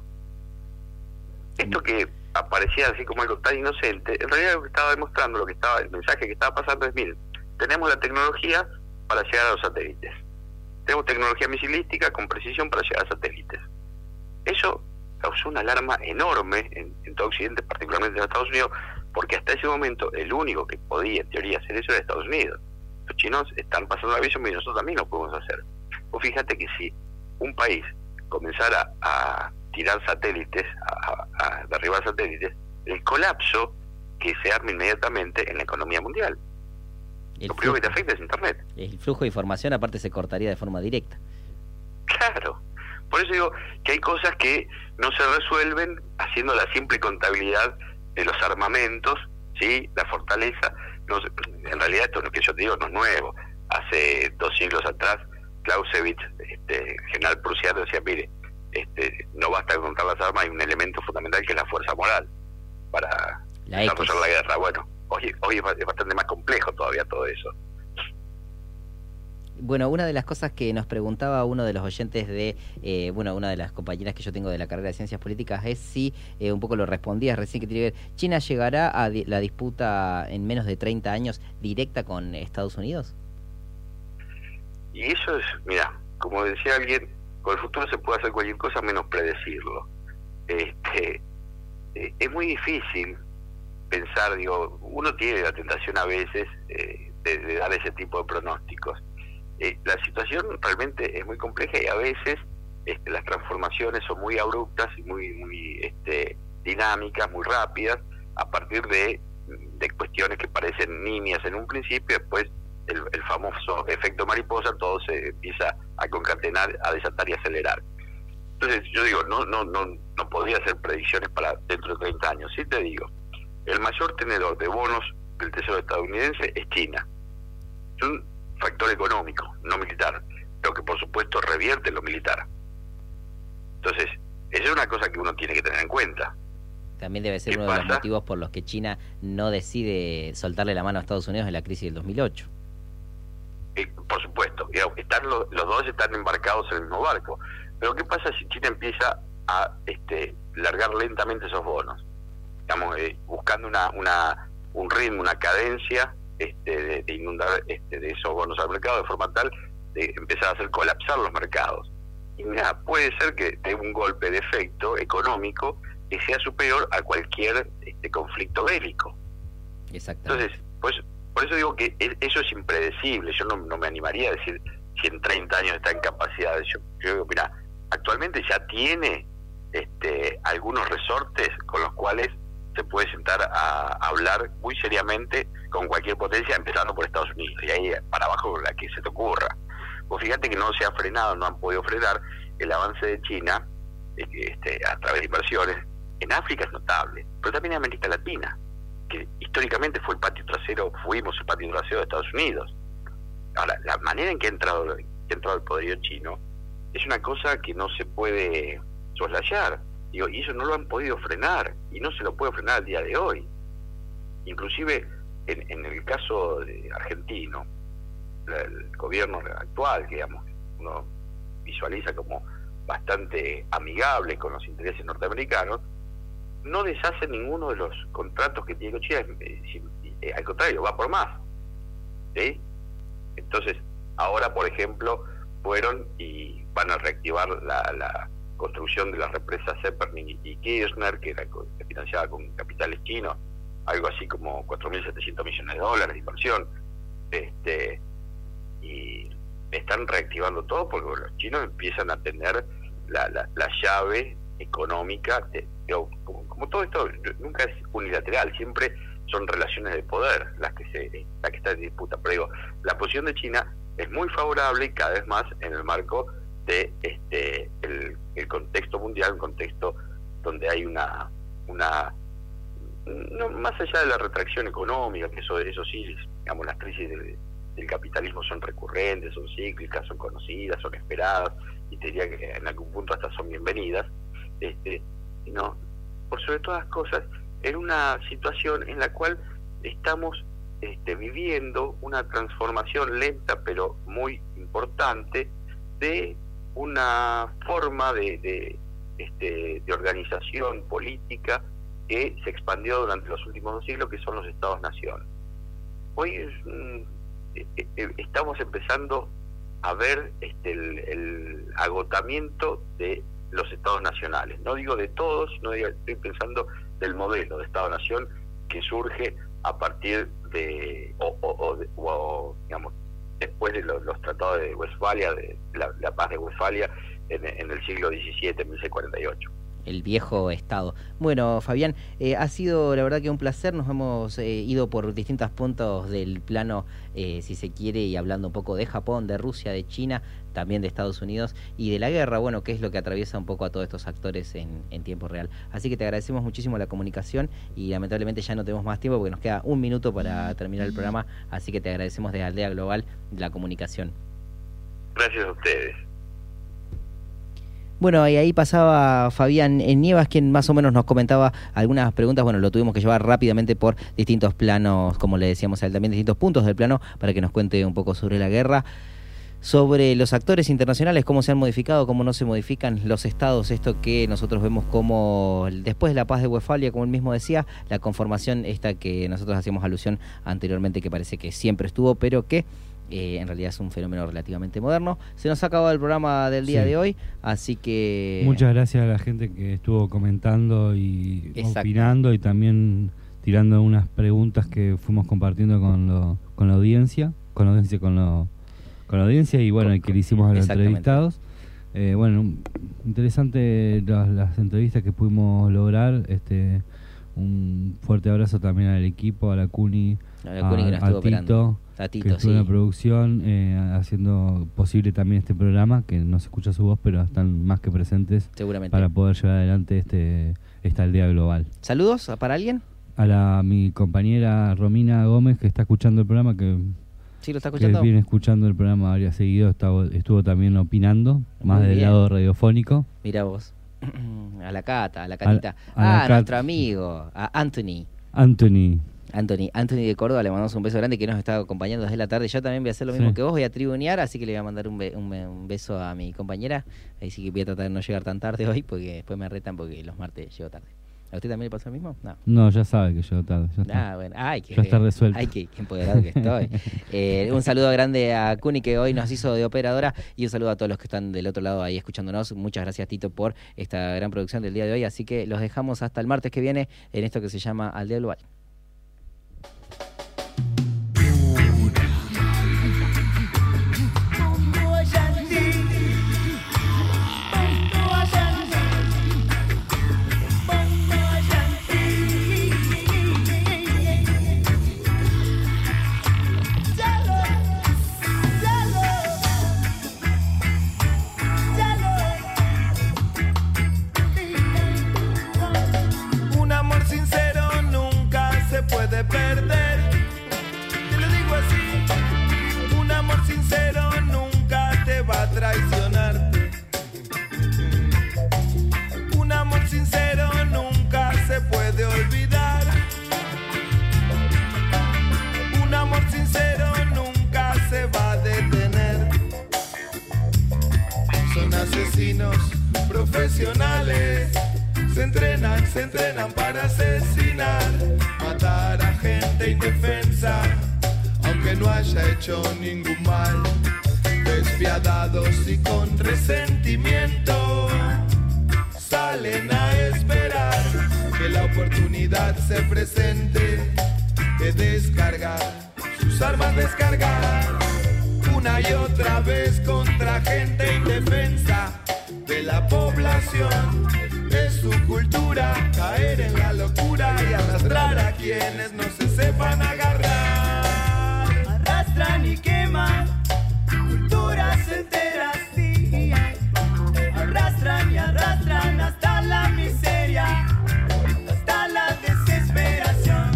Esto que aparecía así como algo tan inocente, en realidad lo que estaba demostrando, lo que estaba, el mensaje que estaba pasando es, miren, tenemos la tecnología para llegar a los satélites, tenemos tecnología misilística con precisión para llegar a satélites. Eso causó una alarma enorme en, en todo Occidente, particularmente en Estados Unidos, porque hasta ese momento el único que podía en teoría hacer eso era Estados Unidos. Los chinos están pasando la visión y nosotros también lo podemos hacer. Vos fíjate que si un país comenzara a tirar satélites, a, a derribar satélites, el colapso que se arma inmediatamente en la economía mundial. El lo primero que te afecta es Internet. El flujo de información aparte se cortaría de forma directa. Claro. Por eso digo que hay cosas que no se resuelven haciendo la simple contabilidad de los armamentos, ¿sí? La fortaleza. No, en realidad esto lo que yo te digo no es nuevo. Hace dos siglos atrás, Clausewitz, este, general prusiano, decía, mire, este, no basta con contar las armas, hay un elemento fundamental que es la fuerza moral para la desarrollar la guerra. Bueno, hoy, hoy es bastante más complejo todavía todo eso. Bueno, una de las cosas que nos preguntaba uno de los oyentes de, eh, bueno, una de las compañeras que yo tengo de la carrera de Ciencias Políticas es si, eh, un poco lo respondías recién, que tiene que ver, ¿China llegará a di la disputa en menos de treinta años directa con Estados Unidos? Y eso es, mira, como decía alguien, con el futuro se puede hacer cualquier cosa menos predecirlo. Este, eh, es muy difícil pensar, digo, uno tiene la tentación a veces eh, de, de dar ese tipo de pronósticos. Eh, la situación realmente es muy compleja y a veces este, las transformaciones son muy abruptas y muy muy este, dinámicas, muy rápidas, a partir de, de cuestiones que parecen nimias en un principio, después el, el famoso efecto mariposa, todo se empieza a concatenar, a desatar y acelerar. Entonces yo digo, no no no no podría hacer predicciones para dentro de treinta años. Sí te digo, el mayor tenedor de bonos del Tesoro estadounidense es China. Es un factor económico, no militar, pero que por supuesto revierte lo militar. Entonces, esa es una cosa que uno tiene que tener en cuenta. También debe ser uno de los motivos por los que China no decide soltarle la mano a Estados Unidos en la crisis del dos mil ocho. Eh, por supuesto, están los, los dos están embarcados en el mismo barco. Pero ¿qué pasa si China empieza a este, largar lentamente esos bonos? Digamos, eh, buscando una, una un ritmo, una cadencia este, de, de inundar este, de esos bonos al mercado de forma tal de empezar a hacer colapsar los mercados. Y mira, puede ser que tenga un golpe de efecto económico que sea superior a cualquier este, conflicto bélico. Exactamente. Entonces, pues, por eso digo que eso es impredecible. Yo no, no me animaría a decir si en treinta años está en capacidades. Yo, yo digo, mira, actualmente ya tiene este, algunos resortes con los cuales se puede sentar a, a hablar muy seriamente con cualquier potencia, empezando por Estados Unidos, y ahí para abajo la que se te ocurra. Pues fíjate que no se ha frenado, no han podido frenar el avance de China este, a través de inversiones. En África es notable, pero también en América Latina, que históricamente fue el patio trasero, fuimos el patio trasero de Estados Unidos. Ahora, la manera en que ha entrado, que ha entrado el poderío chino es una cosa que no se puede soslayar. Digo, y eso no lo han podido frenar, y no se lo puede frenar al día de hoy. Inclusive, en, en el caso de argentino, la, el gobierno actual, que digamos, uno visualiza como bastante amigable con los intereses norteamericanos, no deshace ninguno de los contratos que tiene con China, y eh, al contrario, va por más. ¿Sí? Entonces, ahora, por ejemplo, fueron y van a reactivar la, la construcción de las represas Zeppelin y Kirchner, que era financiada con capitales chinos, algo así como cuatro mil setecientos millones de dólares de inversión. Este, y están reactivando todo porque bueno, los chinos empiezan a tener la, la, la llave económica, de, de, como, como todo esto nunca es unilateral, siempre son relaciones de poder las que se la que está en disputa, pero digo, la posición de China es muy favorable y cada vez más en el marco de este el, el contexto mundial, un contexto donde hay una una no, más allá de la retracción económica, que eso eso sí, digamos, las crisis de, del capitalismo son recurrentes, son cíclicas, son conocidas, son esperadas, y te diría que en algún punto hasta son bienvenidas, este, no, por sobre todas las cosas, en una situación en la cual estamos este, viviendo una transformación lenta pero muy importante de una forma de, de, este, de organización política que se expandió durante los últimos dos siglos, que son los Estados-nación. Hoy es, mm, eh, eh, estamos empezando a ver este, el, el agotamiento de los estados nacionales. No digo de todos, no digo, estoy pensando del modelo de Estado-Nación que surge a partir de, o, o, o, de, o digamos, después de los, los tratados de Westfalia, de la, la paz de Westfalia en, en el siglo diecisiete, en mil seiscientos cuarenta y ocho. El viejo Estado. Bueno, Fabián, eh, ha sido la verdad que un placer. Nos hemos eh, ido por distintos puntos del plano, eh, si se quiere, y hablando un poco de Japón, de Rusia, de China, también de Estados Unidos y de la guerra, bueno, que es lo que atraviesa un poco a todos estos actores en, en tiempo real. Así que te agradecemos muchísimo la comunicación y lamentablemente ya no tenemos más tiempo porque nos queda un minuto para terminar el programa, así que te agradecemos de Aldea Global la comunicación. Gracias a ustedes. Bueno, y ahí pasaba Fabián Nievas, quien más o menos nos comentaba algunas preguntas. Bueno, lo tuvimos que llevar rápidamente por distintos planos, como le decíamos a él, también distintos puntos del plano, para que nos cuente un poco sobre la guerra, sobre los actores internacionales, cómo se han modificado, cómo no se modifican los estados, esto que nosotros vemos como, después de la paz de Westfalia, como él mismo decía, la conformación esta que nosotros hacíamos alusión anteriormente, que parece que siempre estuvo, pero que Eh, en realidad es un fenómeno relativamente moderno. Se nos ha acabado el programa del día sí. de hoy, así que... Muchas gracias a la gente que estuvo comentando y Exacto. opinando y también tirando unas preguntas que fuimos compartiendo con, lo, con la audiencia, con la audiencia, con, lo, con la audiencia y bueno, el que le hicimos a los entrevistados. Eh, bueno, interesante las, las entrevistas que pudimos lograr. Este, un fuerte abrazo también al equipo, a la Cuni, a, la Cuni a, que nos estuvo a Tito. Operando. Tatito, que estuvo sí. en la producción eh, haciendo posible también este programa, que no se escucha su voz, pero están más que presentes para poder llevar adelante este esta aldea global. ¿Saludos para alguien? A la mi compañera Romina Gómez, que está escuchando el programa, que, sí, lo está escuchando. que viene escuchando el programa varias seguido, estaba, estuvo también opinando, más Muy del bien. lado radiofónico. Mira vos, a la Cata, a la Catita. A, a ah, la nuestro Cat... amigo, a Anthony. Anthony. Anthony, Anthony de Córdoba, le mandamos un beso grande, que nos está acompañando desde la tarde. Yo también voy a hacer lo mismo sí. que vos, voy a tribunear, así que le voy a mandar un, be un, un beso a mi compañera. Ahí sí que voy a tratar de no llegar tan tarde hoy, porque después me retan porque los martes llego tarde. ¿A usted también le pasó lo mismo? No, no ya sabe que llego tarde. Ya está, ah, bueno. Ay, que, ya está resuelto. Ay, qué, qué empoderado que estoy. eh, un saludo grande a Cuni, que hoy nos hizo de operadora, y un saludo a todos los que están del otro lado ahí escuchándonos. Muchas gracias, Tito, por esta gran producción del día de hoy. Así que los dejamos hasta el martes que viene en esto que se llama Aldea Global. Profesionales se entrenan, se entrenan para asesinar, matar a gente indefensa. haya hecho ningún mal, despiadados y con resentimiento, salen a esperar que la oportunidad se presente de descargar sus armas, descargar una y otra vez contra gente indefensa de la población. Es su cultura caer en la locura y arrastrar a quienes no se sepan agarrar. Arrastran y queman culturas enteras, sí. Arrastran y arrastran hasta la miseria, hasta la desesperación.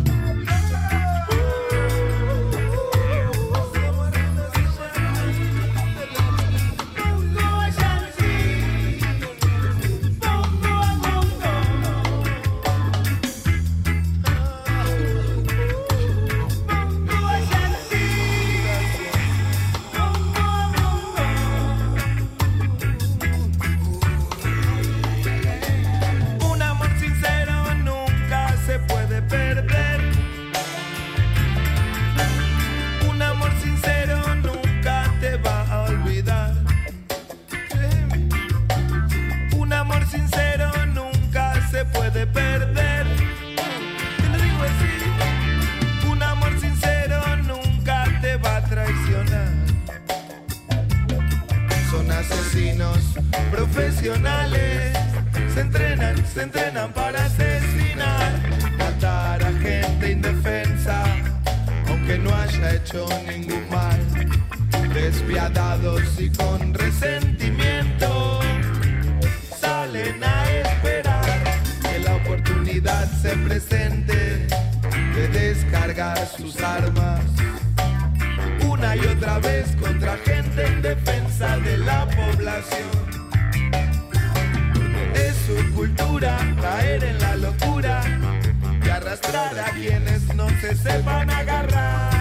Puede perder, te lo digo así, un amor sincero nunca te va a traicionar. Son asesinos profesionales, se entrenan, se entrenan para asesinar, matar a gente indefensa, aunque no haya hecho ningún mal, despiadados y con resentimiento, salen a esperar la oportunidad se presente de descargar sus armas una y otra vez contra gente indefensa de la población. Es su cultura caer en la locura y arrastrar a quienes no se sepan agarrar.